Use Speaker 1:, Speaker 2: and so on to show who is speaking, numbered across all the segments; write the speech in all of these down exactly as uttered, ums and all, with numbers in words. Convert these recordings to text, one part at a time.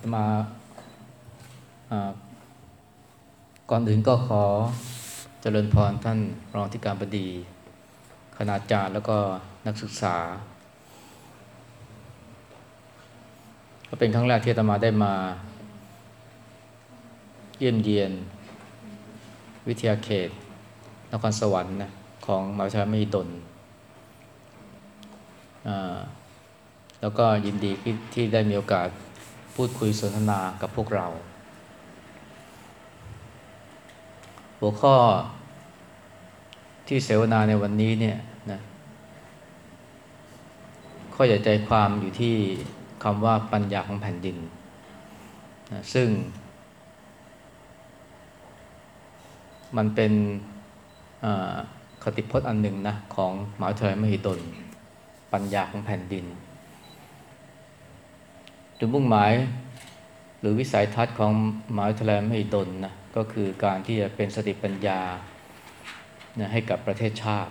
Speaker 1: มาอ่าก่อนอื่นก็ขอเจริญพรท่านรองอธิการบดีคณาจารย์แล้วก็นักศึกษาก็เป็นครั้งแรกที่อาตมาได้มาเยี่ยมเยียนวิทยาเขตนครสวรรค์นะของมหาวิทยาลัยมหิดลอ่าแล้วก็ยินดีที่ที่ได้มีโอกาสพูดคุยสนทนากับพวกเราหัวข้อที่เสวนาในวันนี้เนี่ยนะข้อใหญ่ใจความอยู่ที่คำว่าปัญญาของแผ่นดินนะซึ่งมันเป็นคติพจน์อันหนึ่งนะของมหาวิทยาลัยมหิดลปัญญาของแผ่นดินจุดมุ่งหมายหรือวิสัยทัศน์ของมหาวิทยาลัยมหิดลนะก็คือการที่จะเป็นสติปัญญานะให้กับประเทศชาติ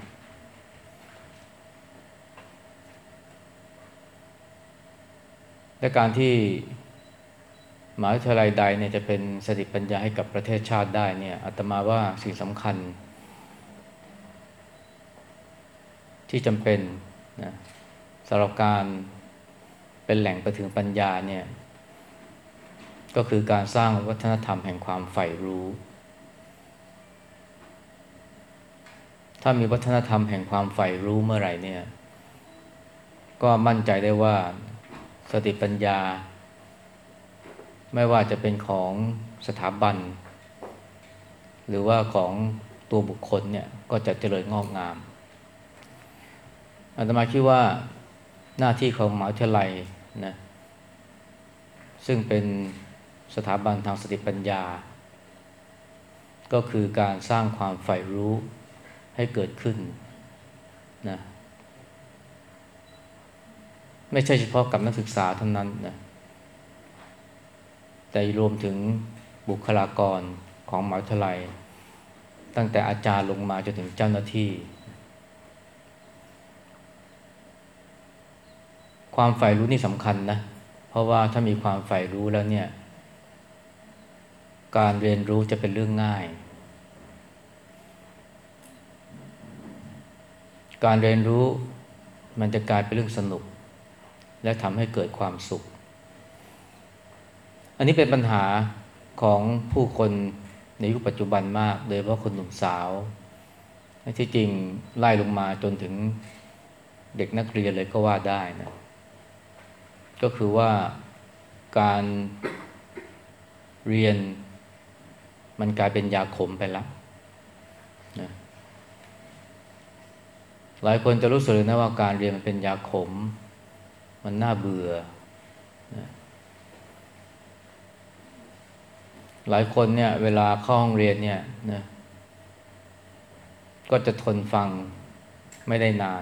Speaker 1: และการที่มหาวิทยาลัยใดเนี่ยจะเป็นสติปัญญาให้กับประเทศชาติได้เนี่ยอาตมาว่าสิ่งสำคัญที่จำเป็นนะสำหรับการเป็นแหล่งไปถึงปัญญาเนี่ยก็คือการสร้างวัฒนธรรมแห่งความใฝ่รู้ถ้ามีวัฒนธรรมแห่งความใฝ่รู้เมื่อไหร่เนี่ยก็มั่นใจได้ว่าสติปัญญาไม่ว่าจะเป็นของสถาบันหรือว่าของตัวบุคคลเนี่ยก็จะเจริญงอกงามอาตมาคิดว่าหน้าที่ของมหาวิทยาลัยนะซึ่งเป็นสถาบันทางสติปัญญาก็คือการสร้างความใฝ่รู้ให้เกิดขึ้นนะไม่ใช่เฉพาะกับนักศึกษาเท่านั้นนะแต่รวมถึงบุคลากรของมหาวิทยาลัยตั้งแต่อาจารย์ลงมาจนถึงเจ้าหน้าที่ความใฝ่รู้นี่สำคัญนะเพราะว่าถ้ามีความใฝ่รู้แล้วเนี่ยการเรียนรู้จะเป็นเรื่องง่ายการเรียนรู้มันจะกลายเป็นเรื่องสนุกและทำให้เกิดความสุขอันนี้เป็นปัญหาของผู้คนในยุคปัจจุบันมากโดยเฉพาะคนหนุ่มสาวที่จริงไล่ลงมาจนถึงเด็กนักเรียนเลยก็ว่าได้นะก็คือว่าการเรียนมันกลายเป็นยาขมไปแล้วนะหลายคนจะรู้สึกเลยนะว่าการเรียนมันเป็นยาขมมันน่าเบื่อนะหลายคนเนี่ยเวลาเข้าห้องเรียนเนี่ยนะก็จะทนฟังไม่ได้นาน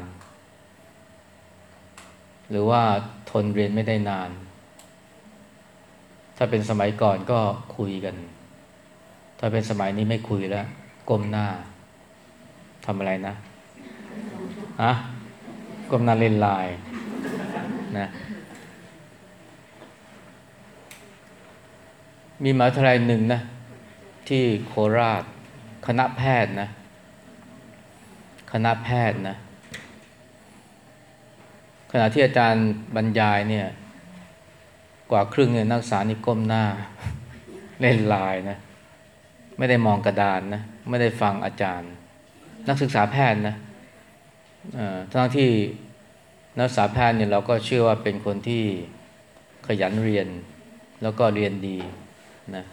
Speaker 1: หรือว่าทนเรียนไม่ได้นานถ้าเป็นสมัยก่อนก็คุยกันถ้าเป็นสมัยนี้ไม่คุยแล้วก้มหน้าทำอะไรนะอะก้มหน้าเล่นไลน์นะมีมหาวิทยาลัยหนึ่งนะที่โคราชคณะแพทย์นะคณะแพทย์นะขณะที่อาจารย์บรรยายเนี่ยกว่าครึ่งเนี่ยนักศึกษานี่ก้มหน้าเล่นไลน์นะไม่ได้มองกระดานนะไม่ได้ฟังอาจารย์นักศึกษาแพทย์นะทั้งที่นักศึกษาแพทย์เนี่ยเราก็เชื่อว่าเป็นคนที่ขยันเรียนแล้วก็เรียนดีนะ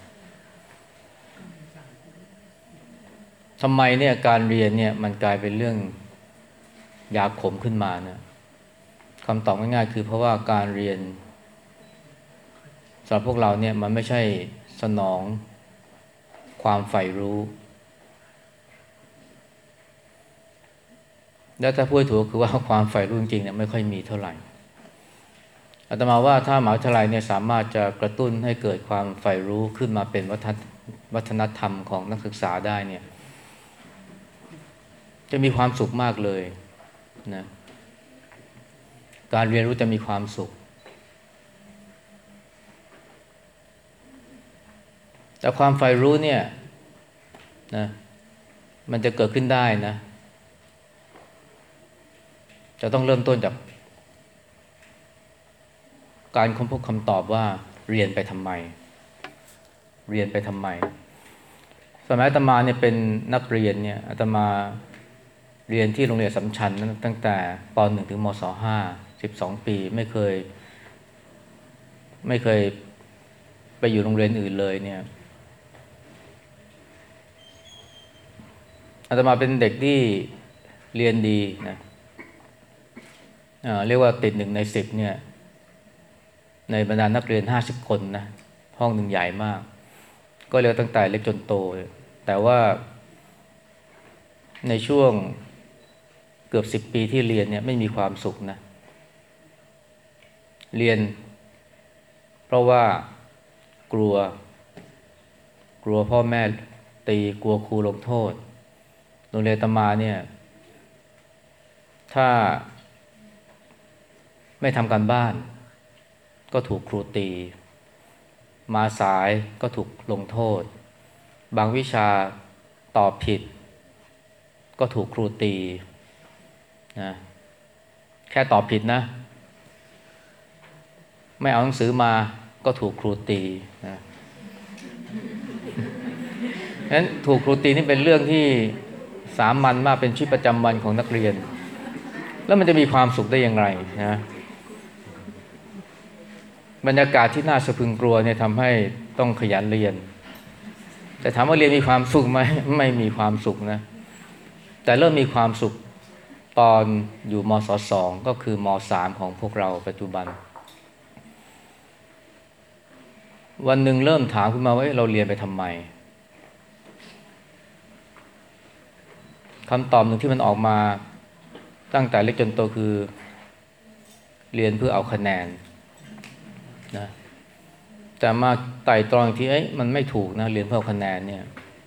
Speaker 1: ทำไมเนี่ยการเรียนเนี่ยมันกลายเป็นเรื่องยาขมขึ้นมานะคำตอบง่ายๆคือเพราะว่าการเรียนสำหรับพวกเราเนี่ยมันไม่ใช่สนองความใฝ่รู้และถ้าพูดถูกคือว่าความใฝ่รู้จริงๆเนี่ยไม่ค่อยมีเท่าไหร่อาตมาว่าถ้ามหาวิทยาลัยเนี่ยสามารถจะกระตุ้นให้เกิดความใฝ่รู้ขึ้นมาเป็นวัฒนธรรมของนักศึกษาได้เนี่ยจะมีความสุขมากเลยนะการเรียนรู้จะมีความสุขแต่ความใฝ่รู้เนี่ยนะมันจะเกิดขึ้นได้นะจะต้องเริ่มต้นจากการค้นพบคำตอบว่าเรียนไปทำไมเรียนไปทำไมสมัยอาตมาเนี่ยเป็นนักเรียนเนี่ยอาตมาเรียนที่โรงเรียนสัมชัญนั้นตั้งแต่ป หนึ่ง ถึงมศ ห้า สิบสองปีไม่เคยไม่เคยไปอยู่โรงเรียนอื่นเลยเนี่ยอาตมาเป็นเด็กที่เรียนดีนะเรียกว่าติดหนึ่งในสิบเนี่ยในบรรดานักเรียนห้าสิบคนนะห้องหนึ่งใหญ่มากก็เรียนตั้งแต่เล็กจนโตแต่ว่าในช่วงเกือบสิบปีที่เรียนเนี่ยไม่มีความสุขนะเรียนเพราะว่ากลัวกลัวพ่อแม่ตีกลัวครูลงโทษโรงเรียนอาตมาเนี่ยถ้าไม่ทำการบ้านก็ถูกครูตีมาสายก็ถูกลงโทษบางวิชาตอบผิดก็ถูกครูตีนะแค่ตอบผิดนะไม่เอาหนังสือมาก็ถูกครูตีนะงั้นถูกครูตีนี่เป็นเรื่องที่สามัญมากเป็นชีวิตประจำวันของนักเรียนแล้วมันจะมีความสุขได้อย่างไรนะบรรยากาศที่น่าสะพรึงกลัวเนี่ยทำให้ต้องขยันเรียนแต่ถามว่าเรียนมีความสุขไหมไม่มีความสุขนะแต่เริ่มมีความสุขตอนอยู่มศ สองก็คือมศ สามของพวกเราปัจจุบันวันหนึ่งเริ่มถามขึ้นมาว่าเราเรียนไปทำไมคำตอบหนึ่งที่มันออกมาตั้งแต่เล็กจนโตคือเรียนเพื่อเอาคะแนนนะแต่มาไต่ตรองที่เอ้ยมันไม่ถูกนะเรียนเพื่อเอาคะแนนเนี่ย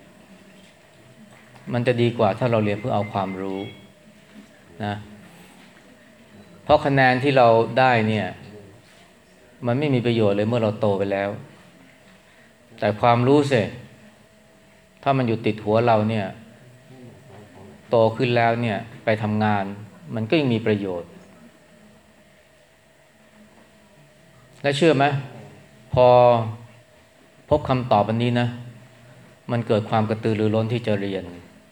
Speaker 1: มันจะดีกว่าถ้าเราเรียนเพื่อเอาความรู้นะเพราะคะแนนที่เราได้เนี่ยมันไม่มีประโยชน์เลยเมื่อเราโตไปแล้วแต่ความรู้สิถ้ามันอยู่ติดหัวเราเนี่ยโตขึ้นแล้วเนี่ยไปทำงานมันก็ยังมีประโยชน์และเชื่อไหมพอพบคำตอบอันนี้นะมันเกิดความกระตือรือร้นที่จะเรียน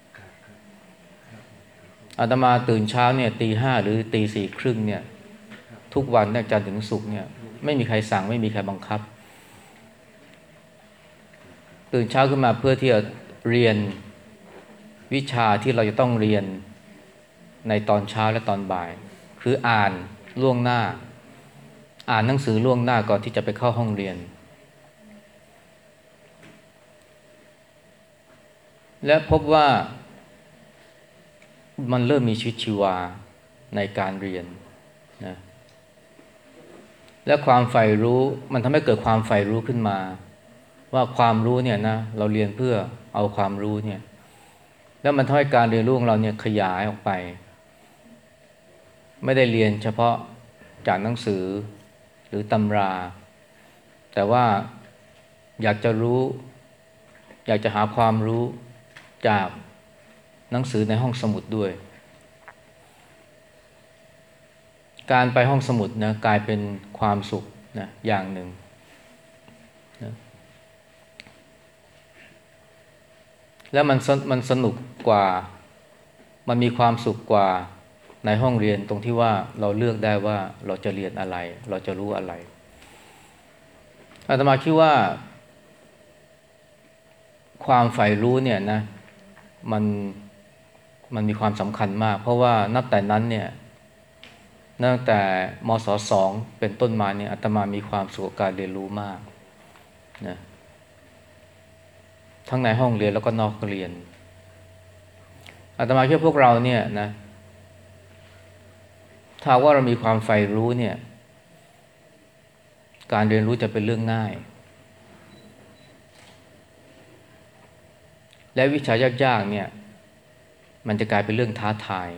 Speaker 1: อาตมาตื่นเช้าเนี่ยตีห้าหรือตีสี่ครึ่งเนี่ยทุกวันเนี่ยจันทร์ถึงศุกร์เนี่ยไม่มีใครสั่งไม่มีใครบังคับตื่นเช้าขึ้นมาเพื่อที่จะเรียนวิชาที่เราจะต้องเรียนในตอนเช้าและตอนบ่ายคืออ่านล่วงหน้าอ่านหนังสือล่วงหน้าก่อนที่จะไปเข้าห้องเรียนและพบว่ามันเริ่มมีชีวิตชีวาในการเรียนนะและความใฝ่รู้มันทำให้เกิดความใฝ่รู้ขึ้นมาว่าความรู้เนี่ยนะเราเรียนเพื่อเอาความรู้เนี่ยแล้วมันทำให้การเรียนรู้ของเราเนี่ยขยายออกไปไม่ได้เรียนเฉพาะจากหนังสือหรือตำราแต่ว่าอยากจะรู้อยากจะหาความรู้จากหนังสือในห้องสมุดด้วยการไปห้องสมุดนะกลายเป็นความสุขนะอย่างหนึ่งนะแล้วมันมันสนุกกว่ามันมีความสุขกว่าในห้องเรียนตรงที่ว่าเราเลือกได้ว่าเราจะเรียนอะไรเราจะรู้อะไรอาตมาคิดว่าความใฝ่รู้เนี่ยนะมันมันมีความสำคัญมากเพราะว่านับแต่นั้นเนี่ยตั้งแต่มศ สองเป็นต้นมาเนี่ยอาตมามีความสุขกับการเรียนรู้มากนะทั้งในห้องเรียนแล้วก็นอกเรียนอาตมาคิดว่าพวกเราเนี่ยนะถ้าว่าเรามีความใฝ่รู้เนี่ยการเรียนรู้จะเป็นเรื่องง่ายและวิชายากๆเนี่ยมันจะกลายเป็นเรื่องท้าทาย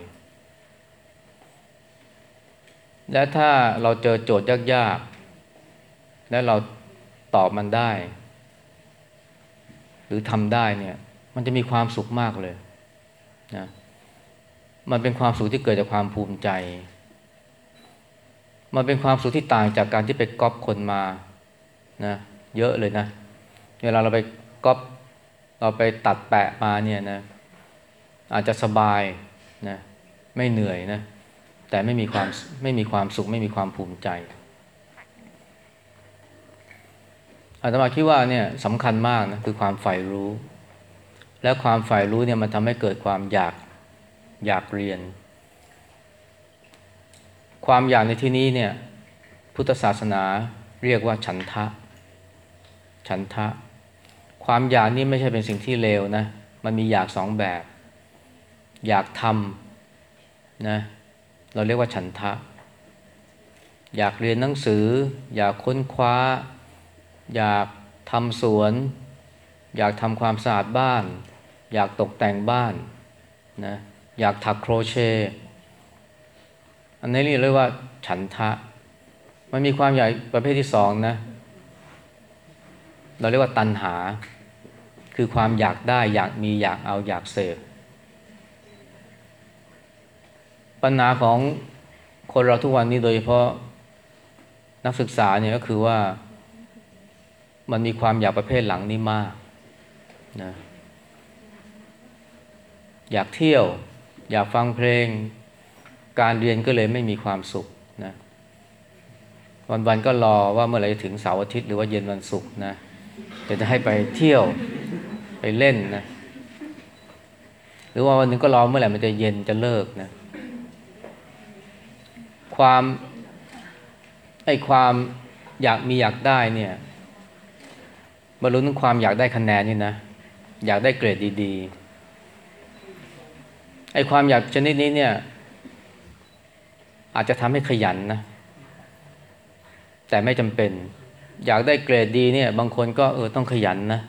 Speaker 1: และถ้าเราเจอโจทย์ยากๆและเราตอบมันได้หรือทำได้เนี่ยมันจะมีความสุขมากเลยนะมันเป็นความสุขที่เกิดจากความภูมิใจมันเป็นความสุขที่ต่างจากการที่ไปก๊อปคนมานะเยอะเลยนะเวลาเราไปก๊อปเราไปตัดแปะมาเนี่ยนะอาจจะสบายนะไม่เหนื่อยนะแต่ไม่มีความไม่มีความสุขไม่มีความภูมิใจอาตมาคิดว่าเนี่ยสำคัญมากนะคือความใฝ่รู้และความใฝ่รู้เนี่ยมันทำให้เกิดความอยากอยากเรียนความอยากในที่นี้เนี่ยพุทธศาสนาเรียกว่าฉันทะฉันทะความอยากนี่ไม่ใช่เป็นสิ่งที่เลวนะมันมีอยากสองแบบอยากทำนะเราเรียกว่าฉันทะอยากเรียนหนังสืออยากค้นคว้าอยากทำสวนอยากทำความสะอาดบ้านอยากตกแต่งบ้านนะอยากถักโครเชต์อันนี้เรียกว่าฉันทะมันมีความอยากประเภทที่สองนะเราเรียกว่าตัณหาคือความอยากได้อยากมีอยากเอาอยากเสพปัญหาของคนเราทุกวันนี้โดยเฉพาะนักศึกษาเนี่ยก็คือว่ามันมีความอยากประเภทหลังนี่มากนะอยากเที่ยวอยากฟังเพลงการเรียนก็เลยไม่มีความสุขนะวันๆก็รอว่าเมื่อไหร่จะถึงเสาร์อาทิตย์หรือว่าเย็นวันศุกร์นะจะจะให้ไปเที่ยวไปเล่นนะหรือว่าวันหนึ่งก็รอเมื่อไหร่มันจะเย็นจะเลิกนะความไอ้ความอยากมีอยากได้เนี่ยบรรลุถึงความอยากได้คะแนนนี่นะอยากได้เกรดดีๆไอ้ความอยากชนิดนี้เนี่ยอาจจะทำให้ขยันนะแต่ไม่จำเป็นอยากได้เกรดดีเนี่ยบางคนก็เออต้องขยันนะ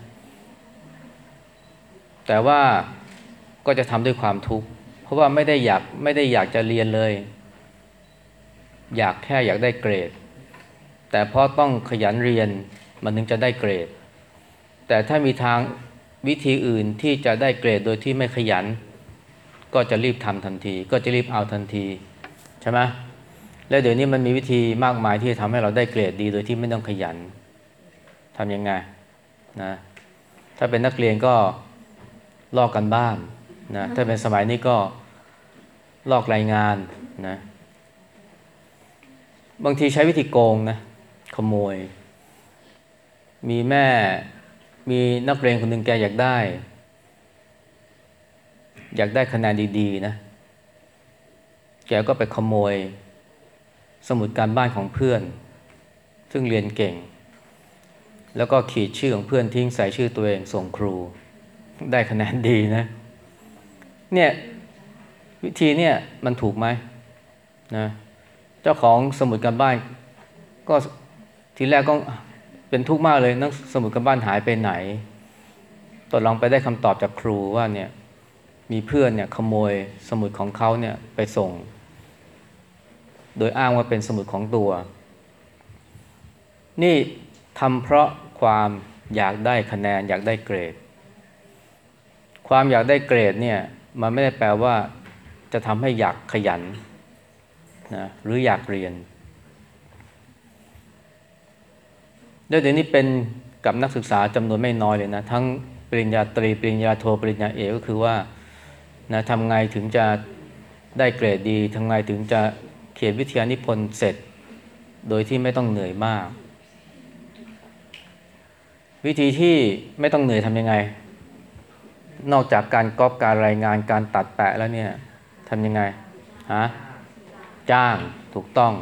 Speaker 1: แต่ว่าก็จะทำด้วยความทุกข์เพราะว่าไม่ได้อยากไม่ได้อยากจะเรียนเลยอยากแค่อยากได้เกรดแต่เพราะต้องขยันเรียนมันถึงจะได้เกรดแต่ถ้ามีทางวิธีอื่นที่จะได้เกรดโดยที่ไม่ขยันก็จะรีบทำทันทีก็จะรีบเอาทันทีใช่ไหมแล้วเดี๋ยวนี้มันมีวิธีมากมายที่จะทำให้เราได้เกรดดีโดยที่ไม่ต้องขยันทำยังไงนะถ้าเป็นนักเรียนก็ลอกกันบ้านนะถ้าเป็นสมัยนี้ก็ลอกรายงานนะบางทีใช้วิธีโกงนะขโมยมีแม่มีนักเรียนคนหนึ่งแกอยากได้อยากได้คะแนนดีๆนะแกก็ไปขโมยสมุดการบ้านของเพื่อนซึ่งเรียนเก่งแล้วก็ขีดชื่อของเพื่อนทิ้งใส่ชื่อตัวเองส่งครูได้คะแนนดีนะเนี่ยวิธีเนี่ยมันถูกไหมนะเจ้าของสมุดการบ้านก็ทีแรกก็เป็นทุกข์มากเลยนักสมุดการบ้านหายไปไหนตอนหลังไปได้คำตอบจากครูว่าเนี่ยมีเพื่อนเนี่ยขโมยสมุดของเขาเนี่ยไปส่งโดยอ้างว่าเป็นสมุดของตัวนี่ทำเพราะความอยากได้คะแนนอยากได้เกรดความอยากได้เกรดเนี่ยมันไม่ได้แปลว่าจะทำให้อยากขยันนะหรืออยากเรียนแล้วเดี๋ยวนี้เป็นกับนักศึกษาจำนวนไม่น้อยเลยนะทั้งปริญญาตรีปริญญาโทปริญญาเอกก็คือว่านะทำไงถึงจะได้เกรดดีทำไงถึงจะเขียนวิทยานิพนธ์เสร็จโดยที่ไม่ต้องเหนื่อยมากวิธีที่ไม่ต้องเหนื่อยทำยังไงนอกจากการก๊อปการรายงานการตัดแปะแล้วเนี่ยทำยังไงฮะจ้างถูกต้อง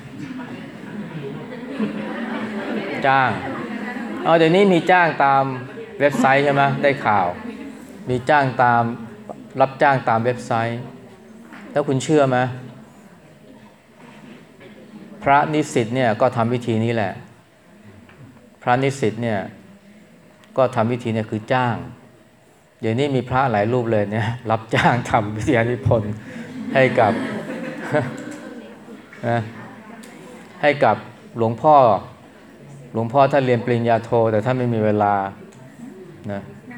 Speaker 1: จ้างเอาเดี๋ยวนี้มีจ้างตามเว็บไซต์ใช่ไหมได้ข่าวมีจ้างตามรับจ้างตามเว็บไซต์แล้วคุณเชื่อไหมพระนิสิตเนี่ยก็ทำวิธีนี้แหละพระนิสิตเนี่ยก็ทำวิธีเนี่ยคือจ้างเดี๋ยวนี้มีพระหลายรูปเลยเนี่ยรับจ้างทำวิทยานิพนธ์ให้กับนะให้กับหลวงพ่อหลวงพ่อท่านเรียนปริญญาโทแต่ท่านไม่มีเวลานะ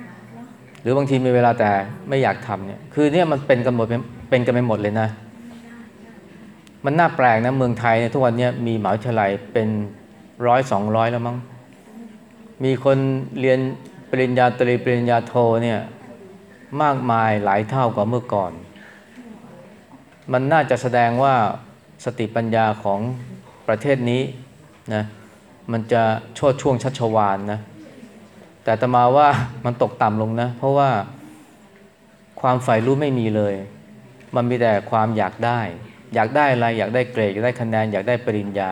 Speaker 1: รือบางทีมีเวลาแต่ไม่อยากทำเนี่ยคือเนี่ยมันเป็นกันหมดเป็นกันไปหมดเลยนะมันน่าแปลกนะเมืองไทยเนี่ยทุกวันนี้มีมหาวิทยาลัยเป็นร้อยสองร้อยแล้วมั้งมีคนเรียนปริญญาตรีปริญญาโทเนี่ยมากมายหลายเท่ากว่าเมื่อก่อนมันน่าจะแสดงว่าสติปัญญาของประเทศนี้นะมันจะโชติช่วงชัชวาลนะแต่อาตมาว่ามันตกต่ำลงนะเพราะว่าความใฝ่รู้ไม่มีเลยมันมีแต่ความอยากได้อยากได้อะไรอยากได้เกรดอยากได้คะแนนอยากได้ปริญญา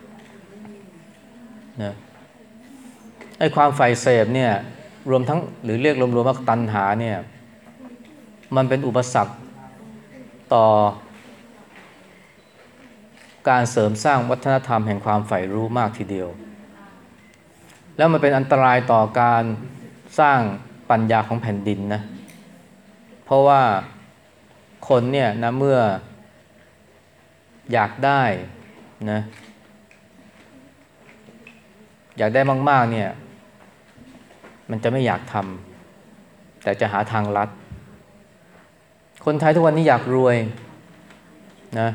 Speaker 1: นะไอ้ความใฝ่เสพเนี่ยรวมทั้งหรือเรียกรวมๆว่าตัณหาเนี่ยมันเป็นอุปสรรคต่อการเสริมสร้างวัฒนธรรมแห่งความใฝ่รู้มากทีเดียวแล้วมันเป็นอันตรายต่อการสร้างปัญญาของแผ่นดินนะเพราะว่าคนเนี่ยนะเมื่ออยากได้นะอยากได้มากๆเนี่ยมันจะไม่อยากทำแต่จะหาทางลัดคนไทยทุกวันนี้อยากรวยนะ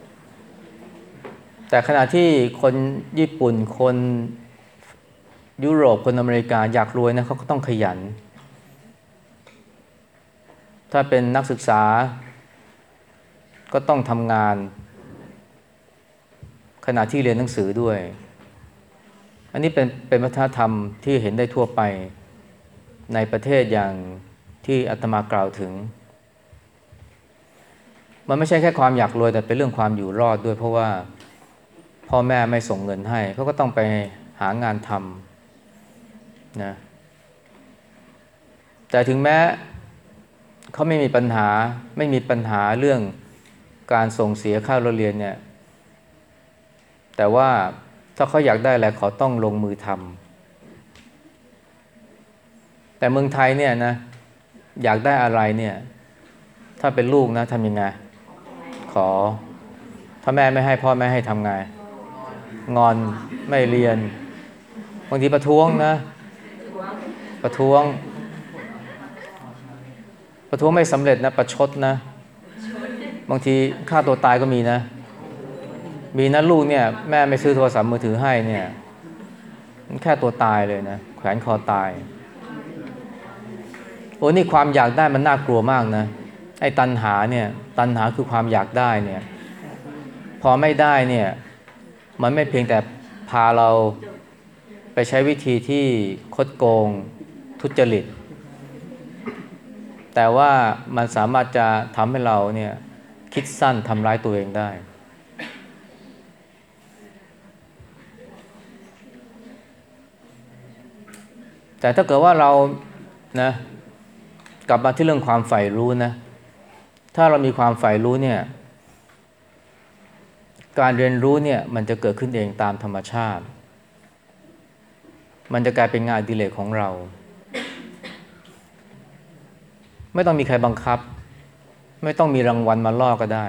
Speaker 1: แต่ขณะที่คนญี่ปุ่นคนยุโรปคนอเมริกาอยากรวยนะเขาก็ต้องขยันถ้าเป็นนักศึกษาก็ต้องทำงานขณะที่เรียนหนังสือด้วยอันนี้เป็นเป็นวัฒนธรรมที่เห็นได้ทั่วไปในประเทศอย่างที่อาตมากล่าวถึงมันไม่ใช่แค่ความอยากรวยแต่เป็นเรื่องความอยู่รอดด้วยเพราะว่าพ่อแม่ไม่ส่งเงินให้เขาก็ต้องไปหางานทำนะแต่ถึงแม้เขาไม่มีปัญหาไม่มีปัญหาเรื่องการส่งเสียค่าเรียนเนี่ยแต่ว่าถ้าเขาอยากได้อะไรเขาต้องลงมือทำแต่เมืองไทยเนี่ยนะอยากได้อะไรเนี่ยถ้าเป็นลูกนะทำยังไงขอถ้าแม่ไม่ให้พ่อไม่ให้ทำไงงอนไม่เรียนบางทีประท้วงนะประท้วงประท้วงไม่สำเร็จนะประชดนะบางทีฆ่าตัวตายก็มีนะมีนะลูกเนี่ยแม่ไม่ซื้อโทรศัพท์มือถือให้เนี่ยมันแค่ตัวตายเลยนะแขวนคอตายโอ้นี่ความอยากได้มันน่ากลัวมากนะไอ้ตัณหาเนี่ยตัณหาคือความอยากได้เนี่ยพอไม่ได้เนี่ยมันไม่เพียงแต่พาเราไปใช้วิธีที่คดโกงทุจริตแต่ว่ามันสามารถจะทำให้เราเนี่ยคิดสั้นทำร้ายตัวเองได้แต่ถ้าเกิดว่าเรานะกลับมาที่เรื่องความใฝ่รู้นะถ้าเรามีความใฝ่รู้เนี่ยการเรียนรู้เนี่ยมันจะเกิดขึ้นเองตามธรรมชาติมันจะกลายเป็นงานอดิเรกของเราไม่ต้องมีใครบังคับไม่ต้องมีรางวัลมาล่อก็ได้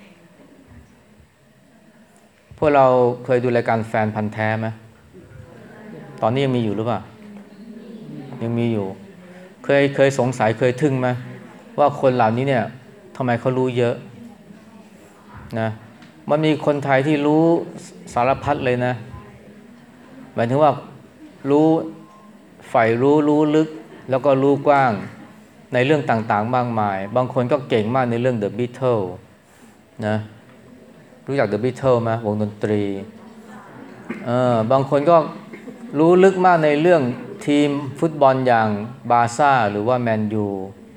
Speaker 1: พวกเราเคยดูรายการแฟนพันธุ์แท้ไหมตอนนี้ยังมีอยู่หรือเปล่ายังมีอยู่เคยเคยสงสัยเคยทึ่งไหมว่าคนเหล่านี้เนี่ยทำไมเขารู้เยอะนะมันมีคนไทยที่รู้สารพัดเลยนะหมายถึงว่ารู้ใฝ่รู้รู้ลึกแล้วก็รู้กว้างในเรื่องต่างๆมากมายบางคนก็เก่งมากในเรื่อง The Beatles นะรู้จัก The Beatles ไหมวงดนตรีเออบางคนก็รู้ลึกมากในเรื่องทีมฟุตบอลอย่างบาร์ซ่าหรือว่าแมนยู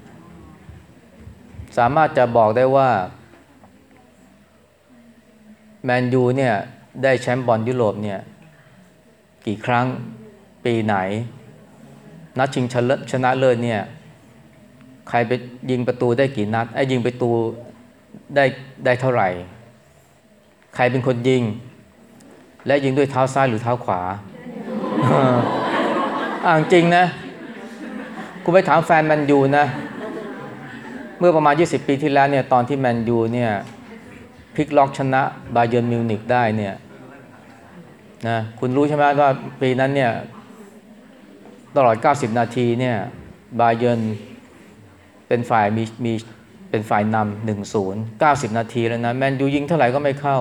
Speaker 1: สามารถจะบอกได้ว่าแมนยูเนี่ยได้แชมป์บอลยุโรปเนี่ยกี่ครั้งปีไหนนัดชิงชนะเลิศเนี่ยใครไปยิงประตูได้กี่นัดไอ้ยิงประตูได้ได้เท่าไหร่ใครเป็นคนยิงและยิงด้วยเท้าซ้ายหรือเท้าขวาอ่างจริงนะกูไปถามแฟนแมนยูนะเมื่อประมาณยี่สิบปีที่แล้วเนี่ยตอนที่แมนยูเนี่ยพลิกล็อกชนะบาเยิร์นมิวนิกได้เนี่ยนะคุณรู้ใช่ไหมว่าปีนั้นเนี่ยตลอดเก้าสิบนาทีเนี่ยบาเยิร์นเป็นฝ่ายมีมีเป็นฝ่ายนำหนึ่งศูนย์เก้าสิบนาทีแล้วนะแมนยูยิงเท่าไหร่ก็ไม่เข้า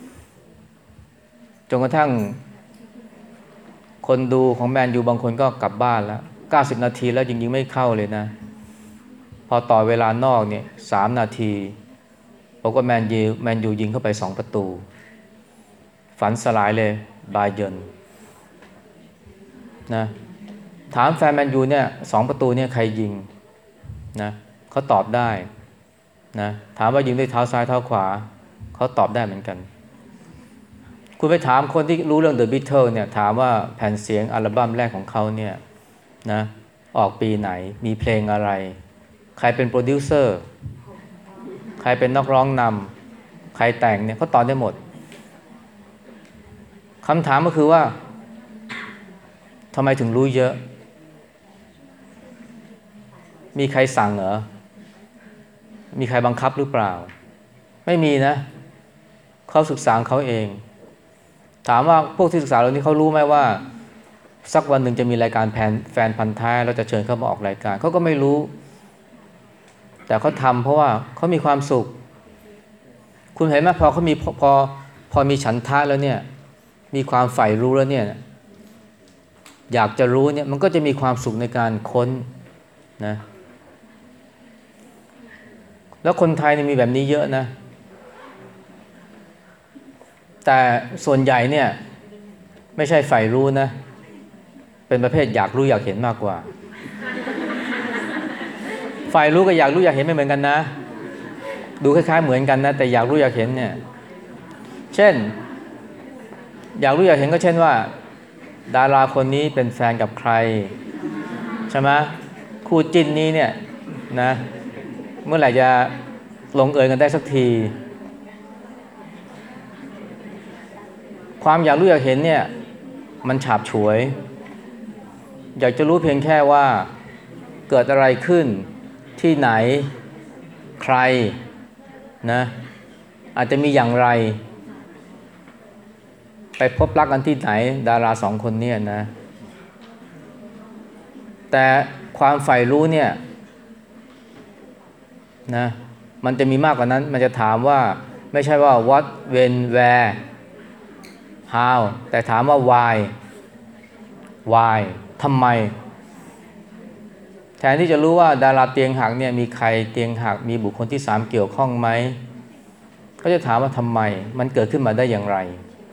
Speaker 1: จนกระทั่งคนดูของแมนยูบางคนก็กลับบ้านแล้วเก้าสิบนาทีแล้วยิงยิงไม่เข้าเลยนะพอต่อเวลานอกเนี่ยสามนาทีบอกว่าแมนยูแมนยูยิงเข้าไปสองประตูฝันสลายเลยบาเยิร์นนะถามแฟนแมนยูเนี่ยสองประตูเนี่ยใครยิงนะเขาตอบได้นะถามว่ายิงด้วยเท้าซ้ายเท้าขวาเขาตอบได้เหมือนกันคุณไปถามคนที่รู้เรื่อง The Beatles เนี่ยถามว่าแผ่นเสียงอัลบั้มแรกของเขาเนี่ยนะออกปีไหนมีเพลงอะไรใครเป็นโปรดิวเซอร์ใครเป็นนักร้องนำใครแต่งเนี่ยเขาตอบได้หมดคำถามก็คือว่าทำไมถึงรู้เยอะมีใครสั่งเหรอมีใครบังคับหรือเปล่าไม่มีนะเขาศึกษาเขาเองถามว่าพวกที่ศึกษาเหล่านี้เขารู้ไหมว่าสักวันหนึ่งจะมีรายการแฟนแฟนพันธุ์แท้เราจะเชิญเขามาออกรายการเขาก็ไม่รู้แต่เขาทำเพราะว่าเขามีความสุขคุณเห็นไหมพอเขามีพอพอพอมีฉันทะแล้วเนี่ยมีความใฝ่รู้แล้วเนี่ยอยากจะรู้เนี่ยมันก็จะมีความสุขในการค้นนะแล้วคนไทยเนี่ยมีแบบนี้เยอะนะแต่ส่วนใหญ่เนี่ยไม่ใช่ใฝ่รู้นะเป็นประเภทอยากรู้อยากเห็นมากกว่าใฝ่รู้กับอยากรู้อยากเห็นไม่เหมือนกันนะดูคล้ายๆเหมือนกันนะแต่อยากรู้อยากเห็นเนี่ยเช่นอยากรู้อยากเห็นก็เช่นว่าดาราคนนี้เป็นแฟนกับใครใช่ไหมคู่จิ้นนี้เนี่ยนะเมื่อไหร่จะลงเอยกันได้สักทีความอยากรู้อยากเห็นเนี่ยมันฉาบฉวยอยากจะรู้เพียงแค่ว่าเกิดอะไรขึ้นที่ไหนใครนะอาจจะมีอย่างไรไปพบรักกันที่ไหนดาราสองคนเนี่ยนะแต่ความใฝ่รู้เนี่ยนะมันจะมีมากกว่านั้นมันจะถามว่าไม่ใช่ว่า what when where how แต่ถามว่า why why ทำไมแทนที่จะรู้ว่าดาราเตียงหักเนี่ยมีใครเตียงหักมีบุคคลที่สามเกี่ยวข้องไหมก็จะถามว่าทำไมมันเกิดขึ้นมาได้อย่างไร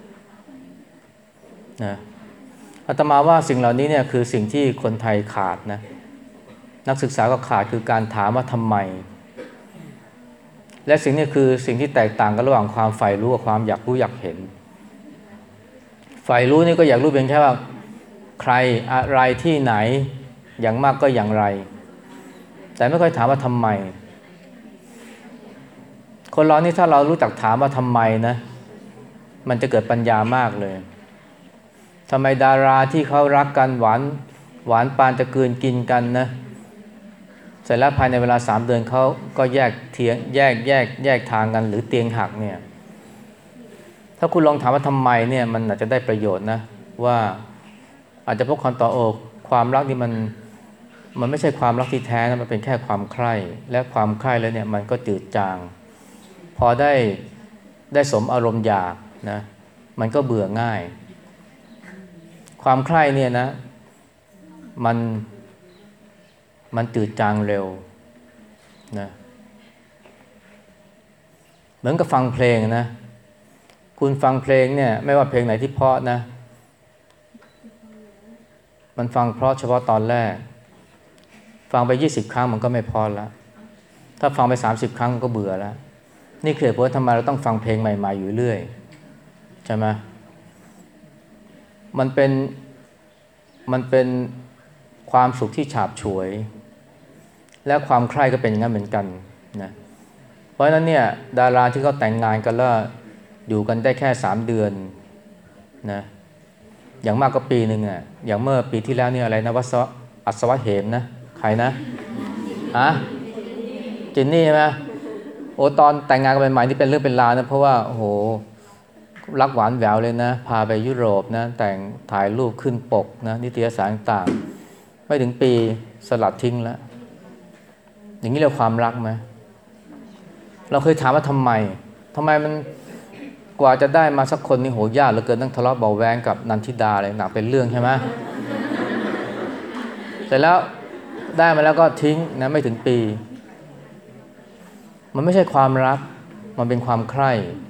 Speaker 1: นะอาตมาว่าสิ่งเหล่านี้เนี่ยคือสิ่งที่คนไทยขาดนะนักศึกษาก็ขาดคือการถามว่าทำไมและสิ่งนี้คือสิ่งที่แตกต่างกันระหว่างความใฝ่รู้กับความอยากรู้อยากเห็นใฝ่รู้นี่ก็อยากรู้เพียงแค่ว่าใครอะไรที่ไหนอย่างมากก็อย่างไรแต่ไม่ค่อยถามว่าทำไมคนเรานี่ถ้าเรารู้จักถามว่าทำไมนะมันจะเกิดปัญญามากเลยทำไมดาราที่เขารักกันหวานหวานปานจะกลืนกินกันนะเสร็จแล้วภายในเวลาสามเดือนเขาก็แยกเทียงแยกแยกแยกทางกันหรือเตียงหักเนี่ยถ้าคุณลองถามว่าทำไมเนี่ยมันอาจจะได้ประโยชน์นะว่าอาจจะพบคำตอบโอ้ความรักนี่มันมันไม่ใช่ความรักที่แท้นะมันเป็นแค่ความใคร่และความใคร่แล้วเนี่ยมันก็จืดจางพอได้ได้สมอารมณ์อยากนะมันก็เบื่อง่ายความใคร่เนี่ยนะมันมันจืดจางเร็วนะเหมือนกับฟังเพลงนะคุณฟังเพลงเนี่ยไม่ว่าเพลงไหนที่เพราะนะมันฟังเพราะเฉพาะตอนแรกฟังไปยี่สิบครั้งมันก็ไม่พอแล้วถ้าฟังไปสามสิบครั้งก็เบื่อแล้วนี่คือเหตุผลทำไมเราต้องฟังเพลงใหม่ๆอยู่เรื่อยใช่ไหมมันเป็นมันเป็นความสุขที่ฉาบฉวยและความใคร่ก็เป็นอย่างนั้นเหมือนกันนะเพราะฉะนั้นเนี่ยดาราที่เขาแต่งงานกันแล้วอยู่กันได้แค่สามเดือนนะอย่างมากก็ปีนึงอ่ะอย่างเมื่อปีที่แล้วเนี่ยอะไรนะวัศวอัศวะเหมนะใครนะฮะจินนี่ใช่ไหมโอ้ตอนแต่งงานกันใหม่ๆนี่เป็นเรื่องเป็นราวนะเพราะว่าโอ้โหรักหวานแหววเลยนะพาไปยุโรปนะแต่งถ่ายรูปขึ้นปกนะนิตยสารต่างไม่ถึงปีสลัดทิ้งแล้วอย่างนี้เรียกความรักไหมเราเคยถามว่าทำไมทำไมมันกว่าจะได้มาสักคนนี่โหยากเหลือเกินต้องทะเลาะเบาแวงกับนันทิดาอะไรหนักเป็นเรื่องใช่ไหมเสร็จแล้วได้มาแล้วก็ทิ้งนะไม่ถึงปีมันไม่ใช่ความรักมันเป็นความใคร่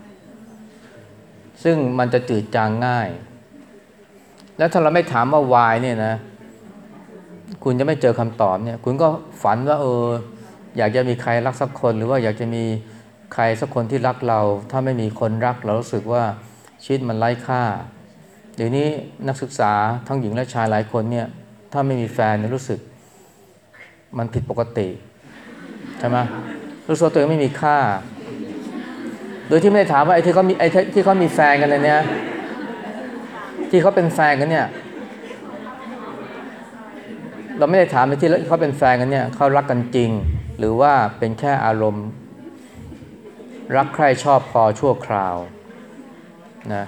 Speaker 1: ซึ่งมันจะจืดจางง่ายแล้วถ้าเราไม่ถามว่าวายเนี่ยนะคุณจะไม่เจอคำตอบเนี่ยคุณก็ฝันว่าเอออยากจะมีใครรักสักคนหรือว่าอยากจะมีใครสักคนที่รักเราถ้าไม่มีคนรักเรารู้สึกว่าชีวิตมันไร้ค่าเดี๋ยวนี้นักศึกษาทั้งหญิงและชายหลายคนเนี่ยถ้าไม่มีแฟนเนี่ยรู้สึกมันผิดปกติใช่ไหมรู้สึกตัวเองไม่มีค่าโดยที่ไม่ได้ถามว่าไอ้ที่เขามีไอ้ที่เขามีแฟนกันเลยเนี่ยที่เขาเป็นแฟนกันเนี่ยเราไม่ได้ถามไอ้ที่เขาเป็นแฟนกันเนี่ยเขารักกันจริงหรือว่าเป็นแค่อารมณ์รักใคร่ชอบพอชั่วคราวนะ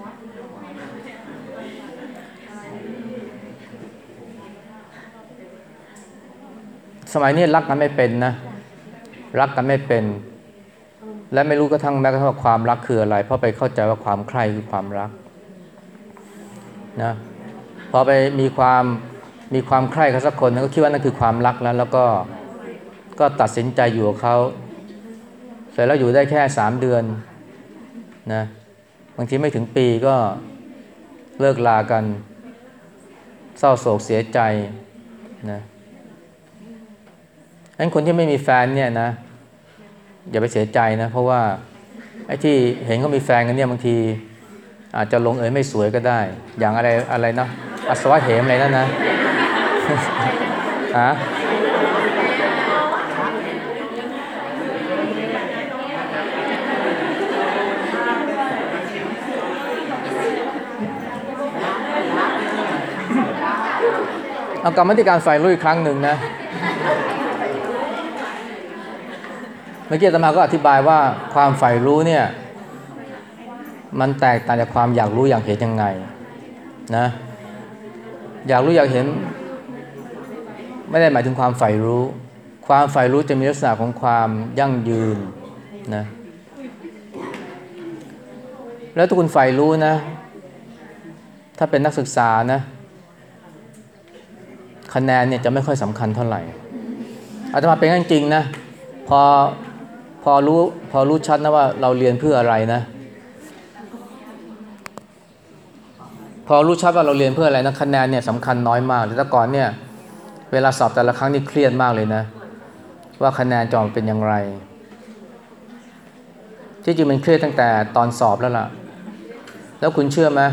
Speaker 1: สมัยนี้รักกันไม่เป็นนะรักกันไม่เป็นและไม่รู้กระทั่งแม้กระทั่งความรักคืออะไรเพราะไปเข้าใจว่าความใคร่คือความรักนะพอไปมีความมีความใคร่กับสักคนก็คิดว่านั่นคือความรักแล้วแล้วก็ก็ตัดสินใจอยู่กับเขาเสร็จแล้วอยู่ได้แค่สามเดือนนะบางทีไม่ถึงปีก็เลิกลากันเศร้าโศกเสียใจนะงั้นคนที่ไม่มีแฟนเนี่ยนะอย่าไปเสียใจนะเพราะว่าไอ้ที่เห็นเขามีแฟนกันเนี่ยบางทีอาจจะลงเอยไม่สวยก็ได้อย่างอะไรอะไรนะอัศวะเหมอะไรนั่นนะฮะเอากรรมธิการฝ่ายรู้อีกครั้งหนึ่งนะเมื่อกี้อาตมาก็อธิบายว่าความใฝ่รู้เนี่ยมันแตกต่างจากความอยากรู้อยากเห็นยังไงนะอยากรู้อยากเห็นไม่ได้หมายถึงความใฝ่รู้ความใฝ่รู้จะมีลักษณะของความยั่งยืนนะแล้วถ้าคุณใฝ่รู้นะถ้าเป็นนักศึกษานะคะแนนเนี่ยจะไม่ค่อยสำคัญเท่าไหร่อาตมาเป็นจริงๆนะพอพอรู้พอรู้ชัดนะว่าเราเรียนเพื่ออะไรนะพอรู้ชัดว่าเราเรียนเพื่ออะไรนะคะแนนเนี่ยสำคัญน้อยมากแต่ก่อนเนี่ยเวลาสอบแต่ละครั้งนี่เครียดมากเลยนะว่าคะแนนจะออกเป็นอย่างไรที่จริงมันเครียดตั้งแต่ตอนสอบแล้วล่ะแล้วคุณเชื่อไหม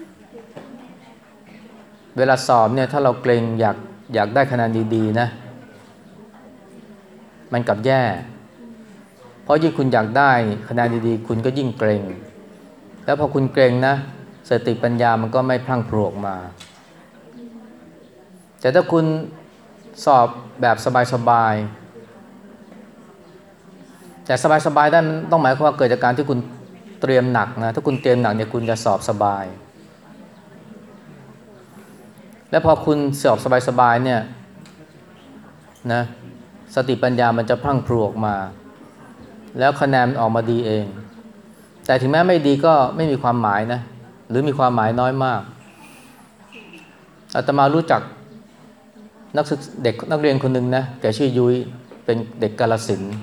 Speaker 1: เวลาสอบเนี่ยถ้าเราเกรงอยากอยากได้คะแนนดีๆนะมันกลับแย่เพราะยิ่งคุณอยากได้คะแนนดีๆคุณก็ยิ่งเกรงแล้วพอคุณเกรงนะสติปัญญามันก็ไม่พลั่งพรูออกมาแต่ถ้าคุณสอบแบบสบายๆแต่สบายๆได้มันต้องหมายความว่าเกิดจากการที่คุณเตรียมหนักนะถ้าคุณเตรียมหนักเนี่ยคุณจะสอบสบายและพอคุณสอบสบายๆเนี่ยนะสติปัญญามันจะพลั่งพรูออกมาแล้วคะแนนออกมาดีเองแต่ถึงแม้ไม่ดีก็ไม่มีความหมายนะหรือมีความหมายน้อยมากอาตมารู้จักนักศึกษาเด็กนักเรียนคนหนึ่งนะแกชื่อยุ้ยเป็นเด็กกาฬสินธุ์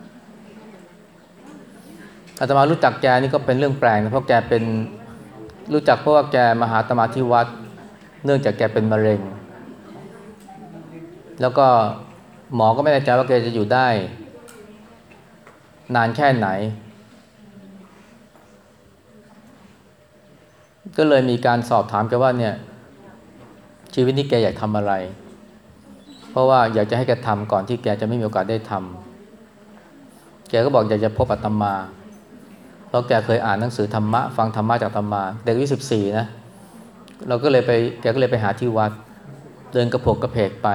Speaker 1: อาตมารู้จักแกนี่ก็เป็นเรื่องแปลกนะเพราะแกเป็นรู้จักเพราะว่าแกมาหาอาตมาที่วัดเนื่องจากแกเป็นมะเร็งแล้วก็หมอก็ไม่แน่ใจว่าแกจะอยู่ได้นานแค่ไหนก็เลยมีการสอบถามแกว่าเนี่ยชีวิตนี้แกอยากทำอะไรเพราะว่าอยากจะให้แกทำก่อนที่แกจะไม่มีโอกาสได้ทำแกก็บอกอยากจะพบอาตมาเพราะแกเคยอ่านหนังสือธรรมะฟังธรรมะจากอาตมาเด็กอายุสิบสี่นะเราก็เลยไปแกก็เลยไปหาที่วัดเดินกระโผกกระเพกไป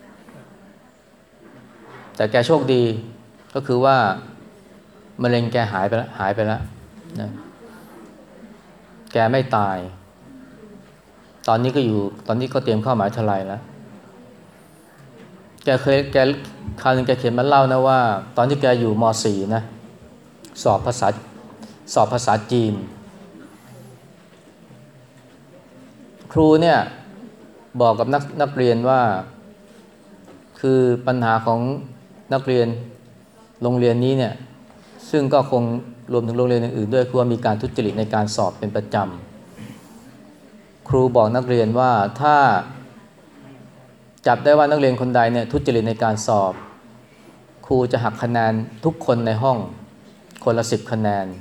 Speaker 1: แต่แกโชคดีก็คือว่ามะเร็งแกหายไปแล้วหายไปแล้วนะแกไม่ตายตอนนี้ก็อยู่ตอนนี้ก็เตรียมเข้ามหาวิทยาลัยแล้วแกเคยแกคราวหนึงแกเขียนมาเล่านะว่าตอนที่แกอยู่ม .สี่ นะสอบภาษาสอบภาษาจีนครูเนี่ยบอกกับนักนักเรียนว่าคือปัญหาของนักเรียนโรงเรียนนี้เนี่ยซึ่งก็คงรวมถึงโรงเรียนอื่นๆด้วยคือว่ามีการทุจริตในการสอบเป็นประจำครูบอกนักเรียนว่าถ้าจับได้ว่านักเรียนคนใดเนี่ยทุจริตในการสอบครูจะหักคะแนนทุกคนในห้องคนละสิบคะแนน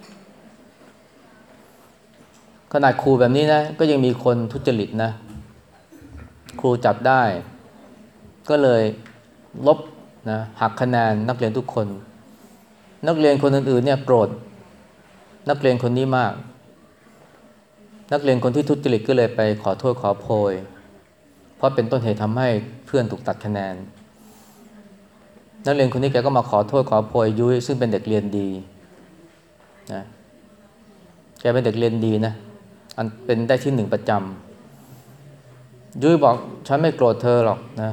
Speaker 1: ขนาดครูแบบนี้นะก็ยังมีคนทุจริตนะครูจับได้ก็เลยลบนะหักคะแนนนักเรียนทุกคนนักเรียนคนอื่นๆเนี่ยโกรธนักเรียนคนนี้มากนักเรียนคนที่ทุจริตก็เลยไปขอโทษขอโพยเพราะเป็นต้นเหตุทำให้เพื่อนถูกตัดคะแนนนักเรียนคนนี้แกก็มาขอโทษขอโพยยุ้ยซึ่งเป็นเด็กเรียนดีนะแกเป็นเด็กเรียนดีนะอันเป็นได้ที่หนึ่งประจำยุ้ยบอกฉันไม่โกรธเธอหรอกนะ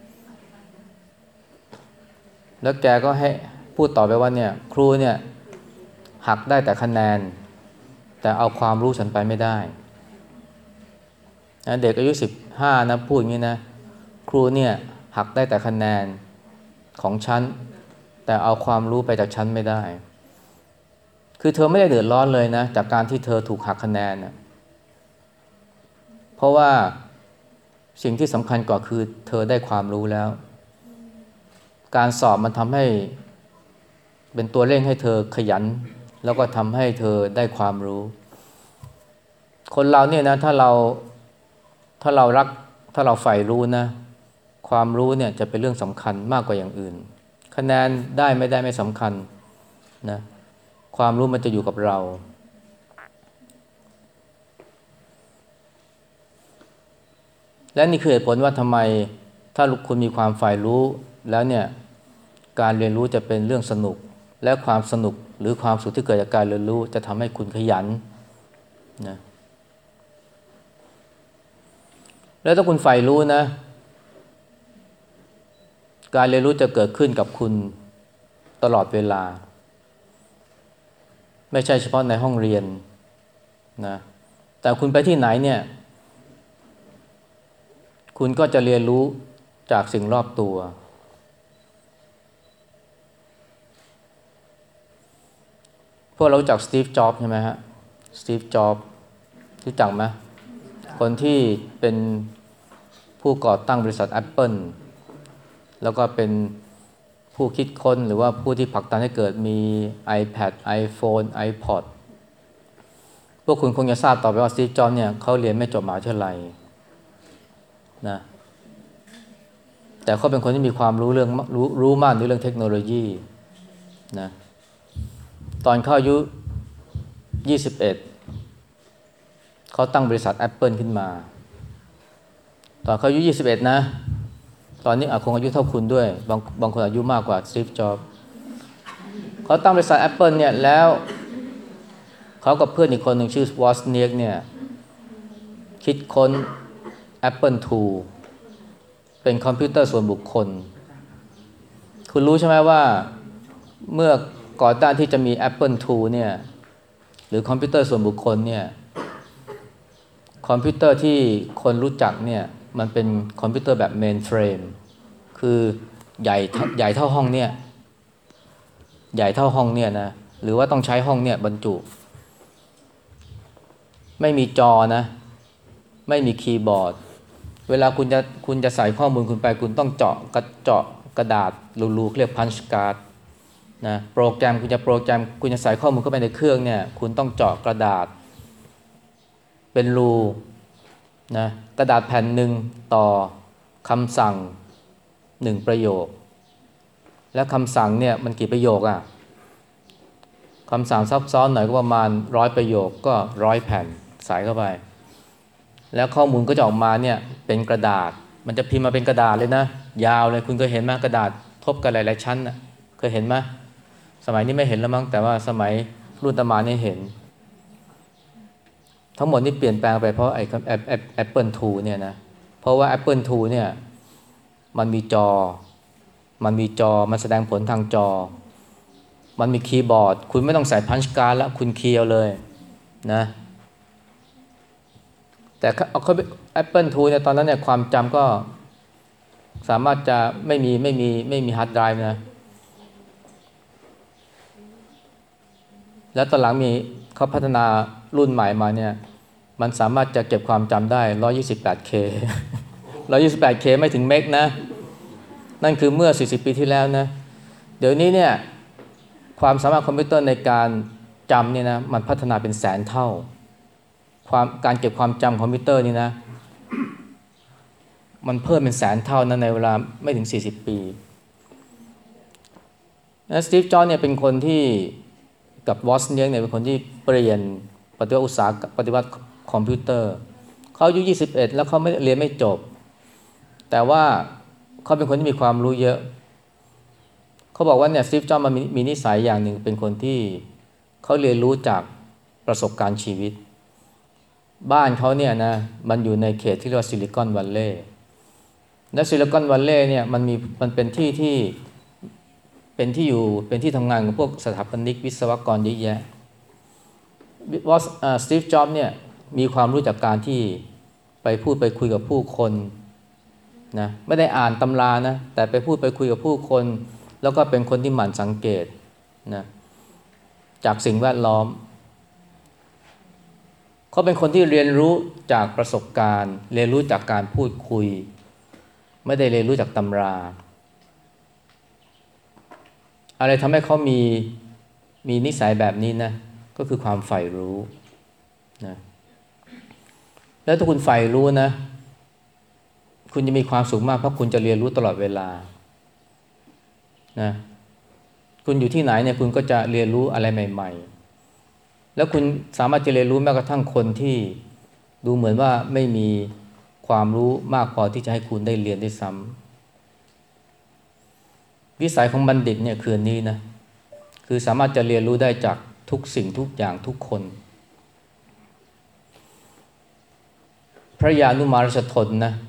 Speaker 1: แล้วแกก็ให้พูดต่อไปว่าเนี่ยครูเนี่ยหักได้แต่คะแนนแต่เอาความรู้ฉันไปไม่ได้นะเด็กอายุสิบห้านะพูดอย่างนี้นะครูเนี่ยหักได้แต่คะแนนของฉันแต่เอาความรู้ไปจากฉันไม่ได้คือเธอไม่ได้เดือดร้อนเลยนะจากการที่เธอถูกหักคะแนนนะเพราะว่าสิ่งที่สำคัญกว่าคือเธอได้ความรู้แล้วการสอบมันทำให้เป็นตัวเร่งให้เธอขยันแล้วก็ทำให้เธอได้ความรู้คนเราเนี่ยนะถ้าเราถ้าเรารักถ้าเราใฝ่รู้นะความรู้เนี่ยจะเป็นเรื่องสำคัญมากกว่าอย่างอื่นคะแนนได้ไม่ได้ไม่สำคัญนะความรู้มันจะอยู่กับเราและนี่คือเหตุผลว่าทำไมถ้าคุณมีความใฝ่รู้แล้วเนี่ยการเรียนรู้จะเป็นเรื่องสนุกและความสนุกหรือความสุขที่เกิดจากการเรียนรู้จะทำให้คุณขยันนะแล้วถ้าคุณใฝ่รู้นะการเรียนรู้จะเกิดขึ้นกับคุณตลอดเวลาไม่ใช่เฉพาะในห้องเรียนนะแต่คุณไปที่ไหนเนี่ยคุณก็จะเรียนรู้จากสิ่งรอบตัวพวกเรารู้จักสตีฟจ็อบส์ใช่ไหมฮะสตีฟจ็อบส์รู้จักไหมคนที่เป็นผู้ก่อตั้งบริษัท Apple แล้วก็เป็นผู้คิดค้นหรือว่าผู้ที่ผลักดันให้เกิดมี iPad iPhone iPod พวกคุณคงจะทราบต่อไปว่าสตีฟจ็อบส์เนี่ยเขาเรียนไม่จบมหาวิทยาลัยนะแต่เขาเป็นคนที่มีความรู้เรื่องรู้รู้มากในเรื่องเทคโนโลยีนะตอนเขาอายุยี่สิบเอ็ดเขาตั้งบริษัท Apple ขึ้นมาตอนเขาอายุยี่สิบเอ็ดนะตอนนี้อาคงอายุเท่าคุณด้วยบางบางคนอายุมากกว่าสตีฟจ็อบส์เขาตั้งบริษัท Apple เนี่ยแล้วเขากับเพื่อนอีกคนหนึ่งชื่อวอสเนียกเนี่ยคิดค้น Apple ทู เป็นคอมพิวเตอร์ส่วนบุคคลคุณรู้ใช่ไหมว่าเมื่อก่อนหน้าที่จะมี Apple ทู เนี่ยหรือคอมพิวเตอร์ส่วนบุคคลเนี่ยคอมพิวเตอร์ที่คนรู้จักเนี่ยมันเป็นคอมพิวเตอร์แบบเมนเฟรมคือใหญ่ใหญ่เท่าห้องเนี่ยใหญ่เท่าห้องเนี่ยนะหรือว่าต้องใช้ห้องเนี่ยบรรจุไม่มีจอนะไม่มีคีย์บอร์ดเวลาคุณจะคุณจะใส่ข้อมูลคุณไปคุณต้องเจาะกระเจาะกระดาษรูๆเรียกพันช์การ์ดนะโปรแกรมคุณจะโปรแกรมคุณจะใส่ข้อมูลเข้าไปในเครื่องเนี่ยคุณต้องเจาะกระดาษเป็นรูนะกระดาษแผ่นหนึ่งต่อคำสั่งหนึ่งประโยคและคำสั่งเนี่ยมันกี่ประโยคอ่ะคำสั่งซับซ้อนหน่อยก็ประมาณร้อยประโยคก็ร้อยแผ่นใส่เข้าไปแล้วข้อมูลก็จะออกมาเนี่ยเป็นกระดาษมันจะพิมพ์มาเป็นกระดาษเลยนะยาวเลยคุณเคยเห็นไหมกระดาษทบกันหลายๆชั้นนะเคยเห็นไหมสมัยนี้ไม่เห็นแล้วมั้งแต่ว่าสมัยรุ่นอาตมาเนี่ยเห็นทั้งหมดนี่เปลี่ยนแปลงไปเพราะไอ้ Apple ทู เนี่ยนะเพราะว่า Apple ทู เนี่ยมันมีจอมันมีจอมันแสดงผลทางจอมันมีคีย์บอร์ดคุณไม่ต้องใส่พันช์การ์ดแล้วคุณคีย์เอาเลยนะแต่เอาเข้า Apple ทู เนี่ยตอนนั้นเนี่ยความจำก็สามารถจะไม่มีไม่มีไม่มีฮาร์ดไดรฟ์นะแล้วตอนหลังมีเขาพัฒนารุ่นใหม่มาเนี่ยมันสามารถจะเก็บความจำได้ หนึ่งร้อยยี่สิบแปดเค หนึ่งร้อยยี่สิบแปดเค ไม่ถึงเมกนะนั่นคือเมื่อสี่สิบปีที่แล้วนะเดี๋ยวนี้เนี่ยความสามารถคอมพิวเตอร์ในการจำเนี่ยนะมันพัฒนาเป็นแสนเท่าความการเก็บความจำคอมพิวเตอร์นี่นะมันเพิ่มเป็นแสนเท่านะในเวลาไม่ถึงสี่สิบปีนะสตีฟ จ็อบส์เนี่ยเป็นคนที่กับวอซเนียกเนี่ยเป็นคนที่เปลี่ยนปฏิวัติอุตสาหกรรมปฏิวัติคอมพิวเตอร์เขาอายุยี่สิบเอ็ดแล้วเขาไม่เรียนไม่จบแต่ว่าเขาเป็นคนที่มีความรู้เยอะเขาบอกว่าเนี่ยสตีฟ จ็อบส์มันมีมีนิสัยอย่างหนึ่งเป็นคนที่เขาเรียนรู้จากประสบการณ์ชีวิตบ้านเขาเนี่ยนะมันอยู่ในเขตที่เรียกว่าซิลิคอนวัลเลย์และซิลิคอนวัลเลย์เนี่ยมันมีมันเป็นที่ที่เป็นที่อยู่เป็นที่ทำงานของพวกสถาปนิกวิศวกรเยอะแยะว่าสตีฟ จ็อบส์เนี่ยมีความรู้จากการที่ไปพูดไปคุยกับผู้คนนะไม่ได้อ่านตำรานะแต่ไปพูดไปคุยกับผู้คนแล้วก็เป็นคนที่หมั่นสังเกตนะจากสิ่งแวดล้อมเขาเป็นคนที่เรียนรู้จากประสบการณ์เรียนรู้จากการพูดคุยไม่ได้เรียนรู้จากตำราอะไรทำให้เขามีมีนิสัยแบบนี้นะก็คือความใฝ่รู้นะแล้วถ้าคุณใฝ่รู้นะคุณจะมีความสุขมากเพราะคุณจะเรียนรู้ตลอดเวลานะคุณอยู่ที่ไหนเนี่ยคุณก็จะเรียนรู้อะไรใหม่ๆแล้วคุณสามารถจะเรียนรู้แม้กระทั่งคนที่ดูเหมือนว่าไม่มีความรู้มากพอที่จะให้คุณได้เรียนได้ซ้ำวิสัยของบัณฑิตเนี่ยคือนี้นะคือสามารถจะเรียนรู้ได้จากทุกสิ่งทุกอย่างทุกคนพระยานุมารชทนนะ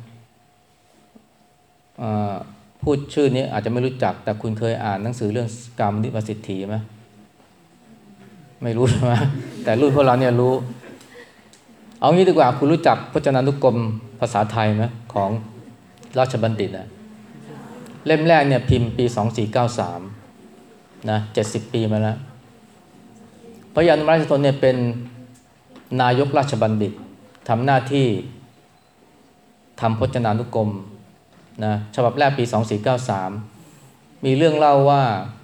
Speaker 1: พูดชื่อนี้อาจจะไม่รู้จักแต่คุณเคยอ่านหนังสือเรื่องกามนิวสิทธิไหมไม่รู้ใช่ไหมแต่รุ่นพวกเราเนี่ยรู้เอางี้ดีกว่าคุณรู้จักพจนานุกรมภาษาไทยไหมของราชบัณฑิตนะเล่มแรกเนี่ยพิมพ์ปีสองพันสี่ร้อยเก้าสิบสามนะเจ็ดสิบปีมาแล้วพระยานุมารชทนเนี่ยเป็นนายกราชบัณฑิตทำหน้าที่ทำพจนานุกรมนะฉบับแรกปีสองพันสี่ร้อยเก้าสิบสามมีเรื่องเล่าว่า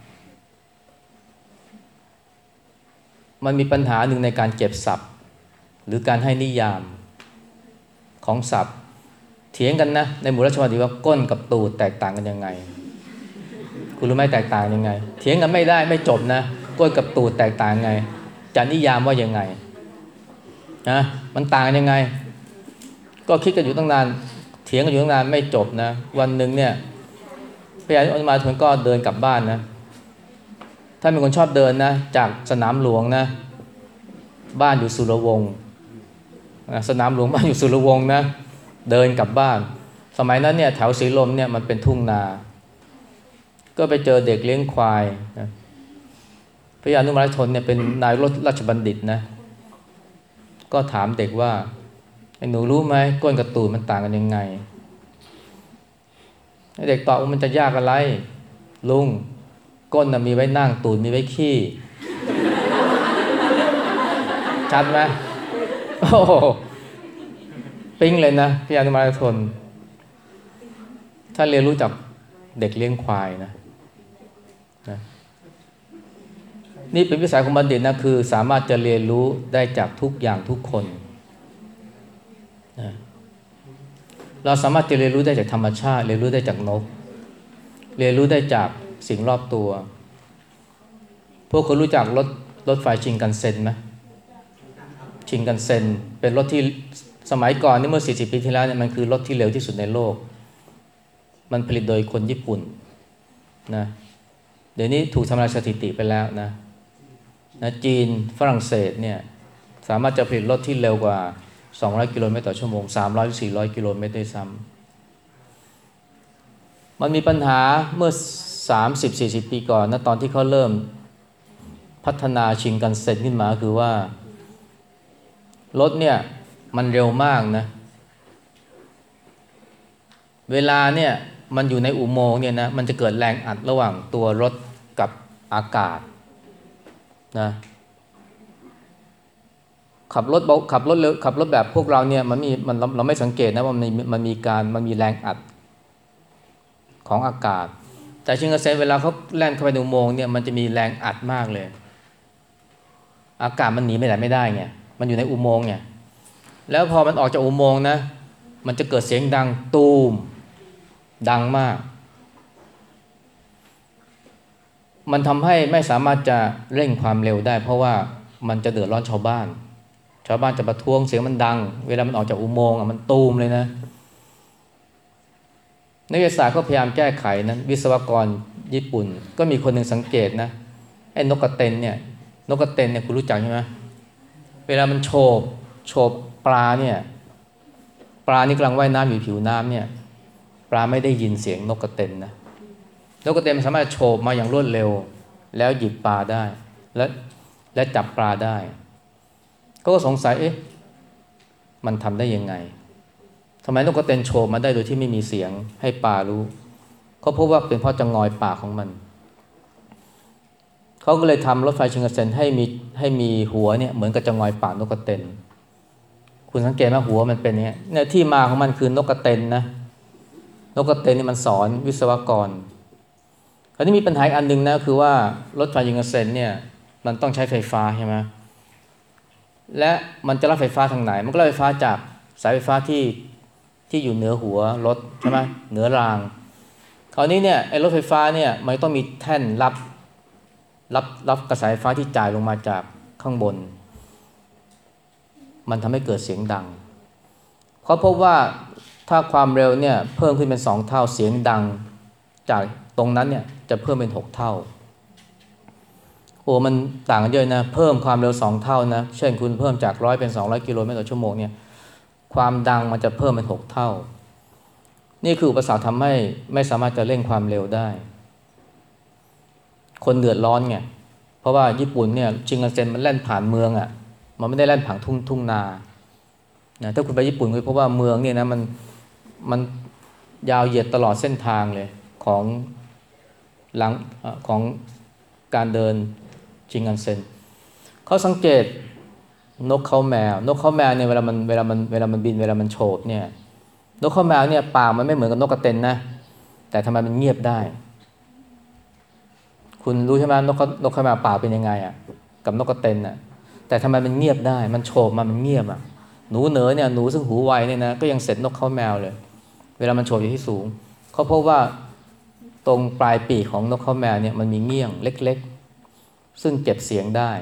Speaker 1: มันมีปัญหาหนึ่งในการเก็บศัพท์หรือการให้นิยามของศัพท์เถียงกันนะในหมู่ราชบัณฑิตว่าก้นกับตูดแตกต่างกันยังไงคุณรู้ไหมแตกต่างยังไงเถียงกันไม่ได้ไม่จบนะก้นกับตูดแตกต่างยังไงจะนิยามว่ายังไงนะมันต่างกันยังไงก็คิดกันอยู่ตั้งนานเถียงกันอยู่ตั้งนานไม่จบนะวันหนึ่งเนี่ยพระยานุมารชทนก็เดินกลับบ้านนะท่านเป็นคนชอบเดินนะจากสนามหลวงนะบ้านอยู่สุรวงศ์สนามหลวงบ้านอยู่สุรวงศ์นะเดินกลับบ้านสมัยนั้นเนี่ยแถวศรีลมเนี่ยมันเป็นทุ่งนาก็ไปเจอเด็กเลี้ยงควายนะพระยานุมารชทนเนี่ยเป็นนายราชบัณฑิตนะก็ถามเด็กว่าไอ้หนูรู้ไหมก้นกับตูดมันต่างกันยังไงเด็กตอบว่ามันจะยากอะไรลุงก้นน่ะมีไว้นั่งตูดมีไว้ขี้ชัดไหมโอ้ปิ๊งเลยนะพระยานุมารชทนถ้าเรียนรู้จักเด็กเลี้ยงควายนะนะนี่เป็นวิสัยของบัณฑิตนะคือสามารถจะเรียนรู้ได้จากทุกอย่างทุกคนนะเราสามารถจะเรียนรู้ได้จากธรรมชาติเรียนรู้ได้จากนกเรียนรู้ได้จากสิ่งรอบตัวพวกคุณรู้จักรถรถไฟชินคันเซ็นไหมชินคันเซ็นเป็นรถที่สมัยก่อนนี่เมื่อสี่สิบปีที่แล้วเนี่ยมันคือรถที่เร็วที่สุดในโลกมันผลิตโดยคนญี่ปุ่นนะเดี๋ยวนี้ถูกทำลายสถิติไปแล้วนะนะจีนฝรั่งเศสเนี่ยสามารถจะผลิตรถที่เร็วกว่าสองร้อยกิโลเมตรต่อชั่วโมงสามร้อย สี่ร้อยกิโลเมตรด้วยซ้มันมีปัญหาเมื่อสามสิบสี่สิบปีก่อนนะตอนที่เขาเริ่มพัฒนาชิงกันเซ็นขึ้นมาคือว่ารถเนี่ยมันเร็วมากนะเวลาเนี่ยมันอยู่ในอุโมงค์เนี่ยนะมันจะเกิดแรงอัดระหว่างตัวรถกับอากาศนะขับรถขับรถเร็วขับรถแบบพวกเราเนี่ยมันมีมันเราไม่สังเกตนะว่ามันมีมันมีการมันมีแรงอัดของอากาศแต่ชิงคันเซ็นเวลาเขาแล่นเข้าไปในอุโมงค์เนี่ยมันจะมีแรงอัดมากเลยอากาศมันหนีไปไหนไม่ได้ไงมันอยู่ในอุโมงค์ไงแล้วพอมันออกจากอุโมงค์นะมันจะเกิดเสียงดังตูมดังมากมันทำให้ไม่สามารถจะเร่งความเร็วได้เพราะว่ามันจะเดือดร้อนชาวบ้านชาวบ้านจะประท้วงเสียงมันดังเวลามันออกจากอุโมงค์อ่ะมันตูมเลยนะนักวิทยาศาสตร์ก็พยายามแก้ไขนั้นวิศวกรญี่ปุ่นก็มีคนหนึ่งสังเกตนะไอ้นกกระเต็นเนี่ยนกกระเต็นเนี่ยคุณรู้จักใช่ไหมเวลามันโฉบโฉบปลาเนี่ยปลานี่กำลังว่ายน้ำอยู่ผิวน้ำเนี่ยปลาไม่ได้ยินเสียงนกกระเต็นนะนกกระเต็นมันสามารถโฉบมาอย่างรวดเร็วแล้วหยิบปลาได้และและจับปลาได้ก็สงสัยเอ๊ะมันทำได้ยังไงทำไมนกกระเต็นโฉบมาได้โดยที่ไม่มีเสียงให้ปลารู้เขาพบว่าเป็นเพราะจะงอยปากของมันเขาก็เลยทำรถไฟชินคันเซ็นให้มีให้มีหัวเนี่ยเหมือนกับจะงอยปากนกกระเต็นคุณสังเกตไหมหัวมันเป็นอย่างนี้เนี่ยที่มาของมันคือนกกระเต็นนะนกกระเต็นนี่มันสอนวิศวกรคราวนี้มีปัญหาอีกอันหนึ่งนะคือว่ารถไฟชินคันเซ็นเนี่ยมันต้องใช้ไฟฟ้าใช่ไหมและมันจะรับไฟฟ้าทางไหนมันก็รับไฟฟ้าจากสายไฟฟ้าที่ที่อยู่เหนือหัวรถใช่ไหมเหนือรางคราวนี้เนี่ยไอ้รถไฟฟ้าเนี่ยมันต้องมีแท่นรับรับรับกระแสไฟฟ้าที่จ่ายลงมาจากข้างบนมันทำให้เกิดเสียงดังเขาพบว่าถ้าความเร็วเนี่ยเพิ่มขึ้นเป็นสองเท่าเสียงดังจากตรงนั้นเนี่ยจะเพิ่มเป็นหกเท่าโอ้มันต่างกันเยอะนะเพิ่มความเร็วสองเท่านะเช่นคุณเพิ่มจากร้อยเป็นสองร้อยกิโลเมตรต่อชั่วโมงเนี่ยความดังมันจะเพิ่มเป็นหกเท่านี่คืออุปสรรคทำให้ไม่สามารถจะเร่งความเร็วได้คนเดือดร้อนไงเพราะว่าญี่ปุ่นเนี่ยชินคันเซ็นมันแล่นผ่านเมืองอ่ะมันไม่ได้แล่นผ่านทุ่งทุ่งนานะถ้าคุณไปญี่ปุ่นคุณเพราะว่าเมืองเนี่ยนะมันมันยาวเหยียดตลอดเส้นทางเลยของหลังของการเดินชินคันเซ็นเขาสังเกตนกเขาแมวนกเขาแมวเนี่ยเวลามันเวลามันเวลามันบินเวลามันโฉบเนี่ยนกเขาแมวเนี่ยปากมันไม่เหมือนกับนกกระเต็นนะแต่ทำไมมันเงียบได้คุณรู้ใช่ไหมนกนกเขาแมวปากเป็นยังไงอ่ะกับนกกระเต็นอ่ะแต่ทำไมมันเงียบได้มันโฉบมามันเงียบอ่ะหนูเหนือเนี่ยหนูซึ่งหูไวเนี่ยนะก็ยังเสร็จนกเขาแมวเลยเวลามันโฉบอยู่ที่สูงเขาพบว่าตรงปลายปีกของนกเขาแมวเนี่ยมันมีเงี้ยงเล็กๆซึ่งเก็บเสียงได้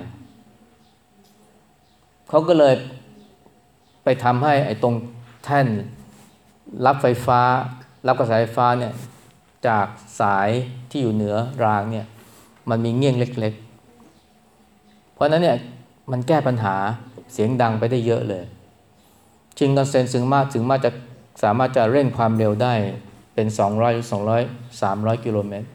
Speaker 1: เขาก็เลยไปทำให้ไอ้ตรงแท่นรับไฟฟ้ารับกระแสไฟฟ้าเนี่ยจากสายที่อยู่เหนือรางเนี่ยมันมีเงี้ยงเล็กๆเพราะนั้นเนี่ยมันแก้ปัญหาเสียงดังไปได้เยอะเลยชินคันเซ็นถึงมากถึงมากจะสามารถจะเร่งความเร็วได้เป็นสองร้อยหรือสองร้อย สามร้อยกิโลเมตร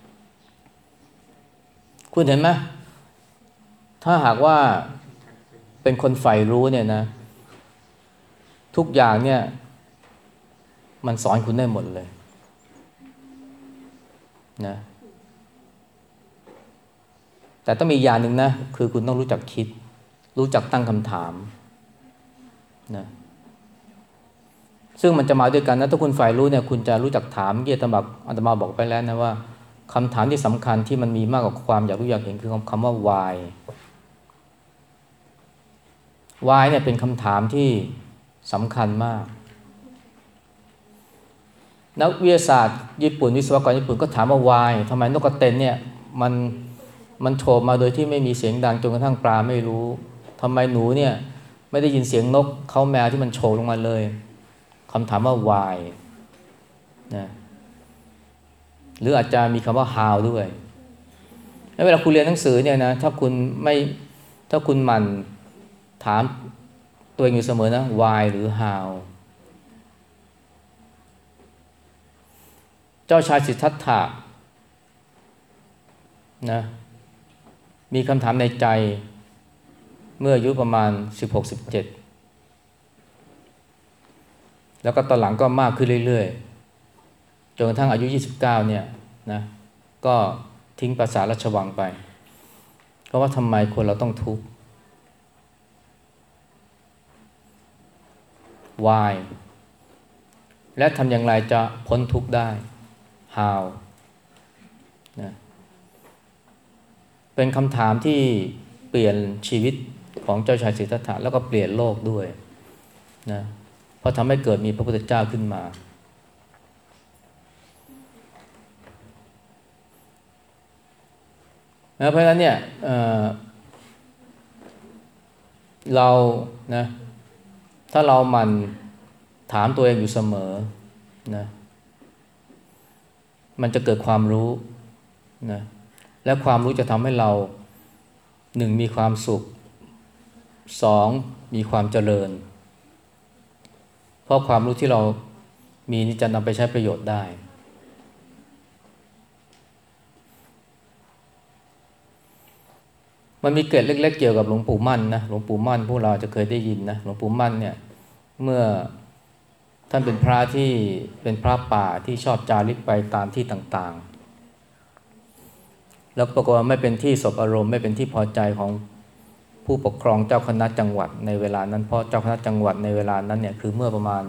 Speaker 1: คุณเห็นไหมถ้าหากว่าเป็นคนใฝ่รู้เนี่ยนะทุกอย่างเนี่ยมันสอนคุณได้หมดเลยนะแต่ต้องมีอย่างหนึ่งนะคือคุณต้องรู้จักคิดรู้จักตั้งคำถามนะซึ่งมันจะมาด้วยกันนะถ้าคุณใฝ่รู้เนี่ยคุณจะรู้จักถามเกียรติบัตรอาตมาบอกไปแล้วนะว่าคำถามที่สำคัญที่มันมีมากกว่าความอยากรู้อยากเห็นคือคำว่า why why เนี่ยเป็นคำถามที่สำคัญมากนักวิทยาศาสตร์ญี่ปุ่นวิศวกรญี่ปุ่นก็ถามว่า why ทำไมนกกระเต็นเนี่ยมันมันโฉบมาโดยที่ไม่มีเสียงดังจนกระทั่งปลาไม่รู้ทำไมหนูเนี่ยไม่ได้ยินเสียงนกเขาแมวที่มันโฉบลงมาเลยคำถามว่า why นะหรืออาจจะมีคำว่า how ด้วยแล้วเวลาคุณเรียนหนังสือเนี่ยนะถ้าคุณไม่ถ้าคุณหมั่นถามตัวเองอยู่เสมอนะ why หรือ how เจ้าชายสิทธัตถะนะมีคำถามในใจเมื่ออายุประมาณ สิบหก สิบเจ็ด แล้วก็ตอนหลังก็มากขึ้นเรื่อยๆจนกระทั่งอายุ ยี่สิบเก้า เนี่ยนะก็ทิ้งปราสาทราชวังไปเพราะว่าทำไมคนเราต้องทุกข์ Why และทำอย่างไรจะพ้นทุกข์ได้ How นะเป็นคำถามที่เปลี่ยนชีวิตของเจ้าชายสิทธัตถะแล้วก็เปลี่ยนโลกด้วยนะเพราะทำให้เกิดมีพระพุทธเจ้าขึ้นมาเพราะฉะนั้นเนี่ย เอ่อ เรานะถ้าเราหมั่นถามตัวเองอยู่เสมอนะมันจะเกิดความรู้นะและความรู้จะทำให้เราหนึ่งมีความสุขสองมีความเจริญเพราะความรู้ที่เรามีนี่จะนำไปใช้ประโยชน์ได้มันมีเกร็ดเล็กๆเกี่ยวกับหลวงปู่มั่นนะหลวงปู่มั่นพวกเราจะเคยได้ยินนะหลวงปู่มั่นเนี่ยเมื่อท่านเป็นพระที่เป็นพระป่าที่ชอบจาริกไปตามที่ต่างๆแล้วปรากฏว่าไม่เป็นที่สบอารมณ์ไม่เป็นที่พอใจของผู้ปกครองเจ้าคณะจังหวัดในเวลานั้นเพราะเจ้าคณะจังหวัดในเวลานั้นเนี่ยคือเมื่อประมาณ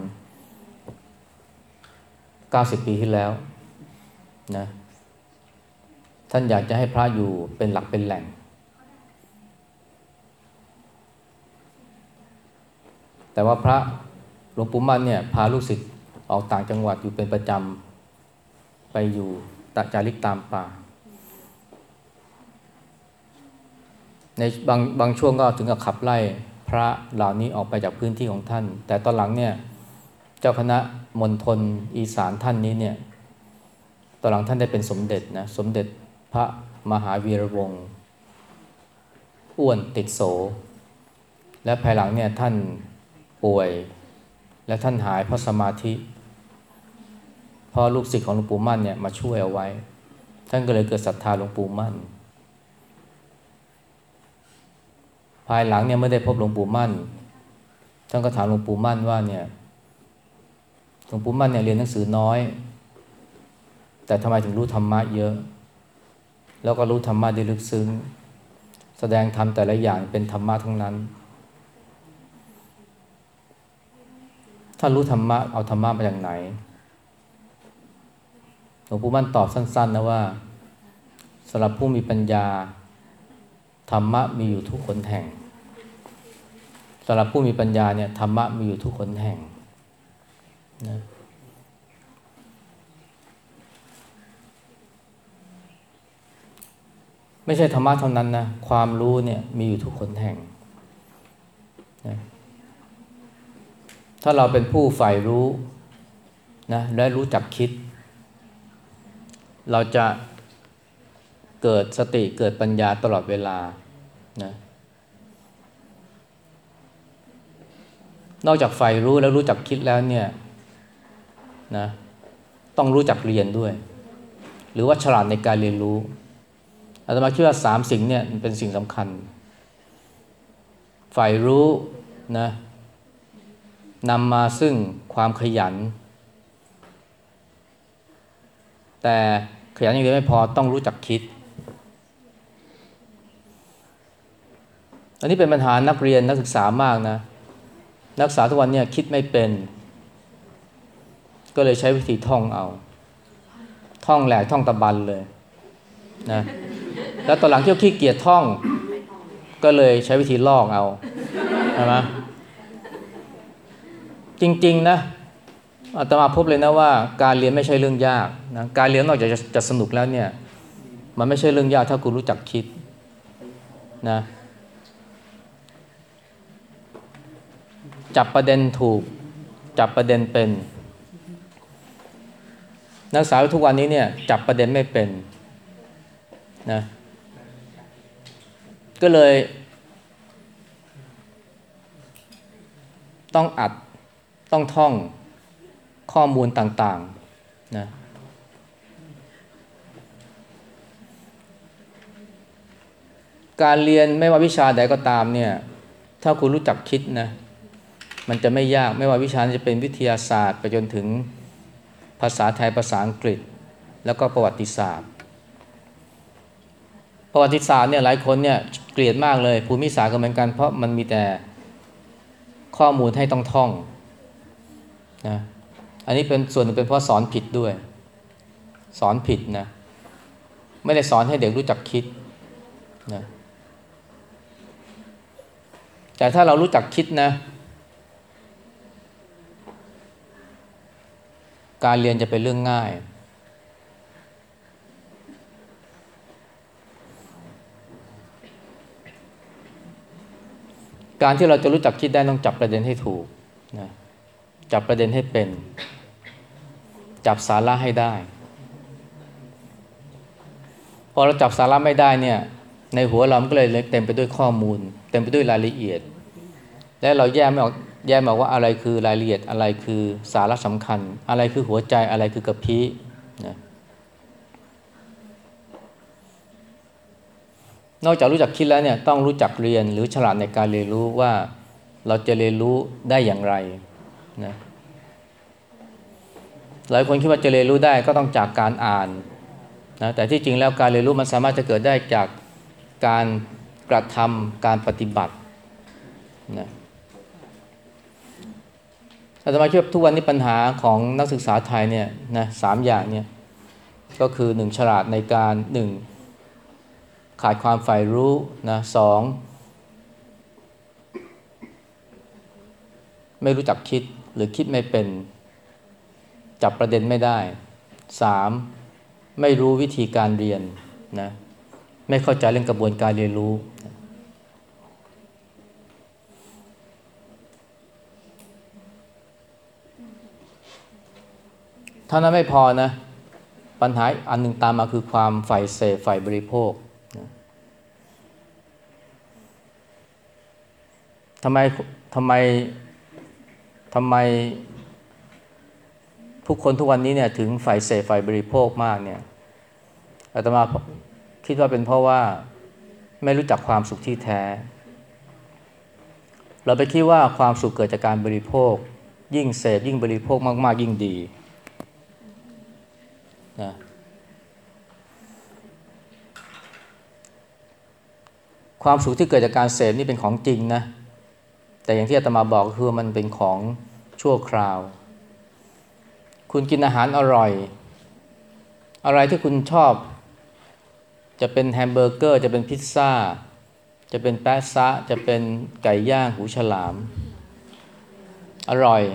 Speaker 1: เก้าสิบปีที่แล้วนะท่านอยากจะให้พระอยู่เป็นหลักเป็นแหล่งแต่ว่าพระหลวงปู่มั่นเนี่ยพาลูกศิษย์ออกต่างจังหวัดอยู่เป็นประจำไปอยู่ตัดจาริกตามป่าในบางบางช่วงก็ถึงกับขับไล่พระเหล่านี้ออกไปจากพื้นที่ของท่านแต่ตอนหลังเนี่ยเจ้าคณะมณฑลอีสานท่านนี้เนี่ยตอนหลังท่านได้เป็นสมเด็จนะสมเด็จพระมหาวีระวงศ์อ้วนติดโสและภายหลังเนี่ยท่านป่วยและท่านหายเพราะสมาธิพอลูกศิษย์ของหลวงปู่มั่นเนี่ยมาช่วยเอาไว้ท่านก็เลยเกิดศรัทธาหลวงปู่มั่นภายหลังเนี่ยเมื่อได้พบหลวงปู่มั่นท่านก็ถามหลวงปู่มั่นว่าเนี่ยหลวงปู่มั่นเนี่ยเรียนหนังสือน้อยแต่ทำไมถึงรู้ธรรมะเยอะแล้วก็รู้ธรรมะได้ลึกซึ้งแสดงธรรมแต่ละอย่างเป็นธรรมะทั้งนั้นถ้ารู้ธรรมะเอาธรรมะมาจากไหนหลวงปู่มั่นตอบสั้นๆนะว่าสำหรับผู้มีปัญญาธรรมะมีอยู่ทุกคนแห่งสำหรับผู้มีปัญญาเนี่ยธรรมะมีอยู่ทุกคนแห่งนะไม่ใช่ธรรมะเท่านั้นนะความรู้เนี่ยมีอยู่ทุกคนแห่งนะถ้าเราเป็นผู้ใฝ่รู้นะและรู้จักคิดเราจะเกิดสติเกิดปัญญาตลอดเวลานะนอกจากใฝ่รู้แล้วรู้จักคิดแล้วเนี่ยนะต้องรู้จักเรียนด้วยหรือว่าฉลาดในการเรียนรู้อาตมาคิดว่าสามสิ่งเนี่ยมันเป็นสิ่งสำคัญใฝ่รู้นะนำมาซึ่งความขยันแต่ขยันอย่างเดียวไม่พอต้องรู้จักคิดอันนี้เป็นปัญหานักเรียนนักศึกษามากนะนักศึกษาทุกวันเนี่ยคิดไม่เป็นก็เลยใช้วิธีท่องเอาท่องแหลกท่องตะบันเลยนะแล้วตอนหลังที่ขี้เกียจท่องก็เลยใช้วิธีลอกเอาใช่ไหมจริงๆนะอาตมาพบเลยนะว่าการเรียนไม่ใช่เรื่องยากนะการเรียนนอกจากจะจะสนุกแล้วเนี่ยมันไม่ใช่เรื่องยากถ้าคุณรู้จักคิดนะจับประเด็นถูกจับประเด็นเป็นนักศึกษาทุกวันนี้เนี่ยจับประเด็นไม่เป็นนะก็เลยต้องอัดต้องท่องข้อมูลต่างๆนะการเรียนไม่ว่าวิชาใดก็ตามเนี่ยถ้าคุณรู้จักคิดนะมันจะไม่ยากไม่ว่าวิชาจะเป็นวิทยาศาสตร์ไปจนถึงภาษาไทยภาษาอังกฤษแล้วก็ประวัติศาสตร์ประวัติศาสตร์เนี่ยหลายคนเนี่ยเกลียดมากเลยภูมิศาสตร์ก็เหมือนกันเพราะมันมีแต่ข้อมูลให้ต้องท่องนะอันนี้เป็นส่วนหนึ่งเป็นเพราะสอนผิดด้วยสอนผิดนะไม่ได้สอนให้เด็กรู้จักคิดนะแต่ถ้าเรารู้จักคิดนะการเรียนจะเป็นเรื่องง่ายการที่เราจะรู้จักคิดได้ต้องจับประเด็นให้ถูกนะจับประเด็นให้เป็นจับสาระให้ได้พอเราจับสาระไม่ได้เนี่ยในหัวเราก็เลยเต็มไปด้วยข้อมูลเต็มไปด้วยรายละเอียดและเราแยกไม่ออกแยกไม่ออกว่าอะไรคือรายละเอียดอะไรคือสาระสำคัญอะไรคือหัวใจอะไรคือกระพี้นะนอกจากรู้จักคิดแล้วเนี่ยต้องรู้จักเรียนหรือฉลาดในการเรียนรู้ว่าเราจะเรียนรู้ได้อย่างไรนะหลายคนคิดว่าจะเรียนรู้ได้ก็ต้องจากการอ่านนะแต่ที่จริงแล้วการเรียนรู้มันสามารถจะเกิดได้จากการกระทำการปฏิบัตินะอาตมาคิดว่าทุกวันนี้ปัญหาของนักศึกษาไทยเนี่ยนะสามอย่างเนี่ยก็คือหนึ่งฉลาดในการหนึ่งขาดความใฝ่รู้นะสองไม่รู้จักคิดหรือคิดไม่เป็นจับประเด็นไม่ได้สามไม่รู้วิธีการเรียนนะไม่เข้าใจเรื่องกระบวนการเรียนรู้เท่านั้นไม่พอนะปัญหาอันหนึ่งตามมาคือความใฝ่เสพใฝ่บริโภคนะทำไมทำไมทำไมผู้คนทุกวันนี้เนี่ยถึงใฝ่เสพใฝ่บริโภคมากเนี่ยอาตมาคิดว่าเป็นเพราะว่าไม่รู้จักความสุขที่แท้เราไปคิดว่าความสุขเกิดจากการบริโภคยิ่งเสพยิ่งบริโภคมากๆยิ่งดีนะความสุขที่เกิดจากการเสพนี่เป็นของจริงนะแต่อย่างที่อาตมาบอกคือมันเป็นของชั่วคราวคุณกินอาหารอร่อยอะไรที่คุณชอบจะเป็นแฮมเบอร์เกอร์จะเป็นพิซซ่าจะเป็นแปะซะจะเป็นไก่ย่างหูฉลามอร่อย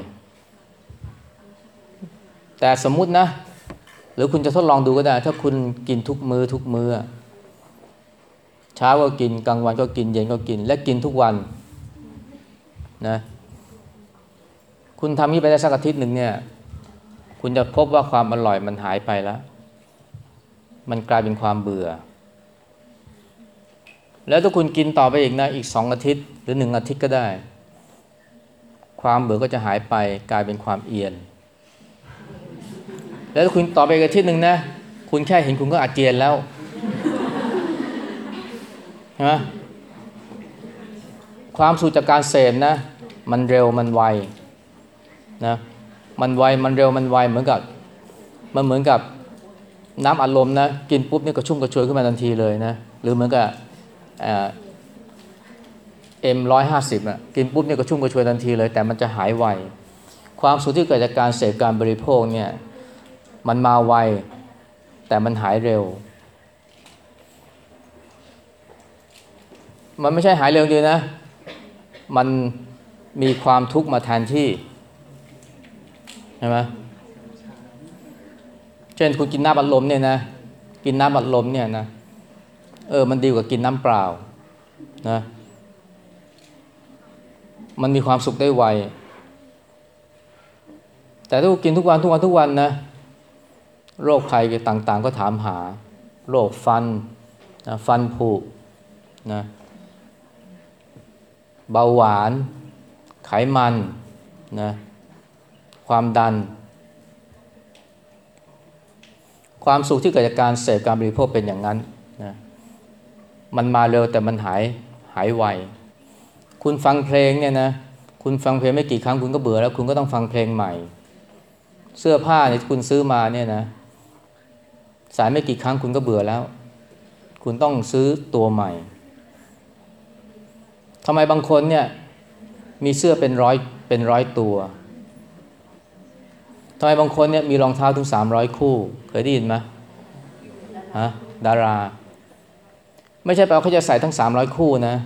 Speaker 1: แต่สมมุตินะหรือคุณจะทดลองดูก็ได้ถ้าคุณกินทุกมื้อทุกมื้อเช้าก็กินกลางวันก็กินเย็นก็กินและกินทุกวันนะคุณทำนี้ไปได้สักอาทิตย์หนึ่งเนี่ยคุณจะพบว่าความอร่อยมันหายไปแล้วมันกลายเป็นความเบื่อแล้วถ้าคุณกินต่อไปอีกนะอีกสองอาทิตย์หรือหนึ่งอาทิตย์ก็ได้ความเบื่อก็จะหายไปกลายเป็นความเอียนแล้วถ้าคุณต่อไปอีกอาทิตย์หนึ่งนะคุณแค่เห็นคุณก็อาเจียนแล้วใช่ไหมความสุขจากการเสพนะมันเร็วมันไวนะมันไวมันเร็วมันไวเหมือนกับมันเหมือนกับน้ำอัดลมนะกินปุ๊บนี่ก็ชุ่มกระชวยขึ้นมาทันทีเลยนะหรือเหมือนกับเอ็มร้อยห้าสิบอ่ะกินปุ๊บนี่ก็ชุ่มกระชวยทันทีเลยแต่มันจะหายไวความสุขที่เกิดจากการเสพการบริโภคเนี่ยมันมาไวแต่มันหายเร็วมันไม่ใช่หายเร็วดีนะมันมีความทุกข์มาแทนที่ใช่ไหมเช่นคุณกินน้ำอัดลมเนี่ยนะกินน้ำอัดลมเนี่ยนะเออมันดีกว่ากินน้ำเปล่านะมันมีความสุขได้ไวแต่ถ้าคุณกินทุกวันทุกวันทุกวันนะโรคภัยต่างๆก็ถามหาโรคฟันนะฟันผุนะเบาหวานไขมันนะความดันความสุขที่เกิดจากการเสพการบริโภคเป็นอย่างนั้นนะมันมาเร็วแต่มันหายหายไวคุณฟังเพลงเนี่ยนะคุณฟังเพลงไม่กี่ครั้งคุณก็เบื่อแล้วคุณก็ต้องฟังเพลงใหม่เสื้อผ้าเนี่ยคุณซื้อมาเนี่ยนะใส่ไม่กี่ครั้งคุณก็เบื่อแล้วคุณต้องซื้อตัวใหม่ทำไมบางคนเนี่ยมีเสื้อเป็นร้อยเป็นร้อยตัวทำไมบางคนเนี่ยมีรองเท้าถึงสามร้อยคู่เคยได้ยินไหมฮะดาราไม่ใช่แปลว่าเขาจะใส่ทั้งสามร้อยคู่นะ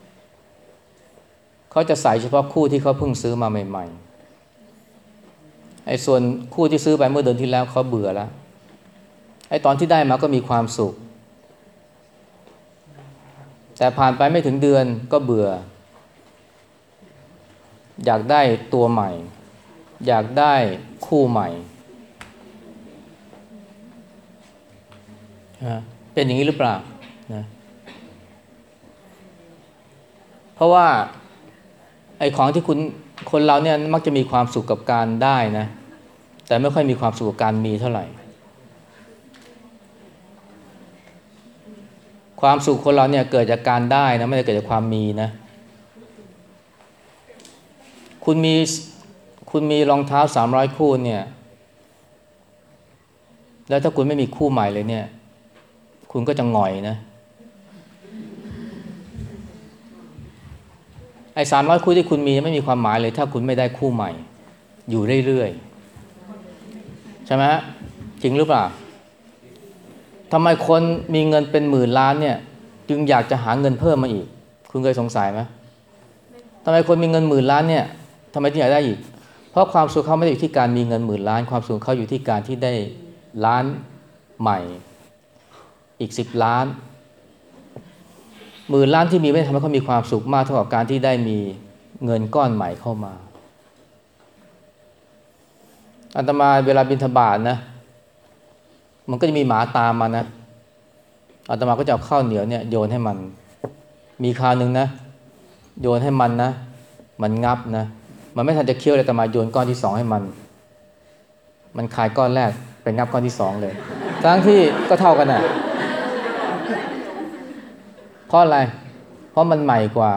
Speaker 1: เขาจะใส่เฉพาะคู่ที่เขาเพิ่งซื้อมาใหม่ๆไอ้ส่วนคู่ที่ซื้อไปเมื่อเดือนที่แล้วเขาเบื่อแล้วไอ้ตอนที่ได้มาก็มีความสุขแต่ผ่านไปไม่ถึงเดือนก็เบื่ออยากได้ตัวใหม่อยากได้คู่ใหม่เป็นอย่างนี้หรือเปล่านะเพราะว่าไอ้ของที่คุณคนเราเนี่ยมักจะมีความสุขกับการได้นะแต่ไม่ค่อยมีความสุขกับการมีเท่าไหร่ความสุขคนเราเนี่ยเกิดจากการได้นะไม่ได้เกิดจากความมีนะคุณมีคุณมีรองเท้าสามร้อยคู่เนี่ยแล้วถ้าคุณไม่มีคู่ใหม่เลยเนี่ยคุณก็จะหงอยนะไอ้สามร้อยคู่ที่คุณมีไม่มีความหมายเลยถ้าคุณไม่ได้คู่ใหม่อยู่เรื่อยๆใช่ไหมจริงหรือเปล่าทำไมคนมีเงินเป็นหมื่นล้านเนี่ยจึงอยากจะหาเงินเพิ่มมาอีกคุณเคยสงสัยไหมทำไมคนมีเงินหมื่นล้านเนี่ยทำไมถึงอยากได้อีกเพราะความสุขเขาไม่ได้อยู่ที่การมีเงินหมื่นล้านความสุขเขาอยู่ที่การที่ได้ล้านใหม่อีกสิบล้านหมื่นล้านที่มีไม่ได้ทำให้เขามีความสุขมากเท่ากับการที่ได้มีเงินก้อนใหม่เข้ามาอาตมาเวลาบิณฑบาตนะมันก็จะมีหมาตามมานะอาตมาก็จะเอาข้าวเหนียวเนี่ยโยนให้มันมีคราวนึงนะโยนให้มันนะมันงับนะมันไม่ทันจะเคี้ยวเลยอาตมาโยนก้อนที่สองให้มันมันคายก้อนแรกไปงับก้อนที่สองเลยทั้งที่ก็เท่ากันน่ะเพราะอะไรเพราะมันใหม่กว่า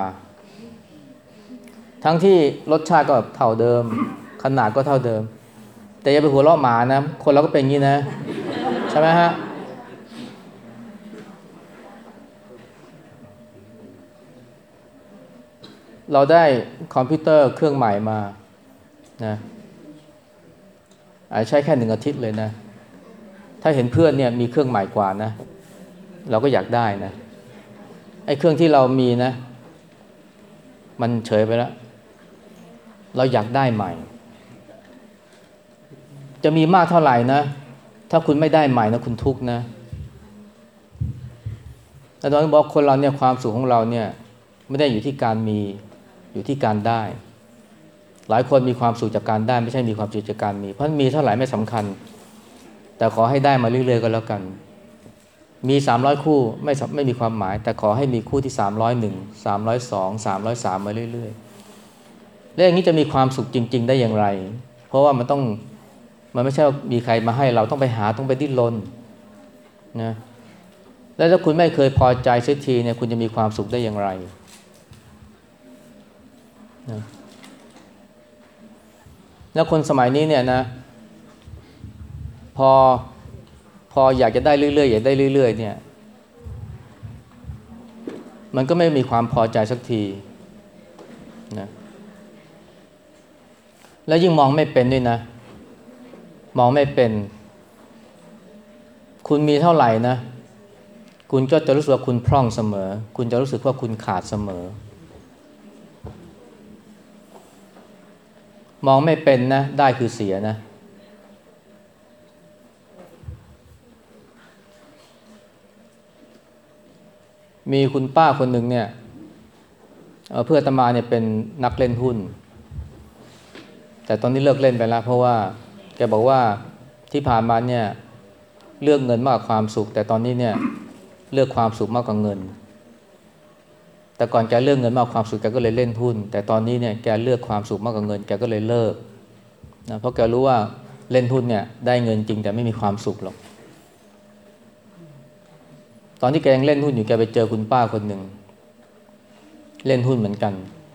Speaker 1: ทั้งที่รสชาติก็เท่าเดิมขนาดก็เท่าเดิมแต่อย่าไปหัวเราะหมานะคนเราก็เป็นอย่างนี้นะใช่ไหมฮะเราได้คอมพิวเตอร์เครื่องใหม่มานะอาจจะใช้แค่หนึ่งอาทิตย์เลยนะถ้าเห็นเพื่อนเนี่ยมีเครื่องใหม่กว่านะเราก็อยากได้นะไอ้เครื่องที่เรามีนะมันเฉยไปแล้วเราอยากได้ใหม่จะมีมากเท่าไหร่นะถ้าคุณไม่ได้ใหม่นะคุณทุกข์นะแต่ตอนนี้บอกคนเราเนี่ยความสุขของเราเนี่ยไม่ได้อยู่ที่การมีอยู่ที่การได้หลายคนมีความสุขจากการได้ไม่ใช่มีความสุขจากการมีเพราะมีเท่าไหร่ไม่สำคัญแต่ขอให้ได้มาเรื่อยๆก็แล้วกันมีสามร้อยคู่ไม่ไม่มีความหมายแต่ขอให้มีคู่ที่สามร้อยเอ็ด สามร้อยสอง สามร้อยสามมาเรื่อยๆแล้วอย่างนี้จะมีความสุขจริงๆได้อย่างไรเพราะว่ามันต้องมันไม่ใช่มีใครมาให้เราต้องไปหาต้องไปดิ้นรนนะแล้วถ้าคุณไม่เคยพอใจสักทีเนี่ยคุณจะมีความสุขได้อย่างไรนะแล้วคนสมัยนี้เนี่ยนะพอพออยากจะได้เรื่อยๆอยากได้เรื่อยๆเนี่ยมันก็ไม่มีความพอใจสักทีนะแล้วยิ่งมองไม่เป็นด้วยนะมองไม่เป็นคุณมีเท่าไหร่นะคุณก็จะรู้สึกว่าคุณพร่องเสมอคุณจะรู้สึกว่าคุณขาดเสมอมองไม่เป็นนะได้คือเสียนะมีคุณป้าคนหนึ่งเนี่ยเพื่อนอาตมาเนี่ยเป็นนักเล่นหุ้นแต่ตอนนี้เลิกเล่นไปแล้วเพราะว่าแกบอกว่าที่ผ่านมาเนี่ยเลือกเงินมากกว่าความสุขแต่ตอนนี้เนี่ยเลือกความสุขมากกว่าเงินแต่ก่อนแกเลือกเงินมากกว่าความสุขแกก็เลยเล่นหุ้นแต่ตอนนี้เนี่ยแกเลือกความสุขมากกว่าเงินแกก็เลยเลิกนะเพราะแกรู้ว่าเล่นหุ้นเนี่ยได้เงินจริงแต่ไม่มีความสุขหรอกตอนที่แกยังเล่นหุ้นอยู่แกไปเจอคุณป้าคนหนึ่งเล่นหุ้นเหมือนกัน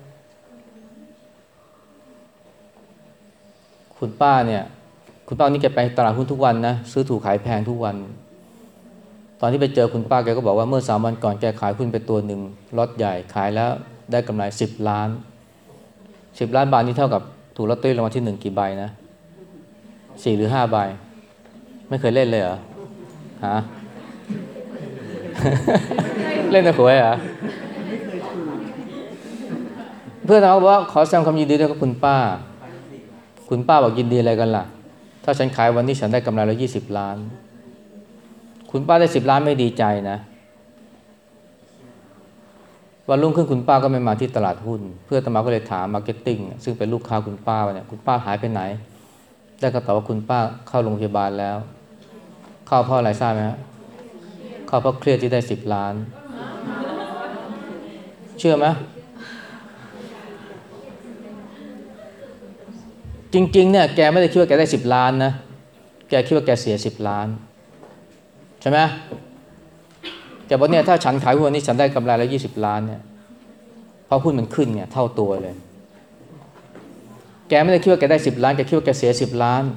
Speaker 1: คุณป้าเนี่ยคุณป้านี่แกไปตลาดหุ้นทุกวันนะซื้อถูกขายแพงทุกวันตอนที่ไปเจอคุณป้าแกก็บอกว่าเมื่อสามวันก่อนแกขายหุ้นไปตัวหนึ่งล็อตใหญ่ขายแล้วได้กำไรสิบล้านสิบล้านบาทนี่เท่ากับถูกลอตเตอรี่รางวัลที่หนึ่งกี่ใบนะสี่หรือห้าใบไม่เคยเล่นเลยเหรอฮะ เล่นแต่หวยเหรอเพื่อนเขาบอกว่าขอแสดงความยินดีด้วยกับคุณป้าคุณป้าบอกยินดีอะไรกันล่ะถ้าฉันขายวันนี้ฉันได้กำไรแล้วยี่สิบล้านคุณป้าได้สิบล้านไม่ดีใจนะวันรุ่งขึ้นคุณป้าก็ไม่มาที่ตลาดหุ้นเพื่อนตมาก็เลยถามมาร์เก็ตติ้งซึ่งเป็นลูกค้าคุณป้าเนี่ยคุณป้าหายไปไหนได้คำตอบว่าคุณป้าเข้าโรงพยาบาลแล้วเข้าเพราะอะไรทราบไหมฮะเข้าเพราะเครียดที่ได้สิบล้านเชื่อไหมจริงๆเนี่ยแกไม่ได้คิดว่าแกได้สิบล้านนะแกคิดว่าแกเสียสิบล้านใช่ไหมแกบอกเนี่ยถ้าฉันขายหุ้นนี้ฉันได้กำไรแล้วยี่สิบล้านเนี่ยเพราะหุ้นมันขึ้นเนี่ยเท่าตัวเลยแกไม่ได้คิดว่าแกได้สิบล้านแกคิดว่าแกเสียสิบล้าน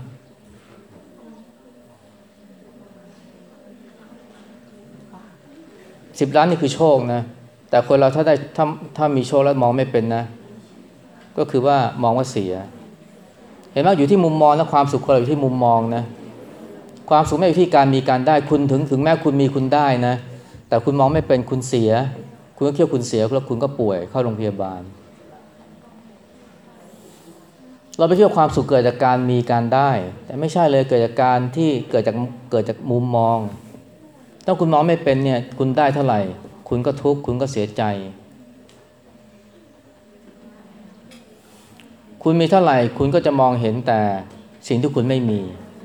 Speaker 1: สิบล้านนี่คือโชคนะแต่คนเราถ้าได้ถ้าถ้ามีโชคแล้วมองไม่เป็นนะก็คือว่ามองว่าเสียเห็นไหมอยู่ที่มุมมองและความสุขคนเราอยู่ที่มุมมองนะความสุขไม่อยู่ที่การมีการได้คุณถึงถึงแม้คุณมีคุณได้นะแต่คุณมองไม่เป็นคุณเสียคุณก็คิดว่าคุณเสียแล้วคุณก็ป่วยเข้าโรงพยาบาลเราไม่คิดว่าความสุขเกิดจากการมีการได้แต่ไม่ใช่เลยเกิดจากการที่เกิดจากเกิดจากมุมมองถ้าคุณมองไม่เป็นเนี่ยคุณได้เท่าไหร่คุณก็ทุกข์คุณก็เสียใจคุณมีเท่าไหร่คุณก็จะมองเห็นแต่สิ่งที่คุณไม่มี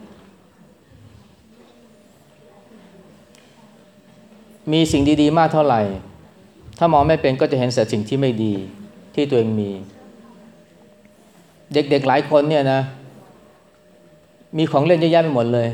Speaker 1: มีสิ่งดีๆมากเท่าไหร่ถ้ามองไม่เป็นก็จะเห็นแต่สิ่งที่ไม่ดีที่ตัวเองมีเด็กๆหลายคนเนี่ยนะมีของเล่นเยอะแยะไปหมดเลย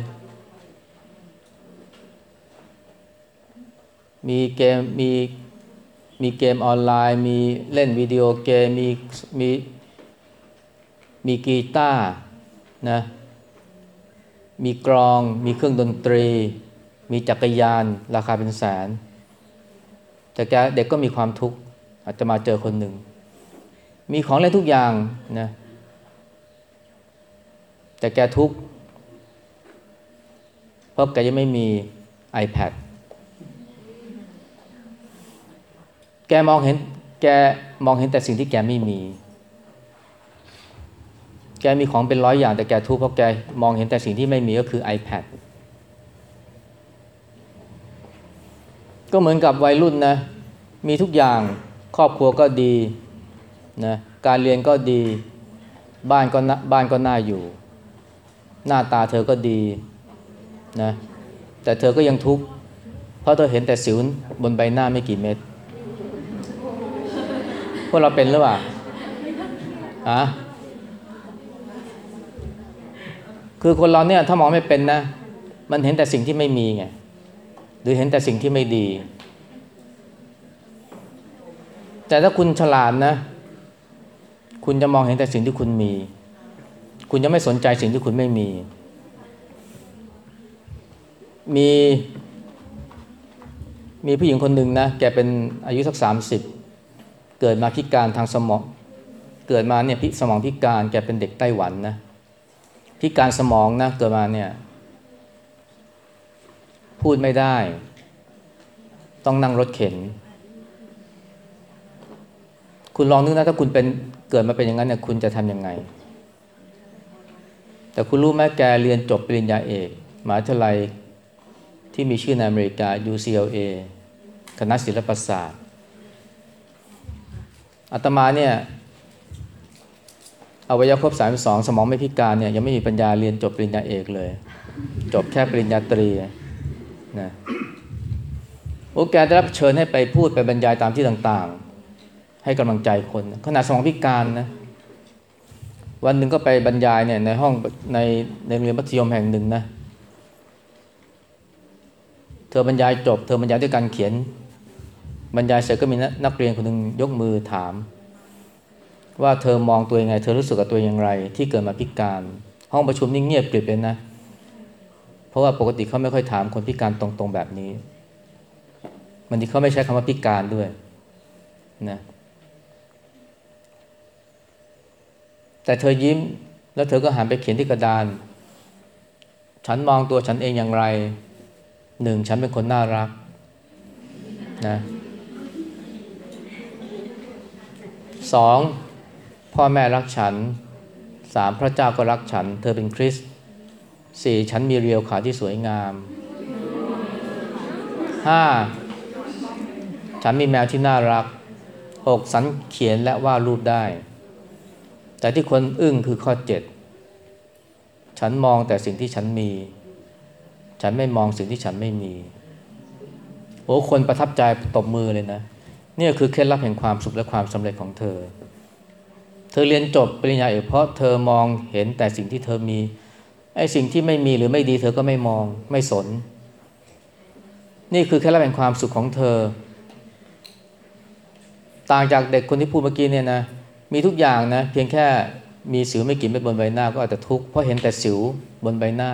Speaker 1: มีเกมมีมีเกมออนไลน์มีเล่นวิดีโอเกมมีมีมีกีตาร์นะมีกลองมีเครื่องดนตรีมีจักรยานราคาเป็นแสนแต่แกเด็กก็มีความทุกข์อาจจะมาเจอคนหนึ่งมีของเล่นทุกอย่างนะแต่แกทุกข์เพราะแกยังไม่มี iPad แกมองเห็นแกมองเห็นแต่สิ่งที่แกไม่มีแกมีของเป็นร้อยอย่างแต่แกทุกข์เพราะแกมองเห็นแต่สิ่งที่ไม่มีก็คือ iPad ก็เหมือนกับวัยรุ่นนะมีทุกอย่างครอบครัวก็ดีนะการเรียนก็ดีบ้านก็บ้านก็น่าอยู่หน้าตาเธอก็ดีนะแต่เธอก็ยังทุกข์เพราะเธอเห็นแต่สิวบนใบหน้าไม่กี่เม็ดพวกเราเป็นหรือเปล่าฮะคือคนเราเนี่ยถ้ามองไม่เป็นนะมันเห็นแต่สิ่งที่ไม่มีไงหรือเห็นแต่สิ่งที่ไม่ดีแต่ถ้าคุณฉลาดนะคุณจะมองเห็นแต่สิ่งที่คุณมีคุณจะไม่สนใจสิ่งที่คุณไม่มีมีมีผู้หญิงคนหนึ่งนะแกเป็นอายุสักสามสิบเกิดมาพิการทางสมองเกิดมาเนี่ยพิสมองพิการแกเป็นเด็กไต้หวันนะพิการสมองนะเกิดมาเนี่ยพูดไม่ได้ต้องนั่งรถเข็นคุณลองนึกนะถ้าคุณเป็นเกิดมาเป็นอย่างนั้นเนี่ยคุณจะทำยังไงแต่คุณรู้ไหมแกเรียนจบปริญญาเอกมหาวิทยาลัยที่มีชื่อในอเมริกา ยู ซี แอล เอ คณะศิลปศาสตร์อาตมาเนี่ยอวัยวะครบสามสิบสองสมองไม่พิการเนี่ยยังไม่มีปัญญาเรียนจบปริญญาเอกเลยจบแค่ปริญญาตรีนะโอ้แกได้รับเชิญให้ไปพูดไปบรรยายตามที่ต่างๆให้กำลังใจคนขนาดสมองพิการนะวันหนึ่งก็ไปบรรยายเนี่ยในห้องในในโรงเรียนมัธยมแห่งหนึ่งนะธอบรรยายจบเธอบรรยายด้วยการเขียนบรรยายเสร็จก็มีนักเรียนคนหนึ่งยกมือถามว่าเธอมองตัวยังไงเธอรู้สึกกับตัวอย่างไรที่เกิดมาพิการห้องประชุมนี่เงียบกริบเลยนะเพราะว่าปกติเขาไม่ค่อยถามคนพิการตรงๆแบบนี้บางทีเขาไม่ใช้คำว่าพิการด้วยนะแต่เธอยิ้มแล้วเธอก็หันไปเขียนที่กระดานฉันมองตัวฉันเองอย่างไรหนึ่งฉันเป็นคนน่ารักนะสองพ่อแม่รักฉันสามพระเจ้าก็รักฉันเธอเป็นคริสต์สี่ฉันมีเรียวขาที่สวยงามห้าฉันมีแมวที่น่ารักหกฉันเขียนและวาดรูปได้แต่ที่คนอึ้งคือข้อเจ็ดฉันมองแต่สิ่งที่ฉันมีฉันไม่มองสิ่งที่ฉันไม่มีโอ้คนประทับใจตบมือเลยนะนี่คือเคล็ดลับแห่งความสุขและความสำเร็จของเธอเธอเรียนจบปริญญาเอกเพราะเธอมองเห็นแต่สิ่งที่เธอมีไอ้สิ่งที่ไม่มีหรือไม่ดีเธอก็ไม่มองไม่สนนี่คือเคล็ดลับแห่งความสุขของเธอต่างจากเด็กคนที่พูดเมื่อกี้เนี่ยนะมีทุกอย่างนะเพียงแค่มีสิวไม่กี่เม็ดบนใบหน้าก็อาจจะทุกข์เพราะเห็นแต่สิวบนใบหน้า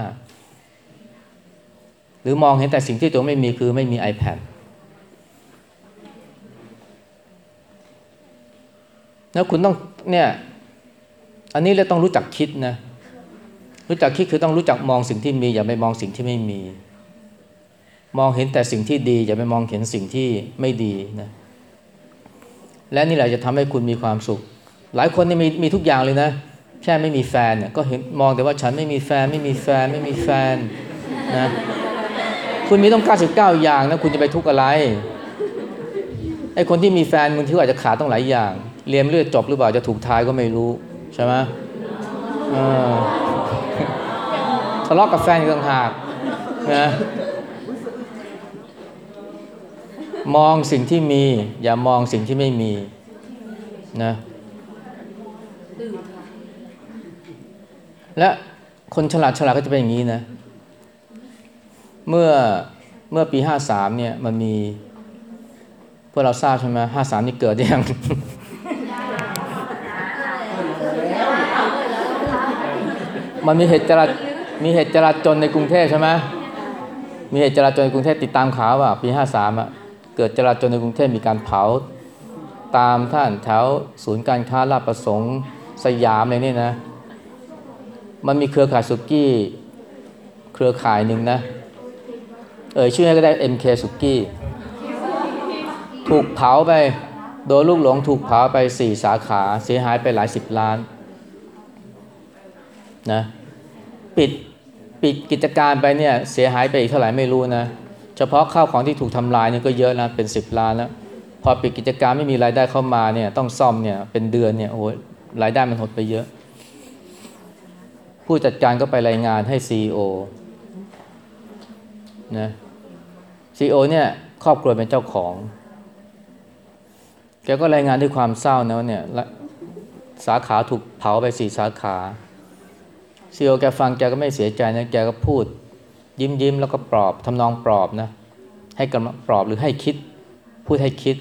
Speaker 1: หรือมองเห็นแต่สิ่งที่ตัวไม่มีคือไม่มี iPad แล้วคุณต้องเนี่ยอันนี้เราต้องรู้จักคิดนะรู้จักคิดคือต้องรู้จักมองสิ่งที่มีอย่าไปมองสิ่งที่ไม่มีมองเห็นแต่สิ่งที่ดีอย่าไปมองเห็นสิ่งที่ไม่ดีนะและนี่แหละจะทำให้คุณมีความสุขหลายคนนี่มีมีทุกอย่างเลยนะแค่ไม่มีแฟนเนี่ยก็เห็นมองแต่ว่าฉันไม่มีแฟนไม่มีแฟนไม่มีแฟนนะคุณมีต้องเก้าสิบเก้าอย่างนะคุณจะไปทุกข์อะไรไอ้คนที่มีแฟนบางทีอาจจะขาดต้องหลายอย่างเรียนเลือดจบหรือเปล่าจะถูกทายก็ไม่รู้ใช่ไหมเออทะเลาะกับแฟนอีกต่างหากนะมองสิ่งที่มีอย่ามองสิ่งที่ไม่มีนะและคนฉลาดฉลาดก็จะเป็นอย่างนี้นะเมื่อเมื่อปีห้าสามเนี่ยมันมีพวกเราทราบใช่ไหมห้าสามนี่เกิดยัง มันมีเหตุจรามีเหตุจราจรในกรุงเทพใช่ไหมมีเหตุจราจรในกรุงเทพติดตามข่าวว่าปีห้าสามอ่ะเกิดจราจรในกรุงเทพมีการเผาตามท่านแถวศูนย์การค้าลาดประสงค์สยามอะไรนี่นะมันมีเครือข่ายสุกี้เครือข่ายหนึ่งนะเอ่ยชื่อให้ก็ได้ เอ็ม เค สุกี้ถูกเผาไปโดยลูกหลงถูกเผาไปสี่สาขาเสียหายไปหลายสิบล้านนะปิดปิดกิจการไปเนี่ยเสียหายไปอีกเท่าไหร่ไม่รู้นะเฉพาะข้าวของที่ถูกทำลายเนี่ยก็เยอะนะเป็นสิบล้านแล้วพอปิดกิจการไม่มีรายได้เข้ามาเนี่ยต้องซ่อมเนี่ยเป็นเดือนเนี่ยโอ้ยรายได้มันหดไปเยอะผู้จัดการก็ไปรายงานให้ ซี อี โอ นะ ซี อี โอ เนี่ยครอบครัวเป็นเจ้าของแกก็รายงานด้วยความเศร้านะว่าเนี่ยสาขาถูกเผาไปสี่สาขา ซี อี โอ แกฟังแกก็ไม่เสียใจนะแกก็พูดยิ้มยิ้มแล้วก็ปลอบทำนองปลอบนะให้กำลังปลอบหรือให้คิดพูดให้คิด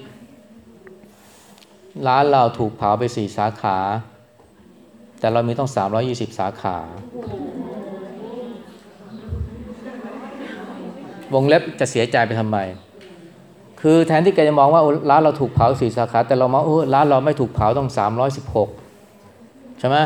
Speaker 1: ร้านเราถูกเผาไปสี่สาขาแต่เรามีต้องสามร้อยยี่สิบสาขาวงเล็บจะเสียใจไปทำไมคือแทนที่แกจะมองว่าร้านเราถูกเผาสี่สาขาแต่เรามองโอ้ร้านเราไม่ถูกเผาต้องสามร้อยสิบหกใช่ไหม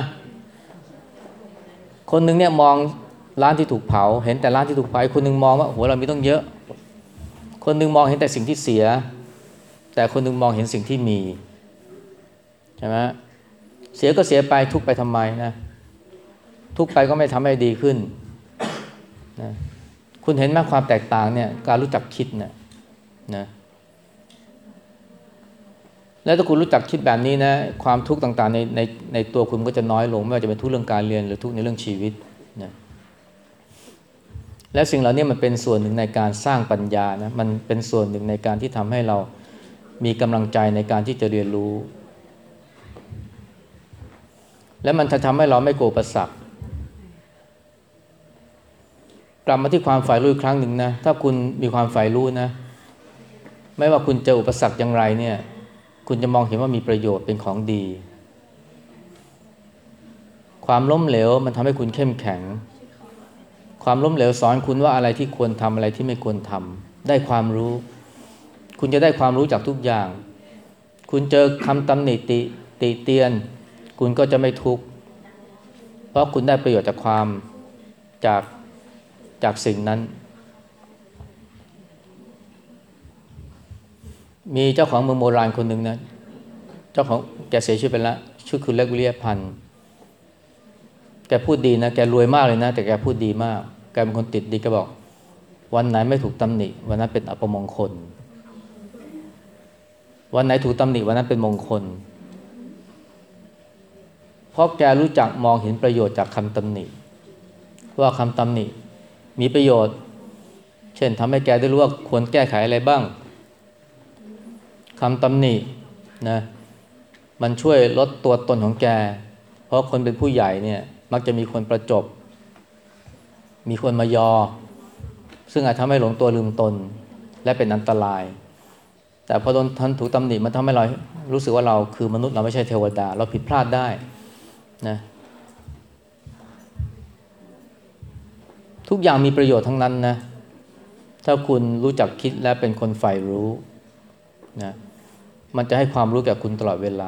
Speaker 1: คนหนึ่งเนี่ยมองร้านที่ถูกเผาเห็นแต่ร้านที่ถูกเผาคนหนึ่งมองว่าโหเรามีต้องเยอะคนหนึ่งมองเห็นแต่สิ่งที่เสียแต่คนหนึ่งมองเห็นสิ่งที่มีใช่ไหมเสียก็เสียไปทุกไปทำไมนะทุกไปก็ไม่ทำให้ดีขึ้นนะคุณเห็นไหมความแตกต่างเนี่ยการรู้จักคิดเนี่ยนะแล้วถ้าคุณรู้จักคิดแบบนี้นะความทุกข์ต่างๆในในในตัวคุณก็จะน้อยลงไม่ว่าจะเป็นทุกข์เรื่องการเรียนหรือทุกข์ในเรื่องชีวิตนะและสิ่งเหล่านี้มันเป็นส่วนหนึ่งในการสร้างปัญญานะมันเป็นส่วนหนึ่งในการที่ทำให้เรามีกำลังใจในการที่จะเรียนรู้และมันจะทำให้เราไม่กลัวอุปสรรคกลับมาที่ความใฝ่รู้อีกครั้งหนึ่งนะถ้าคุณมีความใฝ่รู้นะไม่ว่าคุณเจออุปสรรคอย่างไรเนี่ยคุณจะมองเห็นว่ามีประโยชน์เป็นของดีความล้มเหลวมันทำให้คุณเข้มแข็งความล้มเหลวสอนคุณว่าอะไรที่ควรทำอะไรที่ไม่ควรทำได้ความรู้คุณจะได้ความรู้จากทุกอย่างคุณเจอคำตำหนิติติเตียนคุณก็จะไม่ทุกข์เพราะคุณได้ประโยชน์จากความจากจากสิ่งนั้นมีเจ้าของเมืองโบราณคนหนึ่งนะเจ้าของแกเสียชีวิตไปแล้วชื่อคุณเล็กวิริยพันธ์แกพูดดีนะแกรวยมากเลยนะแต่แกพูดดีมากแกเป็นคนติดดีแกบอกวันไหนไม่ถูกตำหนิวันนั้นเป็นอัปมงคลวันไหนถูกตำหนิวันนั้นเป็นมงคลเพราะแกรู้จักมองเห็นประโยชน์จากคำตำหนิว่าคำตำหนิมีประโยชน์เช่นทำให้แกได้รู้ว่าควรแก้ไขอะไรบ้างคำตำหนินะมันช่วยลดตัวตนของแกเพราะคนเป็นผู้ใหญ่เนี่ยมักจะมีคนประจบมีคนมายอซึ่งอาจทำให้หลงตัวลืมตนและเป็นอันตรายแต่พอโดนทันถูกตำหนิมันทำให้เรารู้สึกว่าเราคือมนุษย์เราไม่ใช่เทวดาเราผิดพลาดได้นะทุกอย่างมีประโยชน์ทั้งนั้นนะถ้าคุณรู้จักคิดและเป็นคนใฝ่รู้นะมันจะให้ความรู้แก่คุณตลอดเวลา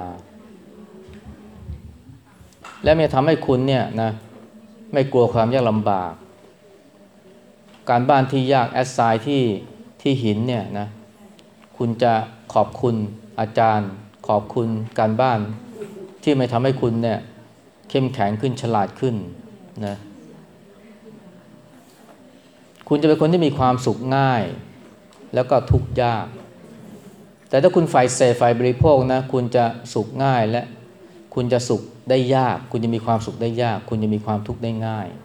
Speaker 1: และมันจะทำให้คุณเนี่ยนะไม่กลัวความยากลำบากการบ้านที่ยากแอสไซน์ที่ที่หินเนี่ยนะคุณจะขอบคุณอาจารย์ขอบคุณการบ้านที่ไม่ทำให้คุณเนี่ยเข้มแข็งขึ้นฉลาดขึ้นนะคุณจะเป็นคนที่มีความสุขง่ายแล้วก็ทุกข์ยากแต่ถ้าคุณฝ่ายเสพฝ่ายบริโภคนะคุณจะสุขง่ายและคุณจะสุขได้ยากคุณจะมีความสุขได้ยากคุณจะมีความทุกข์ได้ง่าย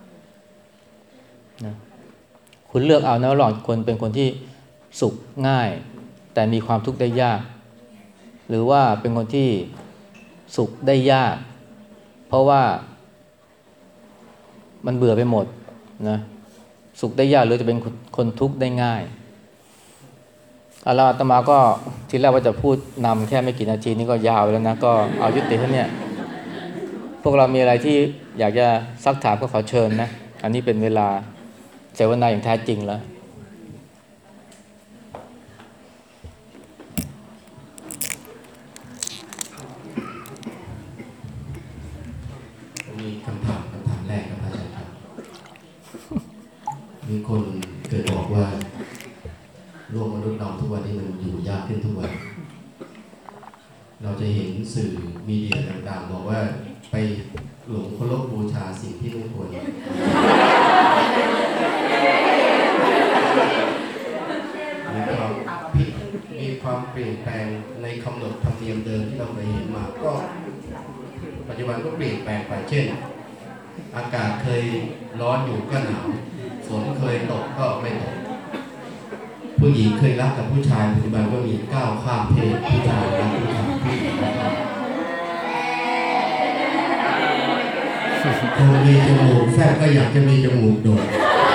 Speaker 1: นะคุณเลือกเอานะระหว่างคนเป็นคนที่สุขง่ายแต่มีความทุกข์ได้ยากหรือว่าเป็นคนที่สุขได้ยากเพราะว่ามันเบื่อไปหมดนะสุขได้ยากหรือจะเป็นคนทุกข์ได้ง่ายอาลาตมาก็ทีแรกว่าจะพูดนำแค่ไม่กี่นาทีนี้ก็ยาวแล้วนะก็เอายุติเท่านี้พวกเรามีอะไรที่อยากจะซักถามก็ขอเชิญนะอันนี้เป็นเวลาเสวนาอย่างแท้จริงแล้ว
Speaker 2: มีคำถามคำถามแรกครับอาจารย์ครับมีคนเคยบอกว่าโลกมนุษย์เราทุกวันนี้มันอยู่ยากขึ้นทุกวันเราจะเห็นสื่อมีเดียต่างๆบอกว่าไปหลงเคารพบูชาสิ่งที่ไม่ควรมีความผิดมีความเปลี่ยนแปลงในคำหนดธรรมเนียมเดิมที่เราเคยเห็นมาก็ปัจจุบันก็เปลี่ยนแปลงไปเช่นอากาศเคยร้อนอยู่ก็หนาวฝนเคยตกก็ไม่ตกผู้หญิงเคยรักกับผู้ชายปัจจุบันก็มีก้าวข้ามเพศผู้ชายรักผู้ชายผู้หญิงรักคนมีจมูกแฟบก็อยากจะมีจมูกโด่ง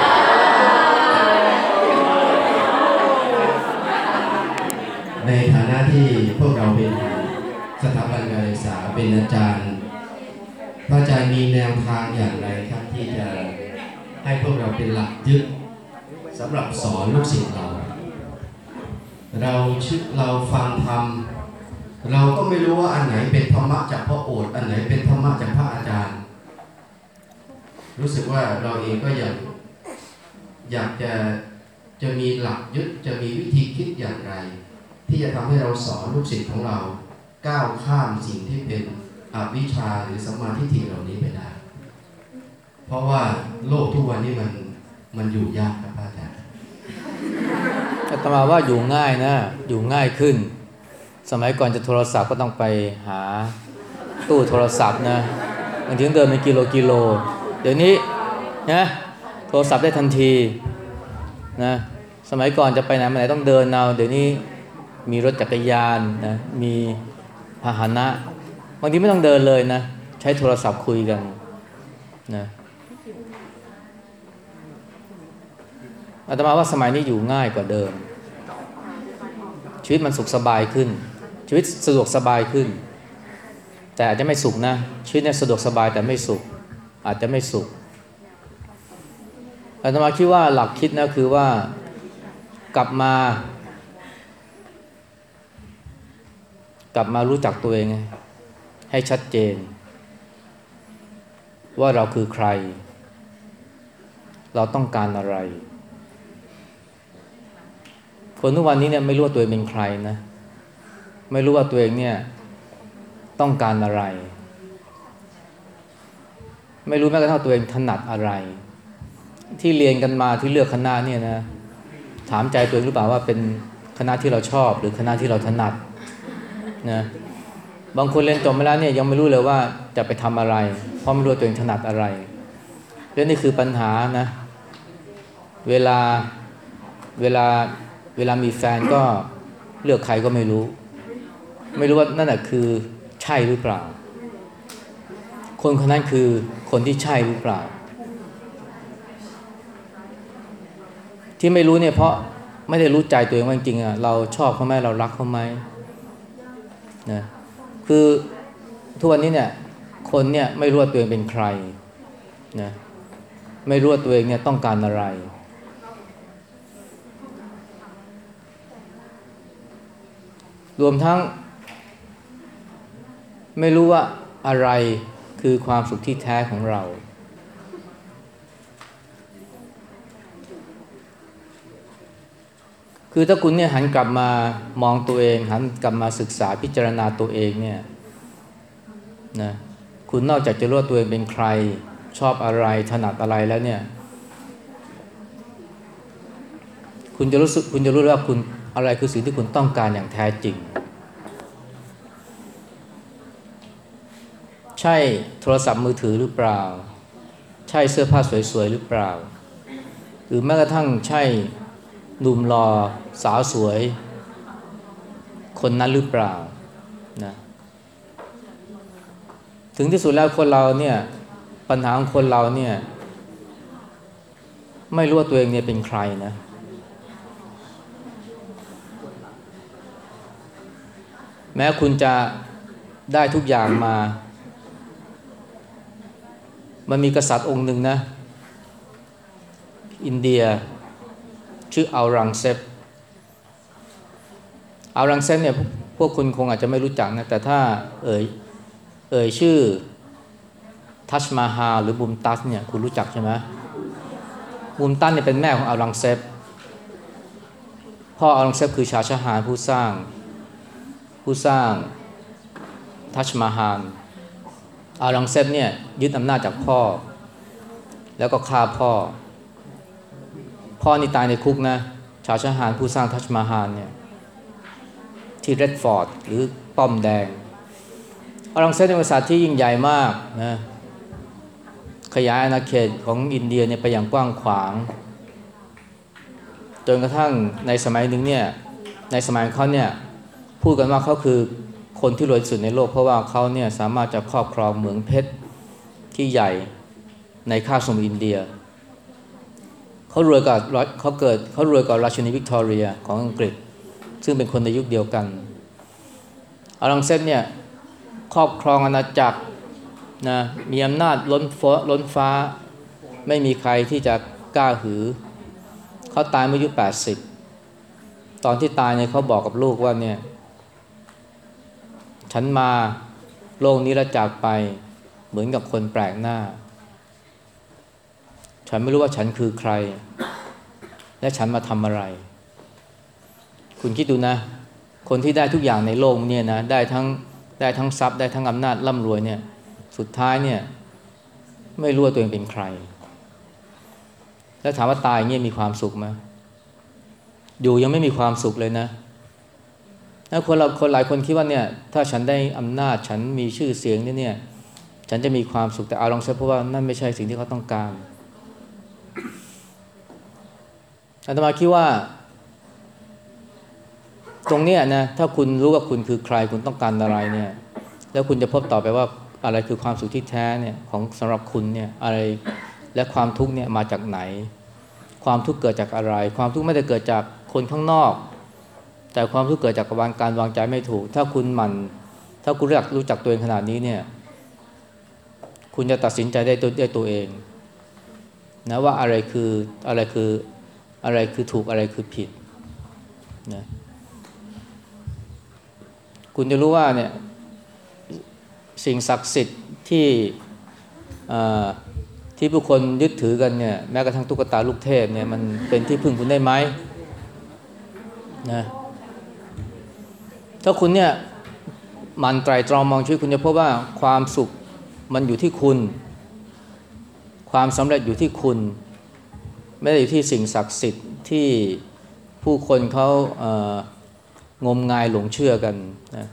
Speaker 2: ในฐานะที่พวกเราเป็นสถาบันการศึกษาเป็นอาจารย์พระอาจารย์มีแนวทางอย่างไรครับที่จะให้พวกเราเป็นหลักยึดสำหรับสอนลูกศิษย์เราเราชึเราฟังธรรมเราก็ไม่รู้ว่าอันไหนเป็นธรรมะจากพระโอษฐ์อันไหนเป็นธรรมะจากพระอาจารย์รู้สึกว่าเราเองก็อยากอยากจะจะมีหลักยึดจะมีวิธีคิดอย่างไรที่จะทำให้เราสอนลูกศิษย์ของเราก้าวข้ามสิ่งที่เป็นอวิชชาหรือสัมมาทิฏฐิเหล่านี้ไปได้เพราะว่าโลกทุกวันนี้มันมันอยู่ยากครับอาจารย์
Speaker 1: อาตมาว่าอยู่ง่ายนะอยู่ง่ายขึ้นสมัยก่อนจะโทรศัพท์ก็ต้องไปหาตู้โทรศัพท์นะบางทีต้องเดินเป็นกิโลกิโลเดี๋ยวนี้นะโทรศัพท์ได้ทันทีนะสมัยก่อนจะไปไหนมาไหนต้องเดินเอาเดี๋ยวนี้มีรถจักรยานนะมีพาหนะบางทีไม่ต้องเดินเลยนะใช้โทรศัพท์คุยกันนะอาตมาว่าสมัยนี้อยู่ง่ายกว่าเดิมชีวิตมันสุขสบายขึ้นชีวิตสะดวกสบายขึ้นแต่อาจจะไม่สุขนะชีวิตเนี่ยสะดวกสบายแต่ไม่สุขอาจจะไม่สุขอาตมาคิดว่าหลักคิดนะคือว่ากลับมากลับมารู้จักตัวเองให้ชัดเจนว่าเราคือใครเราต้องการอะไรคนทุกวันนี้เนี่ยไม่รู้ว่าตัวเองเป็นใครนะไม่รู้ว่าตัวเองเนี่ยต้องการอะไรไม่รู้แม้กระทั่งตัวเองถนัดอะไรที่เรียนกันมาที่เลือกคณะเนี่ยนะถามใจตัวเองหรือเปล่าว่าเป็นคณะที่เราชอบหรือคณะที่เราถนัดนะบางคนเรียนจบมาแล้วเนี่ยยังไม่รู้เลยว่าจะไปทำอะไรเพราะไม่รู้ตัวเองถนัดอะไรและนี่คือปัญหานะเวลาเวลาเวลามีแฟนก็เลือกใครก็ไม่รู้ไม่รู้ว่านั่นแหละคือใช่หรือเปล่าคนคนนั้นคือคนที่ใช่หรือเปล่าที่ไม่รู้เนี่ยเพราะไม่ได้รู้ใจตัวเองว่าจริงๆอ่ะเราชอบเขาไหมเรารักเขาไหมนะคือทุกวันนี้เนี่ยคนเนี่ยไม่รู้ว่าตัวเองเป็นใครนะไม่รู้ว่าตัวเองเนี่ยต้องการอะไรรวมทั้งไม่รู้ว่าอะไรคือความสุขที่แท้ของเราคือถ้าคุณเนี่ยหันกลับมามองตัวเองหันกลับมาศึกษาพิจารณาตัวเองเนี่ยนะคุณนอกจากจะรู้ว่าตัวเองเป็นใครชอบอะไรถนัดอะไรแล้วเนี่ยคุณจะรู้สึกคุณจะรู้ว่าคุณอะไรคือสิ่งที่คุณต้องการอย่างแท้จริงใช่โทรศัพท์มือถือหรือเปล่าใช่เสื้อผ้าสวยๆหรือเปล่าหรือแม้กระทั่งใช่หนุ่มหล่อสาวสวยคนนั้นหรือเปล่านะถึงที่สุดแล้วคนเราเนี่ยปัญหาของคนเราเนี่ยไม่รู้ว่าตัวเองเนี่ยเป็นใครนะแม้คุณจะได้ทุกอย่างมามันมีกษัตริย์องค์หนึ่งนะอินเดียชื่ออัลรังเซปอัลรังเซปเนี่ยพวกคุณคงอาจจะไม่รู้จักนะแต่ถ้าเอ่ยเอ่ยชื่อทัชมาฮาลหรือบุมตัสเนี่ยคุณรู้จักใช่ไหมบุมตัสเนี่ยเป็นแม่ของอัลรังเซปพ่ออัลรังเซปคือชาชาฮานผู้สร้างผู้สร้างทัชมาฮาลอัลรังเซปเนี่ยยึดอำนาจจากพ่อแล้วก็ฆ่าพ่อพ่อนี่ตายในคุกนะชาชาฮานผู้สร้างทัชมาฮาลเนี่ยที่เรดฟอร์ดหรือป้อมแดงอัลรังเซปเป็นกษัตริย์ที่ยิ่งใหญ่มากนะขยายอาณาเขตของอินเดียเนี่ยไปอย่างกว้างขวางจนกระทั่งในสมัยหนึ่งเนี่ยในสมัยของเขาเนี่ยพูดกันว่าเขาคือคนที่รวยที่สุดในโลกเพราะว่าเขาเนี่ยสามารถจะครอบครองเหมืองเพชรที่ใหญ่ในคาบสมุทรอินเดียเขารวยกว่าเขาเกิดเขารวยกว่าราชินีวิกตอเรียของอังกฤษซึ่งเป็นคนในยุคเดียวกันอัลรังเซปเนี่ยครอบครองอาณาจักรนะมีอำนาจล้นฟ้าล้นฟ้าไม่มีใครที่จะกล้าหือเขาตายเมื่ออายุแปดสิบตอนที่ตายเนี่ยเขาบอกกับลูกว่าเนี่ยฉันมาโลกนี้แล้วจากไปเหมือนกับคนแปลกหน้าฉันไม่รู้ว่าฉันคือใครและฉันมาทำอะไรคุณคิดดูนะคนที่ได้ทุกอย่างในโลกเนี่ยนะได้ทั้งได้ทั้งทรัพย์ได้ทั้งอำนาจร่ำรวยเนี่ยสุดท้ายเนี่ยไม่รู้ว่าตัวเองเป็นใครแล้วถามว่าตายเงี้ยมีความสุขไหมอยู่ยังไม่มีความสุขเลยนะแล้วคนเราคนหลายคนคิดว่าเนี่ยถ้าฉันได้อำนาจฉันมีชื่อเสียงเนี่ยเนี่ยฉันจะมีความสุขแต่เอาลองเช็คเพราะว่านั่นไม่ใช่สิ่งที่เขาต้องการอาตมาคิดว่าตรงเนี้ยนะถ้าคุณรู้ว่าคุณคือใครคุณต้องการอะไรเนี่ยแล้วคุณจะพบต่อไปว่าอะไรคือความสุขที่แท้เนี่ยของสำหรับคุณเนี่ยอะไรและความทุกข์เนี่ยมาจากไหนความทุกข์เกิดจากอะไรความทุกข์ไม่ได้เกิดจากคนข้างนอกแต่ความทุกข์เกิดจากการวางใจไม่ถูกถ้าคุณหมั่นถ้าคุณรู้จักรู้จักตัวเองขนาดนี้เนี่ยคุณจะตัดสินใจได้ด้วยตัวเองนะว่าอะไรคืออะไรคืออะไรคือถูกอะไรคือผิดนะคุณจะรู้ว่าเนี่ยสิ่งศักดิ์สิทธิ์ที่ที่ผู้คนยึดถือกันเนี่ยแม้กระทั่งตุ๊กตาลูกเทพเนี่ยมันเป็นที่พึ่งคุณได้ไหมนะถ้าคุณเนี่ยมันไตรตรองมองชีวิตคุณจะพบว่าความสุขมันอยู่ที่คุณความสำเร็จอยู่ที่คุณไม่ได้อยู่ที่สิ่งศักดิ์สิทธิ์ที่ผู้คนเขาเอ่องมงายหลงเชื่อกันนะ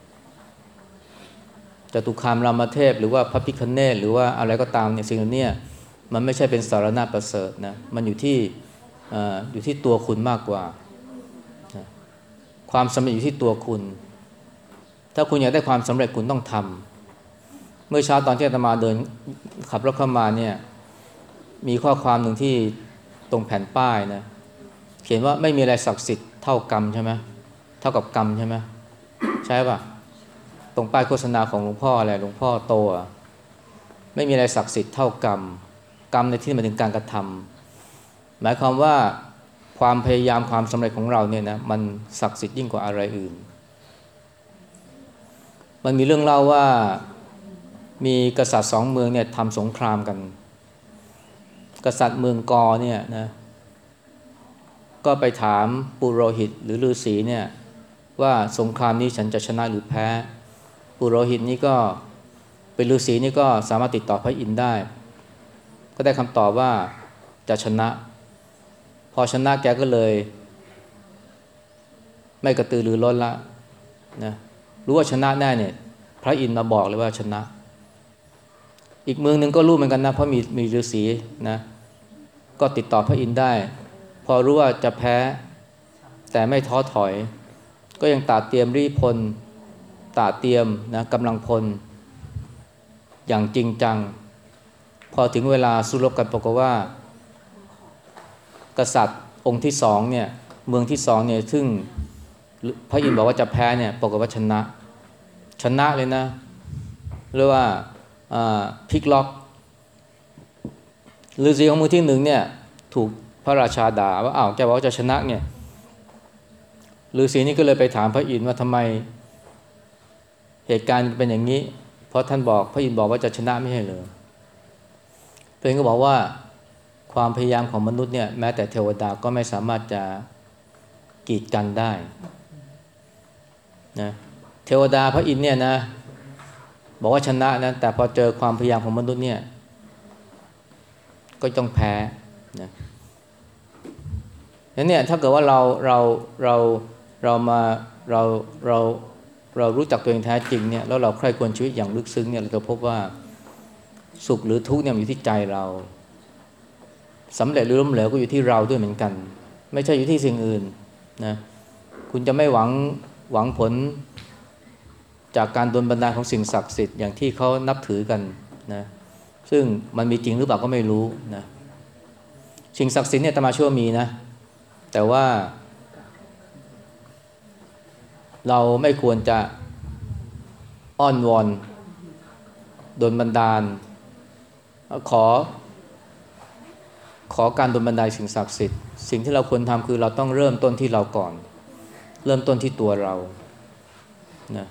Speaker 1: จตุคามรามเทพหรือว่าพระพิฆเนศหรือว่าอะไรก็ตามเนี่ยสิ่งเหล่านี้มันไม่ใช่เป็นสารณะประเสริฐนะมันอยู่ที่เอ่ออยู่ที่ตัวคุณมากกว่านะความสำเร็จอยู่ที่ตัวคุณถ้าคุณอยากได้ความสำเร็จคุณต้องทำเมื่อเช้าตอนที่อาตมาเดินขับรถเข้ามาเนี่ยมีข้อความหนึ่งที่ตรงแผ่นป้ายนะเขียนว่าไม่มีอะไรศักดิ์สิทธิ์เท่ากรรมใช่ไหมเท่ากับกรรมใช่ไหมใช่ป่ะตรงป้ายโฆษณาของหลวงพ่ออะไรหลวงพ่อโตอ่ะไม่มีอะไรศักดิ์สิทธิ์เท่ากรรมกรรมในที่หมายถึงการกระทำหมายความว่าความพยายามความสำเร็จของเราเนี่ยนะมันศักดิ์สิทธิ์ยิ่งกว่าอะไรอื่นมันมีเรื่องเล่าว่ามีกษัตริย์สองเมืองเนี่ยทำสงครามกันกษัตริย์เมืองกอเนี่ยนะก็ไปถามปุโรหิตหรือฤาษีเนี่ยว่าสงครามนี้ฉันจะชนะหรือแพ้ปุโรหิตนี่ก็เป็นฤาษีนี่ก็สามารถติดต่อพระอินทร์ได้ก็ได้คำตอบว่าจะชนะพอชนะแกก็เลยไม่กระตือรือร้นละนะรู้ว่าชนะแน่เนี่ยพระอินทร์มาบอกเลยว่าชนะอีกเมืองหนึ่งก็รู้เหมือนกันนะเพราะมีมีฤาษีนะก็ติดต่อพระอินทร์ได้พอรู้ว่าจะแพ้แต่ไม่ท้อถอยก็ยังตาเตรียมรีพลตาเตรียมนะกำลังพลอย่างจริงจังพอถึงเวลาสู้รบกันปรากฏว่ากษัตริย์องค์ที่สองเนี่ยเมืองที่สองเนี่ยซึ่งพระอินทร์บอกว่าจะแพ้เนี่ยปรากฏว่าชนะชนะเลยนะเรียกว่าพลิกล็อกฤาษีของมือที่หนึ่งเนี่ยถูกพระราชาด่าว่าอ้าวแกบอกว่าจะชนะเนี่ยฤาษีนี่ก็เลยไปถามพระอินทร์ว่าทำไมเหตุการณ์เป็นอย่างนี้เพราะท่านบอกพระอินทร์บอกว่าจะชนะไม่ใช่เหรอพระอินทร์ก็บอกว่าความพยายามของมนุษย์เนี่ยแม้แต่เทวดาก็ไม่สามารถจะกีดกันได้นะเทวดาพระอินทร์เนี่ยนะบอกว่าชนะนะแต่พอเจอความพยายามของมนุษย์เนี่ยก็ต้องแพ้นะงั้นเนี่ยถ้าเกิดว่าเราเราเราเรามาเราเราเรารู้จักตัวเองแท้จริงเนี่ยแล้วเราใคร่ควรชีวิตอย่างลึกซึ้งเนี่ยเราจะพบว่าสุขหรือทุกข์เนี่ยอยู่ที่ใจเราสำเร็จหรือล้มเหลวก็อยู่ที่เราด้วยเหมือนกันไม่ใช่อยู่ที่สิ่งอื่นนะคุณจะไม่หวังหวังผลจากการดลบันดาลของสิ่งศักดิ์สิทธิ์อย่างที่เขานับถือกันนะซึ่งมันมีจริงหรือเปล่าก็ไม่รู้นะสิ่งศักดิ์สิทธิ์เนี่ยอาตมาเชื่อว่ามีนะแต่ว่าเราไม่ควรจะอ้อนวอนดลบันดาลขอขอการดลบันดาลสิ่งศักดิ์สิทธิ์สิ่งที่เราควรทำคือเราต้องเริ่มต้นที่เราก่อนเริ่มต้นที่ตัวเรานะ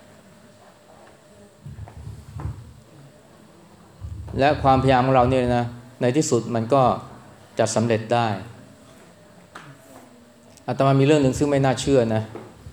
Speaker 1: และความพยายามของเราเนี่ยนะในที่สุดมันก็จะสำเร็จได้อาตมามีเรื่องหนึ่งซึ่งไม่น่าเชื่อนะ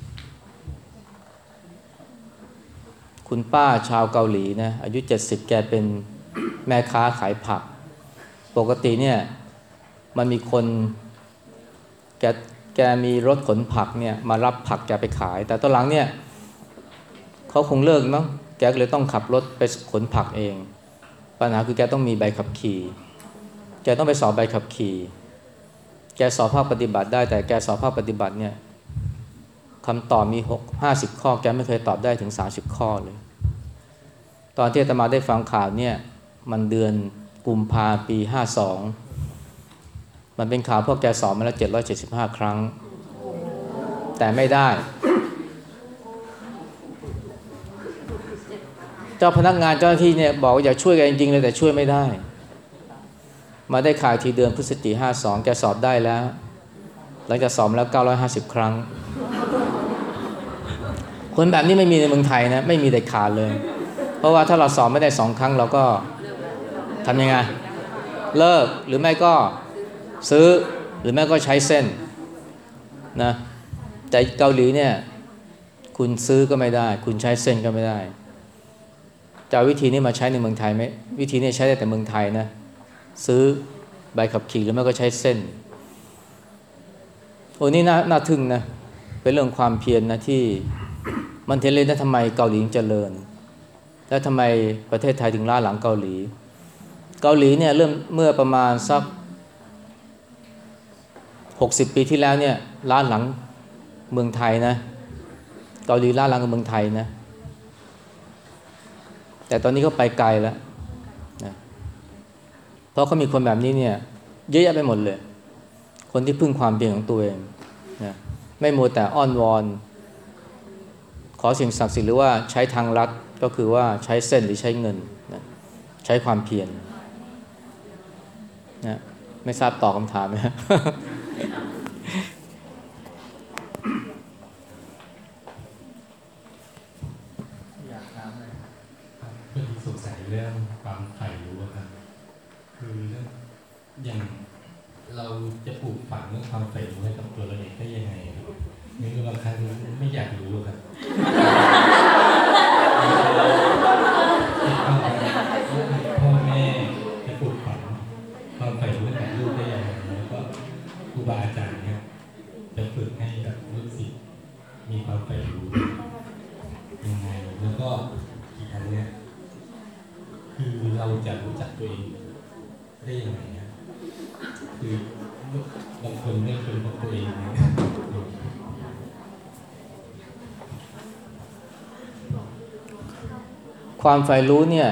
Speaker 1: คุณป้าชาวเกาหลีนะอายุเจ็ดสิบแกเป็นแม่ค้าขายผักปกติเนี่ยมันมีคนแกแกมีรถขนผักเนี่ยมารับผักแกไปขายแต่ตอนหลังเนี่ยเขาคงเลิกมั้งแกก็เลยต้องขับรถไปขนผักเองปัญหาคือแกต้องมีใบขับขี่แกต้องไปสอบใบขับขี่แกสอบภาคปฏิบัติได้แต่แกสอบภาคปฏิบัติเนี่ยคำตอบมีหก ห้าสิบข้อแกไม่เคยตอบได้ถึงสามสิบข้อเลยตอนที่อาตมาได้ฟังข่าวเนี่ยมันเดือนกุมภาพันธ์ปีห้าสองมมันเป็นข่าวพวกแกสอบมาแล้วเจ็ดร้อยเจ็ดสิบห้าครั้งแต่ไม่ได้เจ้าพนักงานเจ้าหน้าที่เนี่ยบอกว่าอยากช่วยกันจริงๆเลยแต่ช่วยไม่ได้มาได้ข่าวทีเดือนพฤศจิกายนห้าสองแกสอบได้แล้วหลังจากสอบแล้วเก้าร้อยห้าสิบครั้งคนแบบนี้ไม่มีในเมืองไทยนะไม่มีเด็ดขาดเลยเพราะว่าถ้าเราสอบไม่ได้สองครั้งเราก็ทำยังไงเลิกหรือไม่ก็ซื้อหรือไม่ก็ใช้เส้นนะแต่เกาหลีเนี่ยคุณซื้อก็ไม่ได้คุณใช้เส้นก็ไม่ได้จะเอาวิธีนี้มาใช้ในเมืองไทยไหมวิธีนี้ใช้ได้แต่เมืองไทยนะซื้อใบขับขี่หรือไม่ก็ใช้เส้นโอ้นี่น่าน่าทึ่งนะเป็นเรื่องความเพียร น, นะที่มันเห็นเลยนะทำไมเกาหลีเจริญและทำไมประเทศไทยถึงล้าหลังเกาหลีเกาหลีเนี่ยเริ่มเมื่อประมาณสักหกสิบปีที่แล้วเนี่ยล้าหลังเมืองไทยนะเกาหลีล้าหลังกับเมืองไทยนะแต่ตอนนี้เขาไปไกลแล้วนะเพราะเขามีคนแบบนี้เนี่ยเยอะแยะไปหมดเลยคนที่พึ่งความเพียรของตัวเองนะไม่มัวแต่อ้อนวอนขอสิ่งศักดิ์สิทธิ์หรือว่าใช้ทางลัดก็คือว่าใช้เส้นหรือใช้เงินนะใช้ความเพียรนะไม่ทราบตอบคำถามไหม
Speaker 3: อยากถามเลยครับเมื่อกี้สงสัยเรื่องความใฝ่รู้ครับคือเรื่องอย่างเราจะปลูกฝังเรื่องความใฝ่รู้ให้กับตัวเราเองได้ยังไงครับนี่คือบางครั้งไม่อยากรู้ครับพ่อแม่จะปลูกฝังความใฝ่รู้ให้กับลูกได้ยังไงแล้วก็ครูบาอาจารย์เนี่ยจะฝึกให้กับลูกศิษย์มีความใฝ่รู้ยังไงแล้วก็อีกอันเนี้ยคือเราจะรู้จักตัวเองได้ยังไงนะคือบางคนไม่เคยรู้ตัวเองนะ
Speaker 1: ความใฝ่รู้เนี่ย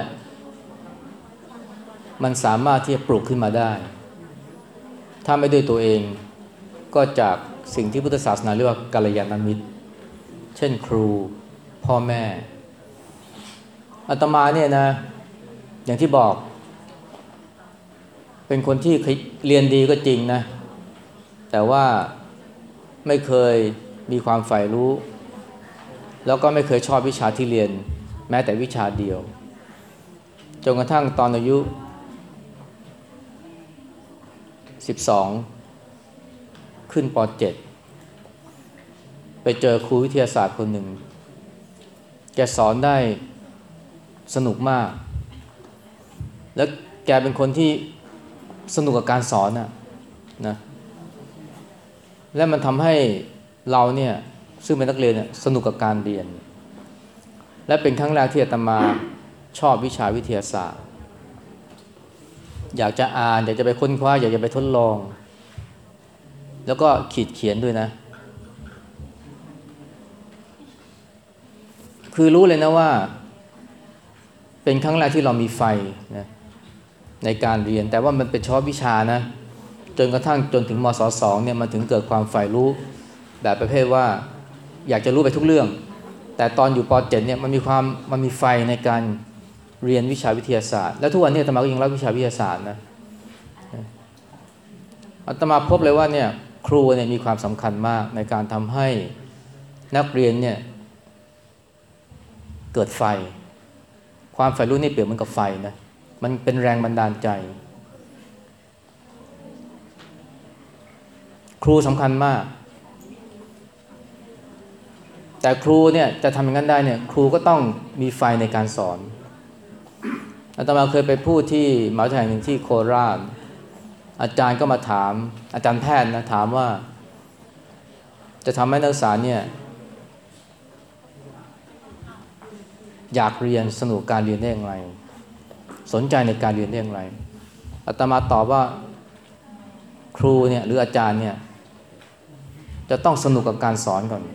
Speaker 1: มันสามารถที่จะปลูกขึ้นมาได้ถ้าไม่ด้วยตัวเองก็จากสิ่งที่พุทธศาสนาเรียกว่ากัลยาณมิตรเช่นครูพ่อแม่อาตมาเนี่ยนะอย่างที่บอกเป็นคนที่เรียนดีก็จริงนะแต่ว่าไม่เคยมีความใฝ่รู้แล้วก็ไม่เคยชอบวิชาที่เรียนแม้แต่วิชาเดียวจนกระทั่งตอนอายุสิบสองขึ้นป.เจ็ด ไปเจอครูวิทยาศาสตร์คนหนึ่งแกสอนได้สนุกมากแล้วแกเป็นคนที่สนุกกับการสอนนะนะและมันทำให้เราเนี่ยซึ่งเป็นนักเรียนเนี่ยสนุกกับการเรียนและเป็นครั้งแรกที่อาตมาชอบวิชาวิทยาศาสตร์อยากจะอ่านอยากจะไปค้นคว้าอยากจะไปทดลองแล้วก็ขีดเขียนด้วยนะคือรู้เลยนะว่าเป็นครั้งแรกที่เรามีไฟนะในการเรียนแต่ว่ามันเป็นเฉพาะวิชานะจนกระทั่งจนถึงมศสองเนี่ยมันถึงเกิดความใฝ่รู้แบบประเภทว่าอยากจะรู้ไปทุกเรื่องแต่ตอนอยู่ป.เจ็ด เนี่ยมันมีความมันมีไฟในการเรียนวิชาวิทยาศาสตร์และทุกวันนี้อาตมาก็ยังรักวิชาวิทยาศาสตร์นะอาตมาพบเลยว่าเนี่ยครูเนี่ยมีความสำคัญมากในการทำให้นักเรียนเนี่ยเกิดไฟความใฝ่รู้นี่เปรียบเหมือนกับไฟนะมันเป็นแรงบันดาลใจครูสำคัญมากแต่ครูเนี่ยจะทำอย่างนั้นได้เนี่ยครูก็ต้องมีไฟในการสอนอาตมาเคยไปพูดที่มหาวิทยาลัยหนึ่งที่โคราชอาจารย์ก็มาถามอาจารย์แพทย์นะถามว่าจะทำให้นักศึกษาเนี่ยอยากเรียนสนุกการเรียนได้อย่างไรสนใจในการเรียนได้อย่างไรอาตมาตอบว่าครูเนี่ยหรืออาจารย์เนี่ยจะต้องสนุกกับการสอนก่อน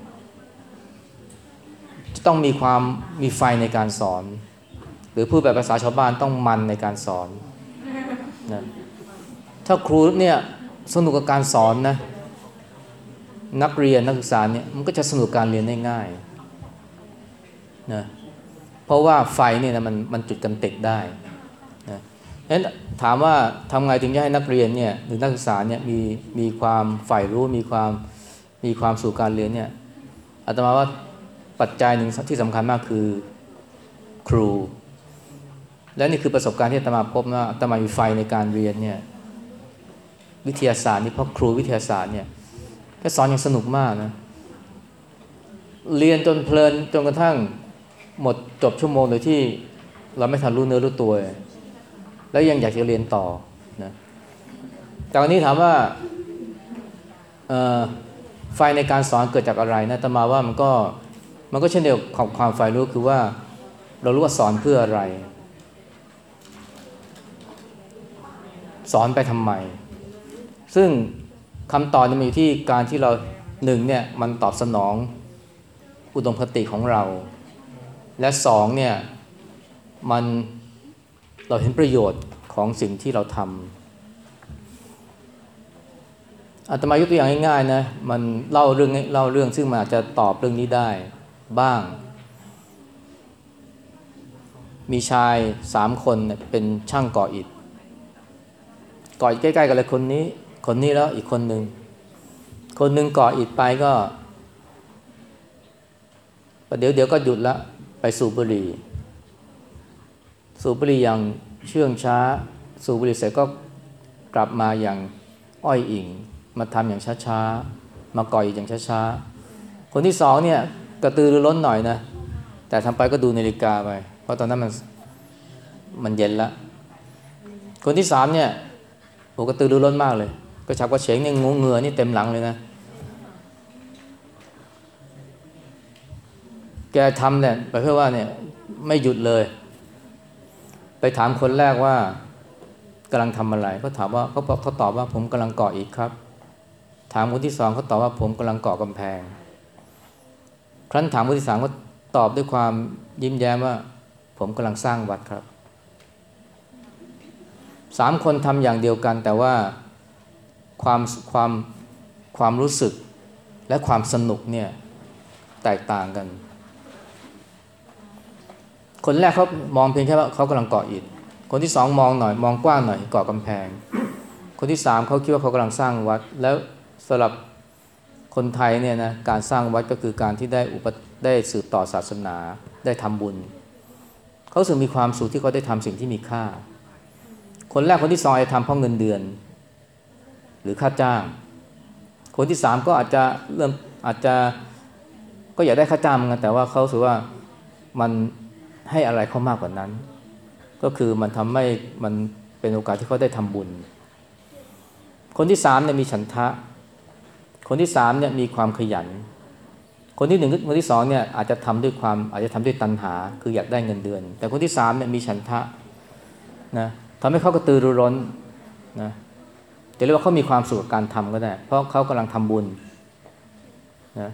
Speaker 1: จะต้องมีความมีไฟในการสอนหรือพูดแบบภาษาชาวบ้านต้องมันในการสอนนะถ้าครูเนี่ยสนุกกับการสอนนะนักเรียนนักศึกษาเนี่ยมันก็จะสนุกการเรียนได้ง่ายนะเพราะว่าไฟเนี่ยนะมันมันจุดกันติดได้นะฉะนั้นถามว่าทำไงถึงจะให้นักเรียนเนี่ยหรือนักศึกษาเนี่ยมีมีความใฝ่รู้มีความมีความสู่การเรียนเนี่ยอาตมาว่าปัจจัยหนึ่งที่สำคัญมากคือครูและนี่คือประสบการณ์ที่อาตมาพบว่าอาตมามีไฟในการเรียนเนี่ยวิทยาศาสตร์นี่เพราะครูวิทยาศาสตร์เนี่ยก็สอนอย่างสนุกมากนะเรียนจนเพลินจนกระทั่งหมดจบชั่วโมงโดยที่เราไม่ทันรู้เนื้อรู้ตัวแล้วยังอยากจะเรียนต่อนะแต่วันนี้ถามว่าไฟในการสอนเกิดจากอะไรนะอาตมาว่ามันก็มันก็เช่นเดียวกับความใฝ่รู้คือว่าเรารู้ว่าสอนเพื่ออะไรสอนไปทำไมซึ่งคำตอบมันอยู่ที่การที่เราหนึ่งเนี่ยมันตอบสนองอุดมคติของเราและสองเนี่ยมันเราเห็นประโยชน์ของสิ่งที่เราทำอาตมายกตัวอย่างง่ายๆนะมันเล่าเรื่องเล่าเรื่องซึ่งมันอาจจะตอบเรื่องนี้ได้บ้างมีชายสามคนเป็นช่างก่ออิฐก่ออิฐใกล้ๆกันเลยคนนี้คนนี้แล้วอีกคนหนึ่งคนหนึ่งก่ออิฐไปก็ประเดี๋ยวเดี๋ยวก็หยุดละไปสูบบุหรี่สูบบุหรี่อย่างเชื่องช้าสูบบุหรี่เสร็จก็กลับมาอย่างอ้อยอิงมาทำอย่างช้าๆมาก่ออิฐอย่างช้าๆคนที่สองเนี่ยกระตือรือร้นหน่อยนะแต่ทำไปก็ดูนาฬิกาไปเพราะตอนนั้นมันมันเย็นละคนที่สามเนี่ยโอ้กระตือรือร้นมากเลยก็ชักว่าเฉงเนี่ยงูเหงื่อนี่เต็มหลังเลยนะแกทำเนี่ยไปเพื่อว่าเนี่ยไม่หยุดเลยไปถามคนแรกว่ากำลังทำอะไรเขาถามว่าเขาเขาตอบว่าผมกำลังก่ออิฐครับถามคนที่สองเขาตอบว่าผมกำลังก่อกำแพงครั้นถามคนที่สามก็ตอบด้วยความยิ้มแย้มว่าผมกำลังสร้างวัดครับสามคนทำอย่างเดียวกันแต่ว่าความความความรู้สึกและความสนุกเนี่ยแตกต่างกันคนแรกเขามองเพียงแค่ว่าเขากำลังก่ออิฐคนที่สองมองหน่อยมองกว้างหน่อยก่อกำแพงคนที่สามเขาคิดว่าเขากำลังสร้างวัดแล้วสำหรับคนไทยเนี่ยนะการสร้างวัดก็คือการที่ได้อุปได้สืบต่อศาสนาได้ทำบุญเขาสึกมีความสุขที่เขาได้ทำสิ่งที่มีค่าคนแรกคนที่สองอาจจะทำเพราะเงินเดือนหรือค่าจ้างคนที่สามก็อาจจะเริ่มอาจจะก็อยากได้ค่าจ้างเหมือนกันแต่ว่าเขาสึกว่ามันให้อะไรเขามากกว่านั้นก็คือมันทำให้มันเป็นโอกาสที่เขาได้ทำบุญคนที่สามเนี่ยมีฉันทะคนที่สามเนี่ยมีความขยันคนที่หนึ่งคนที่สองเนี่ยอาจจะทำด้วยความอาจจะทำด้วยตัณหาคืออยากได้เงินเดือนแต่คนที่สามเนี่ยมีฉันทะนะทำให้เขากระตือรือร้นนะจะเรียกว่าเขามีความสุขกับการทำก็ได้เพราะเขากำลังทำบุญนะ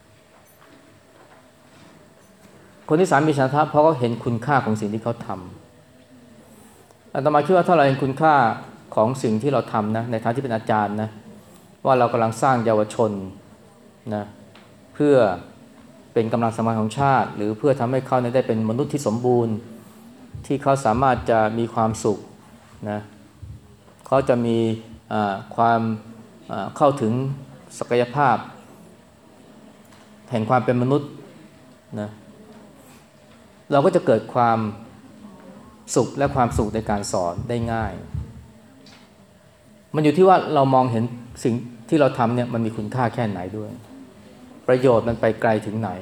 Speaker 1: คนที่สามมีฉันทะเพราะเขาเห็นคุณค่าของสิ่งที่เขาทำอาตมาคิดว่าถ้าเราเห็นคุณค่าของสิ่งที่เราทำนะในฐานะที่เป็นอาจารย์นะว่าเรากำลังสร้างเยาวชนนะเพื่อเป็นกำลังสำคัญของชาติหรือเพื่อทำให้เขาได้เป็นมนุษย์ที่สมบูรณ์ที่เขาสามารถจะมีความสุขนะเขาจะมีความเข้าถึงศักยภาพแห่งความเป็นมนุษย์นะเราก็จะเกิดความสุขและความสุขในการสอนได้ง่ายมันอยู่ที่ว่าเรามองเห็นสิ่งที่เราทำเนี่ยมันมีคุณค่าแค่ไหนด้วยประโยชน์มันไปไกลถึงไหน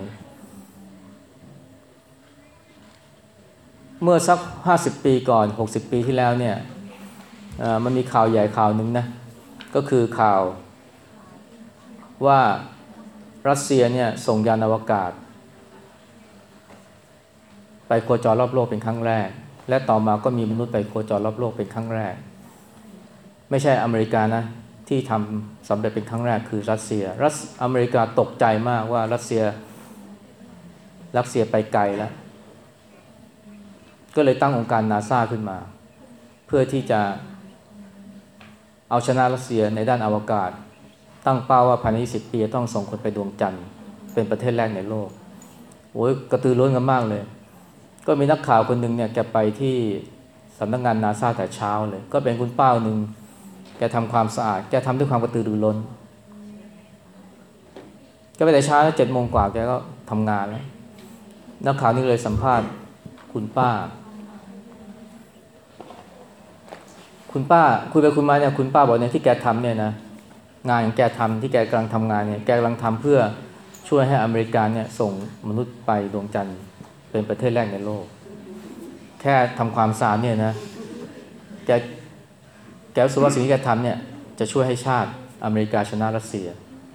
Speaker 1: เมื่อสักห้าสิบปีก่อนหกสิบปีที่แล้วเนี่ยมันมีข่าวใหญ่ข่าวหนึ่งนะก็คือข่าวว่ารัสเซียเนี่ยส่งยานอวกาศไปโคจรรอบโลกเป็นครั้งแรกและต่อมาก็มีมนุษย์ไปโคจรรอบโลกเป็นครั้งแรกไม่ใช่อเมริกานะที่ทำสำเร็จเป็นครั้งแรกคือรัสเซียรัสอเมริกาตกใจมากว่ารัสเซียรัสเซียไปไกลแล้วก็เลยตั้งองค์การ NASA ขึ้นมาเพื่อที่จะเอาชนะรัสเซียในด้านอวกาศตั้งเป้าว่าภายในยี่สิบปีจะต้องส่งคนไปดวงจันทร์เป็นประเทศแรกในโลกโอ้ยกระตือรือร้นกันมากเลยก็มีนักข่าวคนหนึ่งเนี่ยแกไปที่สำนักงานนาซาแต่เช้าเลยก็เป็นคุณป้าหนึ่งแกทำความสะอาดแกทำด้วยความกระตือรือร้นแกไปแต่เช้าเจ็ดโมงกว่าแกก็ทำงานแล้วนักข่าวนี่เลยสัมภาษณ์คุณป้าคุณป้าคุยไปคุยมาเนี่ยคุณป้าบอกเนี่ยที่แกทำเนี่ยนะงานของแกทำที่แกกำลังทำงานเนี่ยแกกำลังทำเพื่อช่วยให้อเมริกาเนี่ยส่งมนุษย์ไปดวงจันทร์เป็นประเทศแรกในโลกแค่ทำความสะอาดเนี่ยนะแกแกรู้สึกว่าสิ่งที่แกทำเนี่ยจะช่วยให้ชาติอเมริกาชนะรัสเซีย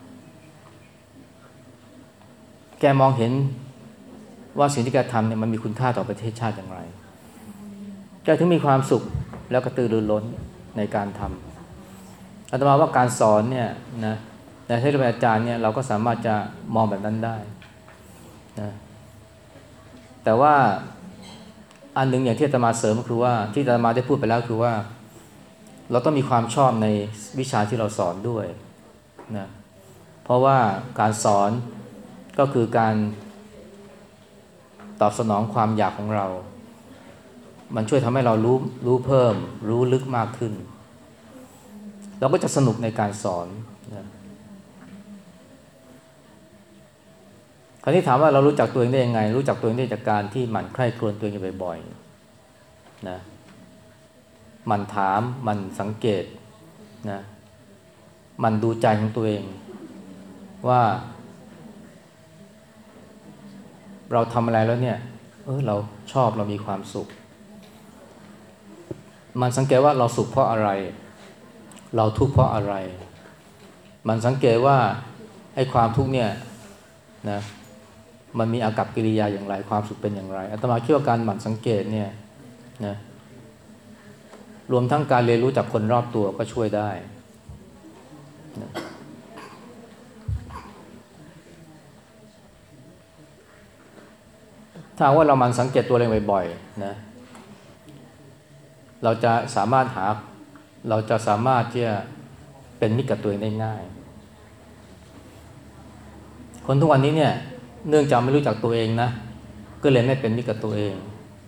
Speaker 1: แกมองเห็นว่าสิ่งที่แกทำเนี่ยมันมีคุณค่าต่อประเทศชาติอย่างไรแกถึงมีความสุขแล้วก็ตื่นรือร้นในการทำอาตมาว่าการสอนเนี่ยนะในที่เราเป็นอาจารย์เนี่ยเราก็สามารถจะมองแบบนั้นได้นะแต่ว่าอันหนึ่งอย่างที่อาตมาเสริมก็คือว่าที่อาตมาได้พูดไปแล้วคือว่าเราต้องมีความชอบในวิชาที่เราสอนด้วยนะเพราะว่าการสอนก็คือการตอบสนองความอยากของเรามันช่วยทำให้เรารู้รู้เพิ่มรู้ลึกมากขึ้นเราก็จะสนุกในการสอนนะคราวนี้ถามว่าเรารู้จักตัวเองได้ยังไงรู้จักตัวเองได้จากการที่หมั่นใคร่ครวญตัวเองบ่อยๆนะหมั่นถามหมั่นสังเกตนะหมั่นดูใจของตัวเองว่าเราทำอะไรแล้วเนี่ยเออเราชอบเรามีความสุขมันสังเกตว่าเราสุขเพราะอะไรเราทุกข์เพราะอะไรมันสังเกตว่าไอ้ความทุกข์เนี่ยนะมันมีอากัปกิริยาอย่างไรความสุขเป็นอย่างไรอาตมาคิดว่าการหมั่นสังเกตเนี่ยนะรวมทั้งการเรียนรู้จากคนรอบตัวก็ช่วยได้นะถ้าว่าเรามันสังเกตตัวเองบ่อยๆนะเราจะสามารถหาเราจะสามารถที่จะเป็นมิตรกับตัวเองได้ง่ายคนทุกวันนี้เนี่ยเนื่องจากไม่รู้จักตัวเองนะก็เลยไม่เป็นมิตรกับตัวเอง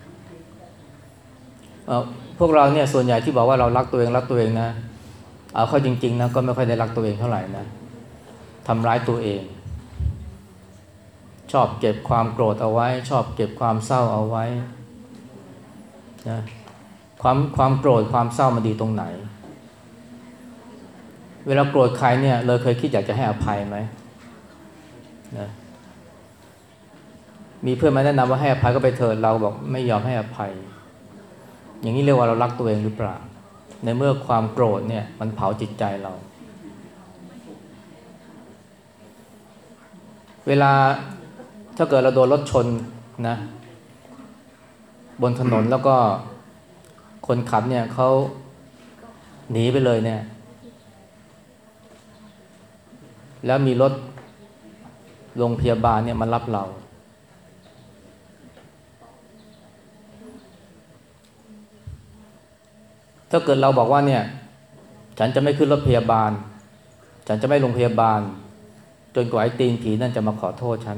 Speaker 1: เอ่อพวกเราเนี่ยส่วนใหญ่ที่บอกว่าเรารักตัวเองรักตัวเองนะเอาเข้าจริงๆนะก็ไม่ค่อยได้รักตัวเองเท่าไหร่นะทำร้ายตัวเองชอบเก็บความโกรธเอาไว้ชอบเก็บความเศร้าเอาไว้นะความความโกรธความเศร้ามันดีตรงไหนเวลาโกรธใครเนี่ยเลยเคยคิดอยากจะให้อภัยไหมนะมีเพื่อนมาแนะนำว่าให้อภัยก็ไปเถิดเราบอกไม่ยอมให้อภัยอย่างนี้เรียกว่าเรารักตัวเองหรือเปล่าในเมื่อความโกรธเนี่ยมันเผาจิตใจเราเวลาถ้าเกิดเราโดนรถชนนะบนถนนแล้วก็คนขับเนี่ยเขาหนีไปเลยเนี่ยแล้วมีรถโรงพยาบาลเนี่ยมารับเราถ้าเกิดเราบอกว่าเนี่ยฉันจะไม่ขึ้นรถพยาบาลฉันจะไม่ลงพยาบาลจนกว่าไอ้ตีนผีนั่นจะมาขอโทษฉัน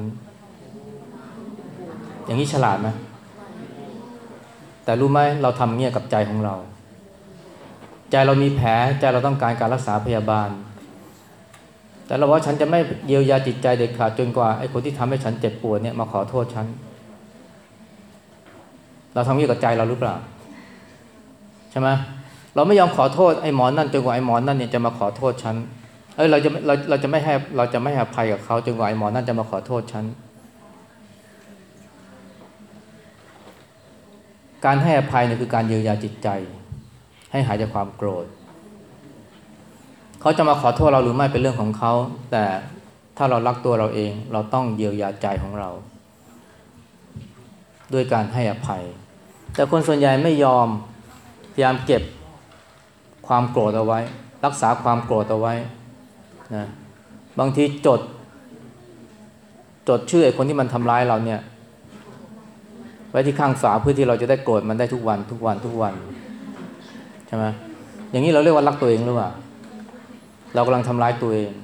Speaker 1: อย่างนี้ฉลาดไหมแต่รู้ไหมเราทำเงี้ยกับใจของเราใจเรามีแผลใจเราต้องการการรักษาพยาบาลแต่เราว่าฉันจะไม่เยียวยาจิตใจเด็ดขาดจนกว่าไอ้คนที่ทำให้ฉันเจ็บปวดเนี่ยมาขอโทษฉันเราทำเงี้ยกับใจเราหรือเปล่าใช่ไหมเราไม่ยอมขอโทษไอ้หมอนั่นจนกว่าไอ้หมอนั่นเนี่ยจะมาขอโทษฉันเอ้ยเราจะเราเราจะไม่ให้เราจะไม่ให้อภัยกับเขาจนกว่าไอ้หมอนั่นจะมาขอโทษฉันการให้อภัยเนี่ยคือการเยียวยาจิตใจให้หายจากความโกรธเขาจะมาขอโทษเราหรือไม่เป็นเรื่องของเขาแต่ถ้าเรารักตัวเราเองเราต้องเยียวยาใจของเราด้วยการให้อภัยแต่คนส่วนใหญ่ไม่ยอมพยายามเก็บความโกรธเอาไว้รักษาความโกรธเอาไว้นะบางทีจดจดชื่อไอ้คนที่มันทำร้ายเราเนี่ยไว้ที่ข้างฝาเพื่อที่เราจะได้โกรธมันได้ทุกวันทุกวันทุกวันใช่ไหมอย่างนี้เราเรียกว่ารักตัวเองหรือเปล่าเรากำลังทำร้ายตัวเอง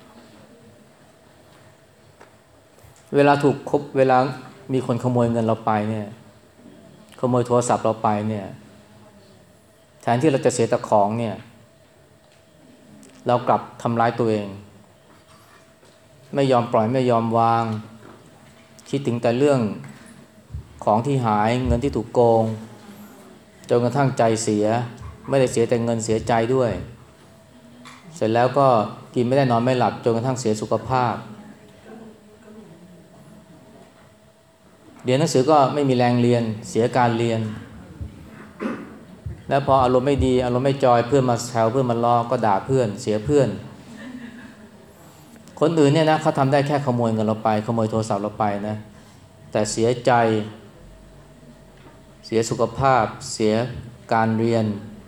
Speaker 1: เวลาถูกคบเวลามีคนขโมยเงินเราไปเนี่ยขโมยโทรศัพท์เราไปเนี่ยแทนที่เราจะเสียแต่ของเนี่ยเรากลับทำร้ายตัวเองไม่ยอมปล่อยไม่ยอมวางคิดถึงแต่เรื่องของที่หายเงินที่ถูกโกงจนกระทั่งใจเสียไม่ได้เสียแต่เงินเสียใจด้วยเสร็จแล้วก็กินไม่ได้นอนไม่หลับจนกระทั่งเสียสุขภาพเรียนหนังสือก็ไม่มีแรงเรียนเสียการเรียนแล้วพออารมณ์ไม่ดีอารมณ์ไม่จอยเพื่อนมาแซวเพื่อนมาล้อก็ด่าเพื่อนเสียเพื่อนคนอื่นเนี่ยนะเขาทำได้แค่ขโมยเงินเราไปขโมยโทรศัพท์เราไปนะแต่เสียใจเสียสุขภาพเสียการเรียน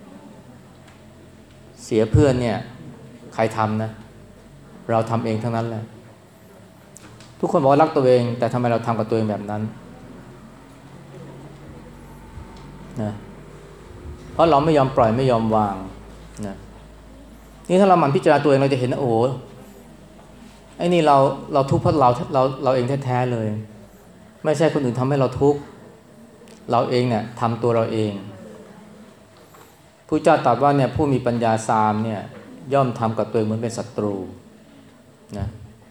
Speaker 1: เสียเพื่อนเนี่ยใครทำนะเราทำเองทั้งนั้นแหละทุกคนบอกว่ารักตัวเองแต่ทำไมเราทำกับตัวเองแบบนั้นนะเพราะเราไม่ยอมปล่อยไม่ยอมวางนะนี่ถ้าเราหมั่นพิจารณาตัวเองเราจะเห็นนะโอ้โหไอ้นี่เราเราทุกข์เพราะเราเราเราเองแท้ๆเลยไม่ใช่คนอื่นทำให้เราทุกข์เราเองเนี่ยทำตัวเราเองพระเจ้าตรัสว่าเนี่ยผู้มีปัญญาสามเนี่ยย่อมทำกับตัวเองเหมือนเป็นศัตรูนะ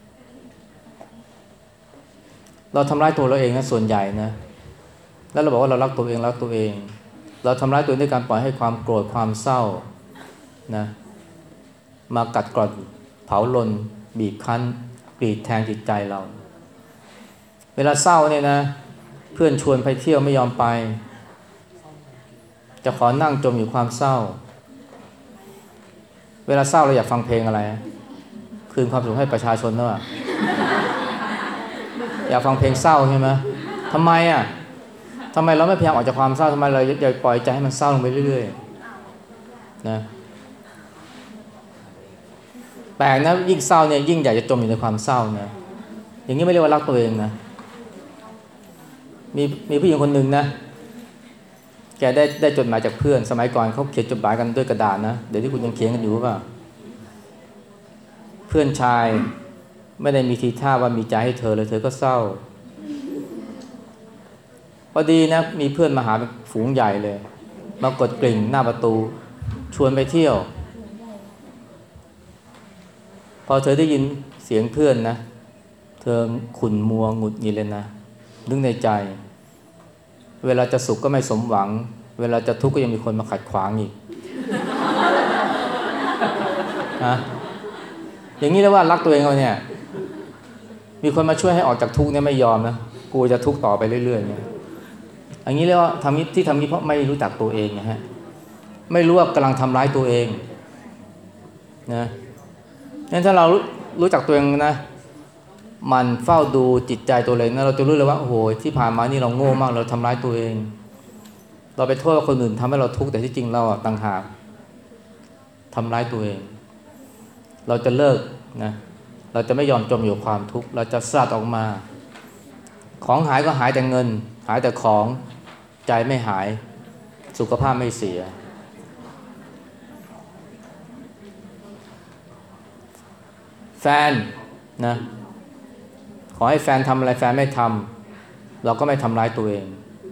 Speaker 1: เราทำร้ายตัวเราเองนะส่วนใหญ่นะแล้วเราบอกว่าเรารักตัวเองรักตัวเองเราทำร้ายตัวเองด้วยการปล่อยให้ความโกรธความเศร้านะมากัดกร่อนเผาลนบีบคั้นกรีดแทงจิตใจเราเวลาเศร้าเนี่ยนะเพื่อนชวนไปเที่ยวไม่ยอมไปจะขอนั่งจมอยู่ความเศร้าเวลาเศร้าเราอยากฟังเพลงอะไรคืนความสุขให้ประชาชนนะอยากฟังเพลงเศร้าใช่ไหมทำไมอ่ะทำไมเราไม่พยายามออกจากความเศร้าทำไมเราอยากปล่อยใจให้มันเศร้าลงไปเรื่อยๆนะแปลกนะยิ่งเศร้าเนี่ยยิ่งอยากจะจมอยู่ในความเศร้านะอย่างนี้ไม่เรียกว่ารักตัวเองนะมีมีผู้หญิงคนหนึ่งนะแกได้ได้จดหมายจากเพื่อนสมัยก่อนเขาเขียนจดหมายกันด้วยกระดาษนะเดี๋ยวที่คุณยังเขียนกันอยู่ป่ะเพื่อนชายไม่ได้มีทีท่าว่ามีใจให้เธอเลยเธอก็เศร้าพอดีนะมีเพื่อนมาหาเป็นฝูงใหญ่เลยมากดกริ่งหน้าประตูชวนไปเที่ยวพอเธอได้ยินเสียงเพื่อนนะเธอขุ่นมัวหงุดหงิดเลยนะนึกในใจเวลาจะสุขก็ไม่สมหวังเวลาจะทุกข์ก็ยังมีคนมาขัดขวางอีกนะอย่างนี้เรียกว่ารักตัวเองเราเนี่ยมีคนมาช่วยให้ออกจากทุกข์เนี่ยไม่ยอมนะกูจะทุกข์ต่อไปเรื่อยๆเนี่ยอย่างนี้เรียกว่าทำที่ทำนี้เพราะไม่รู้จักตัวเองนะฮะไม่รู้ว่ากำลังทำร้ายตัวเองนะงั้นถ้าเรารู้จักตัวเองนะมันเฝ้าดูจิตใจตัวเองนะเราจะรู้เลยว่าโอ้โหที่ผ่านมานี่เราโง่มากเราทำร้ายตัวเองเราไปโทษคนอื่นทำให้เราทุกข์แต่ที่จริงเราต่างหากทำร้ายตัวเองเราจะเลิกนะเราจะไม่ยอมจมอยู่ความทุกข์เราจะสลัดออกมาของหายก็หายแต่เงินหายแต่ของใจไม่หายสุขภาพไม่เสียแฟนนะขอให้แฟนทำอะไรแฟนไม่ทำเราก็ไม่ทำร้ายตัวเอง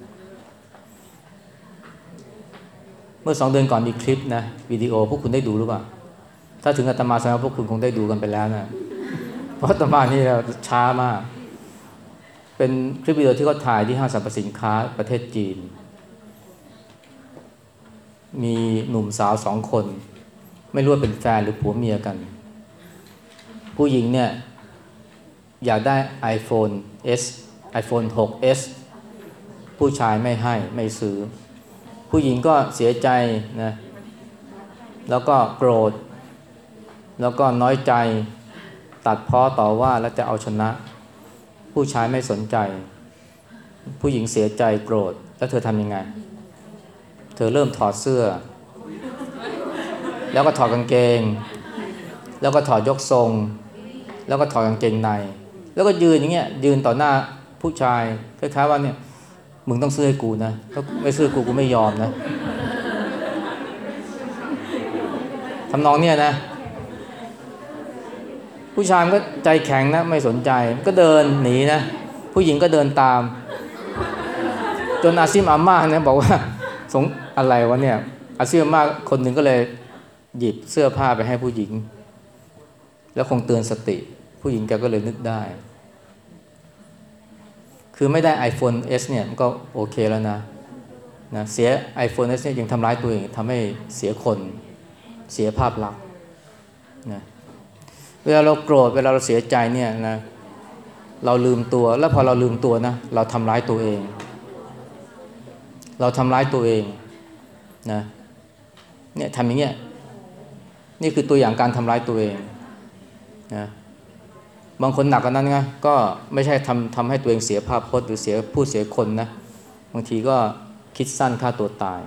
Speaker 1: เมื่อสองเดือนก่อนมีคลิปนะวิดีโอพวกคุณได้ดูหรือเปล่าถ้าถึงอาตมาแสดงว่าพวกคุณคงได้ดูกันไปแล้วนะเพราะอาตมานี่ช้ามากเป็นคลิปวิดีโอที่เขาถ่ายที่ห้างสรรพสินค้าประเทศจีนมีหนุ่มสาวสองคนไม่รู้ว่าเป็นแฟนหรือผัวเมียกันผู้หญิงเนี่ยอยากได้ iPhone เอส iPhone หกเอส ผู้ชายไม่ให้ไม่ซื้อผู้หญิงก็เสียใจนะแล้วก็โกรธแล้วก็น้อยใจตัดพ้อต่อว่าแล้วจะเอาชนะผู้ชายไม่สนใจผู้หญิงเสียใจโกรธแล้วเธอทำยังไงเธอเริ่มถอดเสื้อแล้วก็ถอดกางเกงแล้วก็ถอดยกทรงแล้วก็ถอดกางเกงในแล้วก็ยืนอย่างเงี้ยยืนต่อหน้าผู้ชายคล้ายๆว่าเนี่ยมึงต้องซื้อให้กูนะถ้าไม่ซื้อกูกูไม่ยอมนะทำนองเนี่ยนะผู้ชายมันก็ใจแข็งนะไม่สนใจก็เดินหนีนะผู้หญิงก็เดินตามจนอาซิมอาม่าเนี่ยบอกว่าสงอะไรวะเนี่ยอาซิมอาม่าคนหนึ่งก็เลยหยิบเสื้อผ้าไปให้ผู้หญิงแล้วคงเตือนสติผู้หญิงแกก็เลยนึกได้คือไม่ได้ iPhone เอส เนี่ยมันก็โอเคแล้วนะนะเสีย iPhone เอส เนี่ยยังทำร้ายตัวเองทำให้เสียคนเสียภาพลักษณ์นะเวลาเราโกรธเวลาเราเสียใจเนี่ยนะเราลืมตัวแล้วพอเราลืมตัวนะเราทำร้ายตัวเองเราทำร้ายตัวเองนะเนี่ยทำอย่างเงี้ยนี่คือตัวอย่างการทำร้ายตัวเองนะบางคนหนักกว่านั้นไงก็ไม่ใช่ทำทำให้ตัวเองเสียภาพพจน์หรือเสียผู้เสียคนนะบางทีก็คิดสั้นฆ่าตัวตาย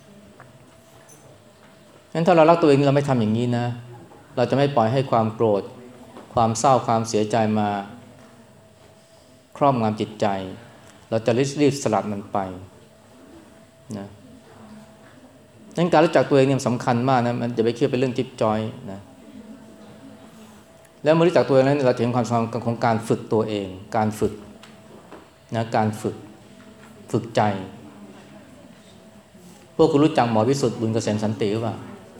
Speaker 1: งั้นถ้าเรารักตัวเองเราไม่ทำอย่างนี้นะเราจะไม่ปล่อยให้ความโกรธความเศร้าความเสียใจมาครอบงำจิตใจเราจะรีบสลัดมันไปนะงั้นการรู้จักตัวเองเนี่ยสำคัญมากนะมันจะไปคิดเป็นเรื่องจิ๊บจอยนะแล้วเมื่อรู้จักตัวเองแล้วเราจะเห็นความสำคัญของการฝึกตัวเองการฝึกนะการฝึกฝึกใจพวกคุณรู้จักหมอวิสุทธิ์บุญเกษมสันติหรือเปล่า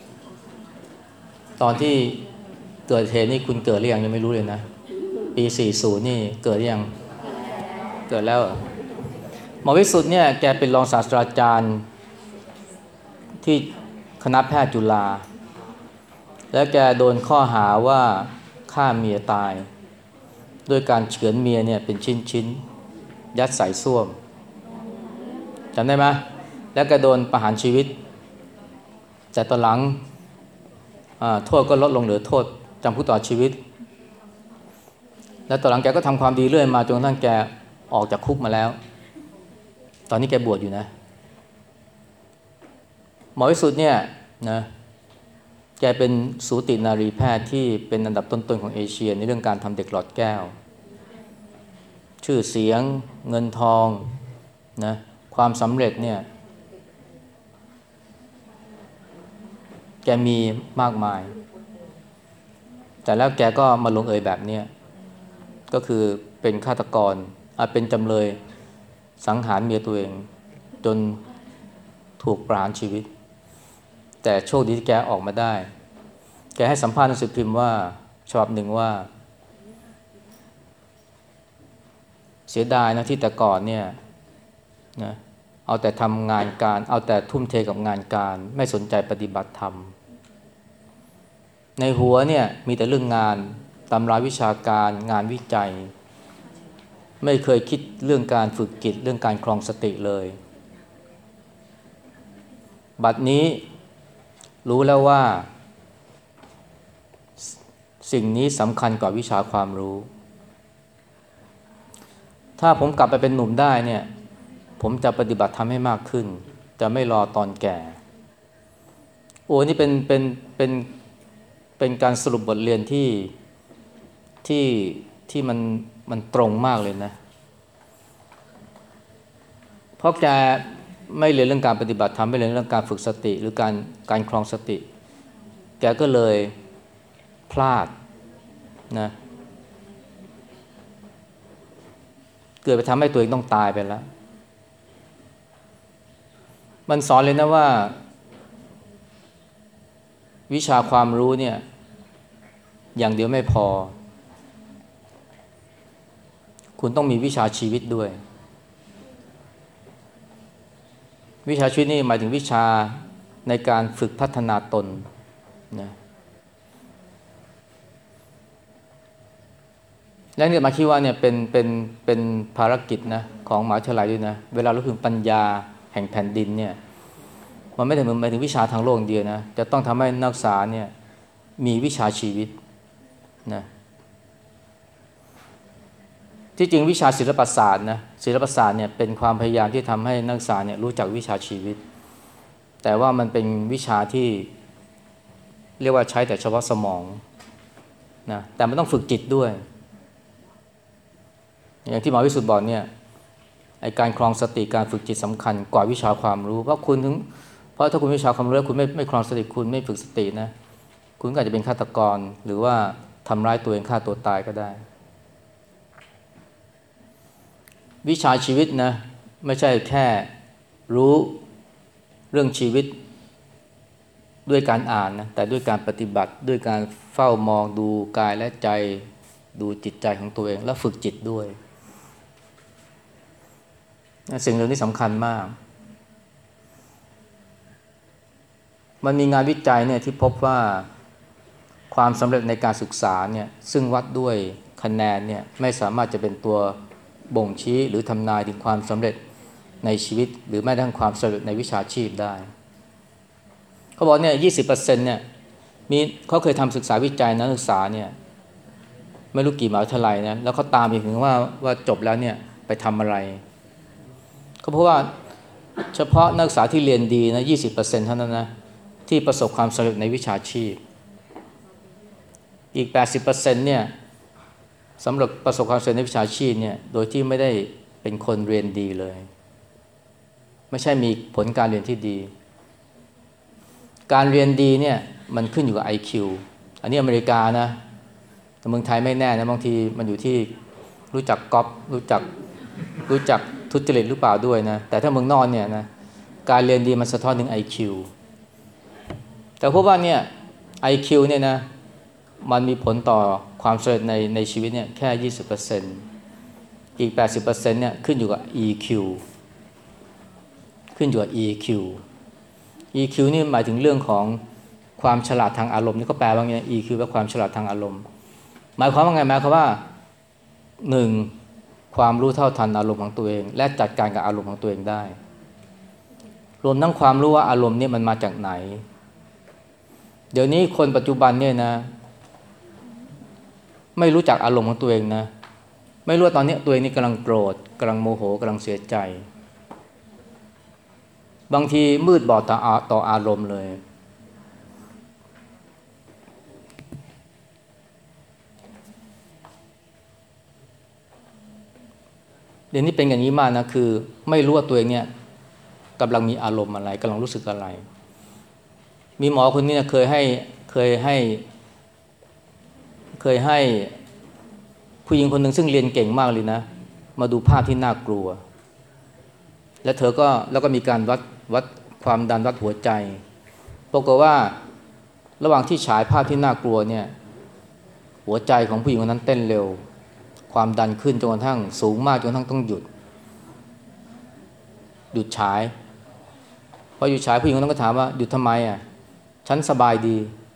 Speaker 1: ตอนที่เกิดเหตุนี่คุณเกิดหรือยังยังไม่รู้เลยนะปีสี่สิบนี่เกิดหรือยังเกิดแล้วหมอวิสุทธิ์เนี่ยแกเป็นรองศาสตราจารย์ที่คณะแพทย์จุฬาแล้วแกโดนข้อหาว่าฆ่าเมียตายโดยการเฉือนเมียเนี่ยเป็นชิ้นๆยัดใส่ส้วมจำได้ไหมแล้วแกโดนประหารชีวิตแต่ตอนหลังโทษก็ลดลงเหลือโทษจำคุกตลอดชีวิตแล้วตอนหลังแกก็ทำความดีเรื่อยมาจนกระทั่งแกออกจากคุกมาแล้วตอนนี้แกบวชอยู่นะหมอวิสุทธิ์เนี่ยนะแกเป็นสูตินารีแพทย์ที่เป็นอันดับต้นๆของเอเชียในเรื่องการทำเด็กหลอดแก้วชื่อเสียงเงินทองนะความสำเร็จเนี่ยแกมีมากมายแต่แล้วแกก็มาลงเอยแบบนี้ก็คือเป็นฆาตกรอาจเป็นจำเลยสังหารเมียตัวเองจนถูกประหารชีวิตแต่โชคดีที่แกออกมาได้แกให้สัมภาษณ์หนังสือพิมพ์ว่าฉบับหนึ่งว่าเสียดายนะที่แต่ก่อนเนี่ยนะเอาแต่ทำงานการเอาแต่ทุ่มเทกับงานการไม่สนใจปฏิบัติธรรมในหัวเนี่ยมีแต่เรื่องงานตำราวิชาการงานวิจัยไม่เคยคิดเรื่องการฝึกจิตเรื่องการครองสติเลยบัดนี้รู้แล้วว่าสิ่งนี้สำคัญกว่าวิชาความรู้ถ้าผมกลับไปเป็นหนุ่มได้เนี่ยผมจะปฏิบัติธรรมให้มากขึ้นจะไม่รอตอนแก่โอ้นี่เป็นเป็นเป็นเป็นการสรุปบทเรียนที่ที่ที่มันมันตรงมากเลยนะเพราะแกไม่เรียนเรื่องการปฏิบัติธรรมไม่เรียนเรื่องการฝึกสติหรือการการครองสติแกก็เลยพลาดนะเกิดไปทำให้ตัวเองต้องตายไปแล้วมันสอนเลยนะว่าวิชาความรู้เนี่ยอย่างเดียวไม่พอคุณต้องมีวิชาชีวิตด้วยวิชาชีวิตนี่หมายถึงวิชาในการฝึกพัฒนาตนนะและเนี่ยมาคิดว่าเนี่ยเป็นเป็นเป็นภารกิจนะของมหาวิทยาลัยด้วยนะเวลาเราถึงปัญญาแห่งแผ่นดินเนี่ยมันไม่ได้หมายถึงวิชาทางโลกเดียวนะจะต้องทำให้นักศึกษาเนี่ยมีวิชาชีวิตนะที่จริงวิชาศิลปศาสตร์นะศิลปศาสตร์เนี่ยเป็นความพยายามที่ทำให้นักศึกษาเนี่ยรู้จักวิชาชีวิตแต่ว่ามันเป็นวิชาที่เรียกว่าใช้แต่เฉพาะสมองนะแต่มันต้องฝึกจิตด้วยอย่างที่หมอวิสุทธิ์บอกเนี่ยไอ้การครองสติการฝึกจิตสำคัญกว่าวิชาความรู้เพราะคุณถึงเพราะถ้าคุณวิชาความรู้แล้วคุณไม่ไม่ครองสติคุณไม่ฝึกสตินะคุณก็อาจจะเป็นฆาตกรหรือว่าทำร้ายตัวเองฆ่าตัวตายก็ได้วิชาชีวิตนะไม่ใช่แค่รู้เรื่องชีวิตด้วยการอ่านนะแต่ด้วยการปฏิบัติด้วยการเฝ้ามองดูกายและใจดูจิตใจของตัวเองแล้วฝึกจิตด้วยสิ่งเหล่านี้สำคัญมากมันมีงานวิจัยเนี่ยที่พบว่าความสำเร็จในการศึกษาเนี่ยซึ่งวัดด้วยคะแนนเนี่ยไม่สามารถจะเป็นตัวบ่งชี้หรือทำนายถึงความสำเร็จในชีวิตหรือแม้กระทั่งความสำเร็จในวิชาชีพได้เขาบอกเนี่ย ยี่สิบเปอร์เซ็นต์ เนี่ยมีเขาเคยทำศึกษาวิจัยนักศึกษาเนี่ยไม่รู้กี่มหาวิทยาลัยนะแล้วเขาตามไปถึงว่าว่าจบแล้วเนี่ยไปทำอะไรเขาเพราะว่าเฉพาะนักศึกษาที่เรียนดีนะ ยี่สิบเปอร์เซ็นต์ เท่านั้นนะที่ประสบความสำเร็จในวิชาชีพอีก แปดสิบเปอร์เซ็นต์ เนี่ยสำหรับประสบความสำเร็จในวิชาชีพเนี่ยโดยที่ไม่ได้เป็นคนเรียนดีเลยไม่ใช่มีผลการเรียนที่ดีการเรียนดีเนี่ยมันขึ้นอยู่กับ ไอ คิว อันนี้อเมริกานะแต่เมืองไทยไม่แน่นะบางทีมันอยู่ที่รู้จักก๊อปรู้จักรู้จักทุจริตหรือเปล่าด้วยนะแต่ถ้าเมืองนอกเนี่ยนะการเรียนดีมันสะท้อนถึง ไอ คิว แต่พบว่าเนี่ย ไอ คิว เนี่ยนะมันมีผลต่อความสำเร็จในในชีวิตเนี่ยแค่ ยี่สิบเปอร์เซ็นต์ อีก แปดสิบเปอร์เซ็นต์ เนี่ยขึ้นอยู่กับ อี คิว ขึ้นอยู่กับ อี คิว อี คิว นี่หมายถึงเรื่องของความฉลาดทางอารมณ์นี่ก็แปลว่าไง อี คิว แปลว่าความฉลาดทางอารมณ์หมายความว่าไงหมายความว่าหนึ่งความรู้เท่าทันอารมณ์ของตัวเองและจัดการกับอารมณ์ของตัวเองได้รวมทั้งความรู้ว่าอารมณ์นี่มันมาจากไหนเดี๋ยวนี้คนปัจจุบันเนี่ยนะไม่รู้จักอารมณ์ของตัวเองนะไม่รู้ว่าตอนนี้ตัวเองนี่กำลังโกรธกำลังโมโหกำลังเสียใจบางทีมืดบอดต่อต่ออารมณ์เลยเดี๋ยวนี้เป็นอย่างนี้มากนะคือไม่รู้ว่าตัวเองเนี่ยกำลังมีอารมณ์อะไรกำลังรู้สึกอะไรมีหมอคนนี้นะเคยให้เคยให้เคยให้ผู้หญิงคนหนึ่งซึ่งเรียนเก่งมากเลยนะมาดูภาพที่น่ากลัวและเธอก็แล้วก็มีการวัดวัดความดันวัดหัวใจปรากฏว่าระหว่างที่ฉายภาพที่น่ากลัวเนี่ยหัวใจของผู้หญิงคนนั้นเต้นเร็วความดันขึ้นจนกระทั่งสูงมากจนกระทั่งต้องหยุดหยุดฉายพอหยุดฉายผู้หญิงคนนั้นก็ถามว่าหยุดทำไมอ่ะฉันสบายดี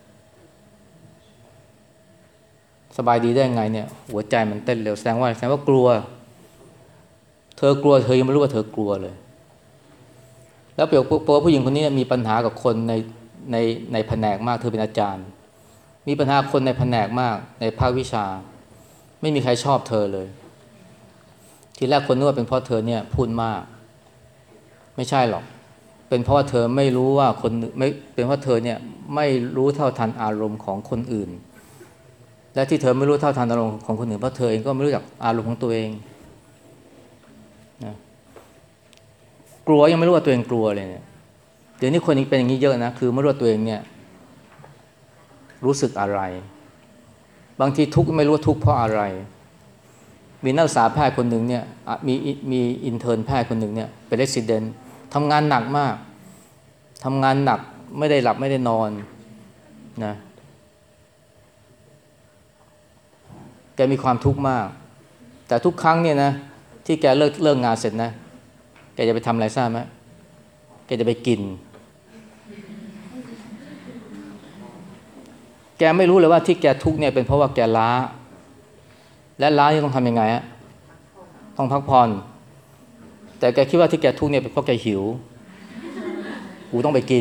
Speaker 1: สบายดีได้ยังไงเนี่ยหัวใจมันเต้นเร็วแสดงว่าแสดงว่ากลัวเธอกลัวเธอยังไม่รู้ว่าเธอกลัวเลยแล้วเปรียบเปรยผู้หญิงคนนี้มีปัญหากับคนในในในแผนกมากเธอเป็นอาจารย์มีปัญหาคนในแผนกมากในภาควิชาไม่มีใครชอบเธอเลยทีแรกคนนึกว่าเป็นเพราะเธอเนี่ยพูดมากไม่ใช่หรอกเป็นเพราะว่าเธอไม่รู้ว่าคนไม่เป็นเพราะเธอเนี่ยไม่รู้เท่าทันอารมณ์ของคนอื่นและที่เธอไม่รู้เท่าทันอารมณ์ของคนอื่นเพราะเธอเองก็ไม่รู้จักอารมณ์ของตัวเองนะกลัวยังไม่รู้ว่าตัวเองกลัวเลยเนี่ยเดี๋ยวนี้คนนี้เป็นอย่างนี้เยอะนะคือไม่รู้ว่าตัวเองเนี่ยรู้สึกอะไรบางทีทุกข์ไม่รู้ว่าทุกข์เพราะอะไรมีนักศึกษาแพทย์คนหนึ่งเนี่ยมีมีอินเทิร์นแพทย์คนหนึ่งเนี่ยเป็นเรสซิเดนต์ทำงานหนักมากทำงานหนักไม่ได้หลับไม่ได้นอนนะแกมีความทุกข์มากแต่ทุกครั้งเนี่ยนะที่แกเลิกเลิกงานเสร็จนะแกจะไปทำอะไรทราบไหมแกจะไปกินแกไม่รู้เลยว่าที่แกทุกข์เนี่ยเป็นเพราะว่าแกล้าและล้านี่ต้องทำยังไงฮะต้องพักผ่อนแต่แกคิดว่าที่แกทุกข์เนี่ยเป็นเพราะแกหิวกูต้องไปกิน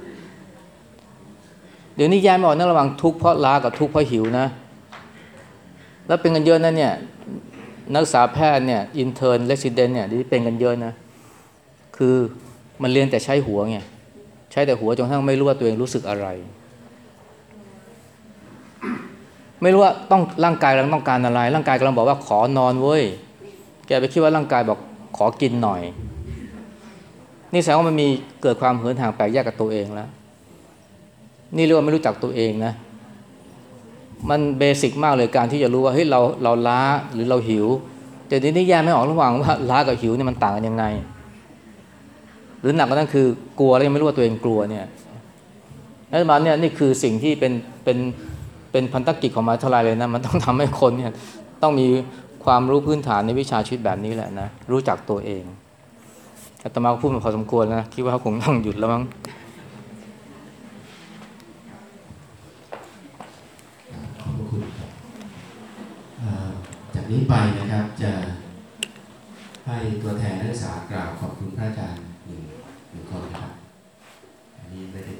Speaker 1: เดี๋ยวนี้แยกไม่ออกนะระหว่างทุกข์เพราะล้ากับทุกข์เพราะหิวนะแล้วเป็นกันเยอะนะเนี่ยนักศึกษาแพทย์เนี่ยอินเทิร์นเรสซิเดนต์เนี่ยที่เป็นกันเยอะนะคือมันเรียนแต่ใช้หัวไงใช้แต่หัวจนกระทั่งไม่รู้ว่าตัวเองรู้สึกอะไรไม่รู้ว่าต้องร่างกายกำลังต้องการอะไรร่างกายกำลังบอกว่าขอนอนเว้ยแกไปคิดว่าร่างกายบอกขอกินหน่อยนี่แสดงว่ามันมีเกิดความเหินห่างแปลกแยกกับตัวเองแล้วนี่เรียกว่าไม่รู้จักตัวเองนะมันเบสิกมากเลยการที่จะรู้ว่าเฮ้ยเราเราล้าหรือเราหิวแต่ทีนี้แยกไม่ออกระหว่างว่าล้ากับหิวเนี่ยมันต่างกันยังไงหรือหนักกว่านั้นคือกลัวแล้วยังไม่รู้ว่าตัวเองกลัวเนี่ยนั่นมาเนี่ยนี่คือสิ่งที่เป็นเป็นเป็นพันธกิจของมหาวิทยาลัยเลยนะมันต้องทำให้คนเนี่ยต้องมีความรู้พื้นฐานในวิชาชีวิตแบบนี้แหละนะรู้จักตัวเองอาตมาพูดมาพอสมควรนะคิดว่าเขาคงต้องหยุดแล้วมั้ง
Speaker 2: ขอบคุณครับจากนี้ไปนะครับจะให้ตัวแทนนักศึกษากล่าวขอบคุณพระอาจารย์หนึ่งหนึ่งคนนะครับอันนี้ไม่ได้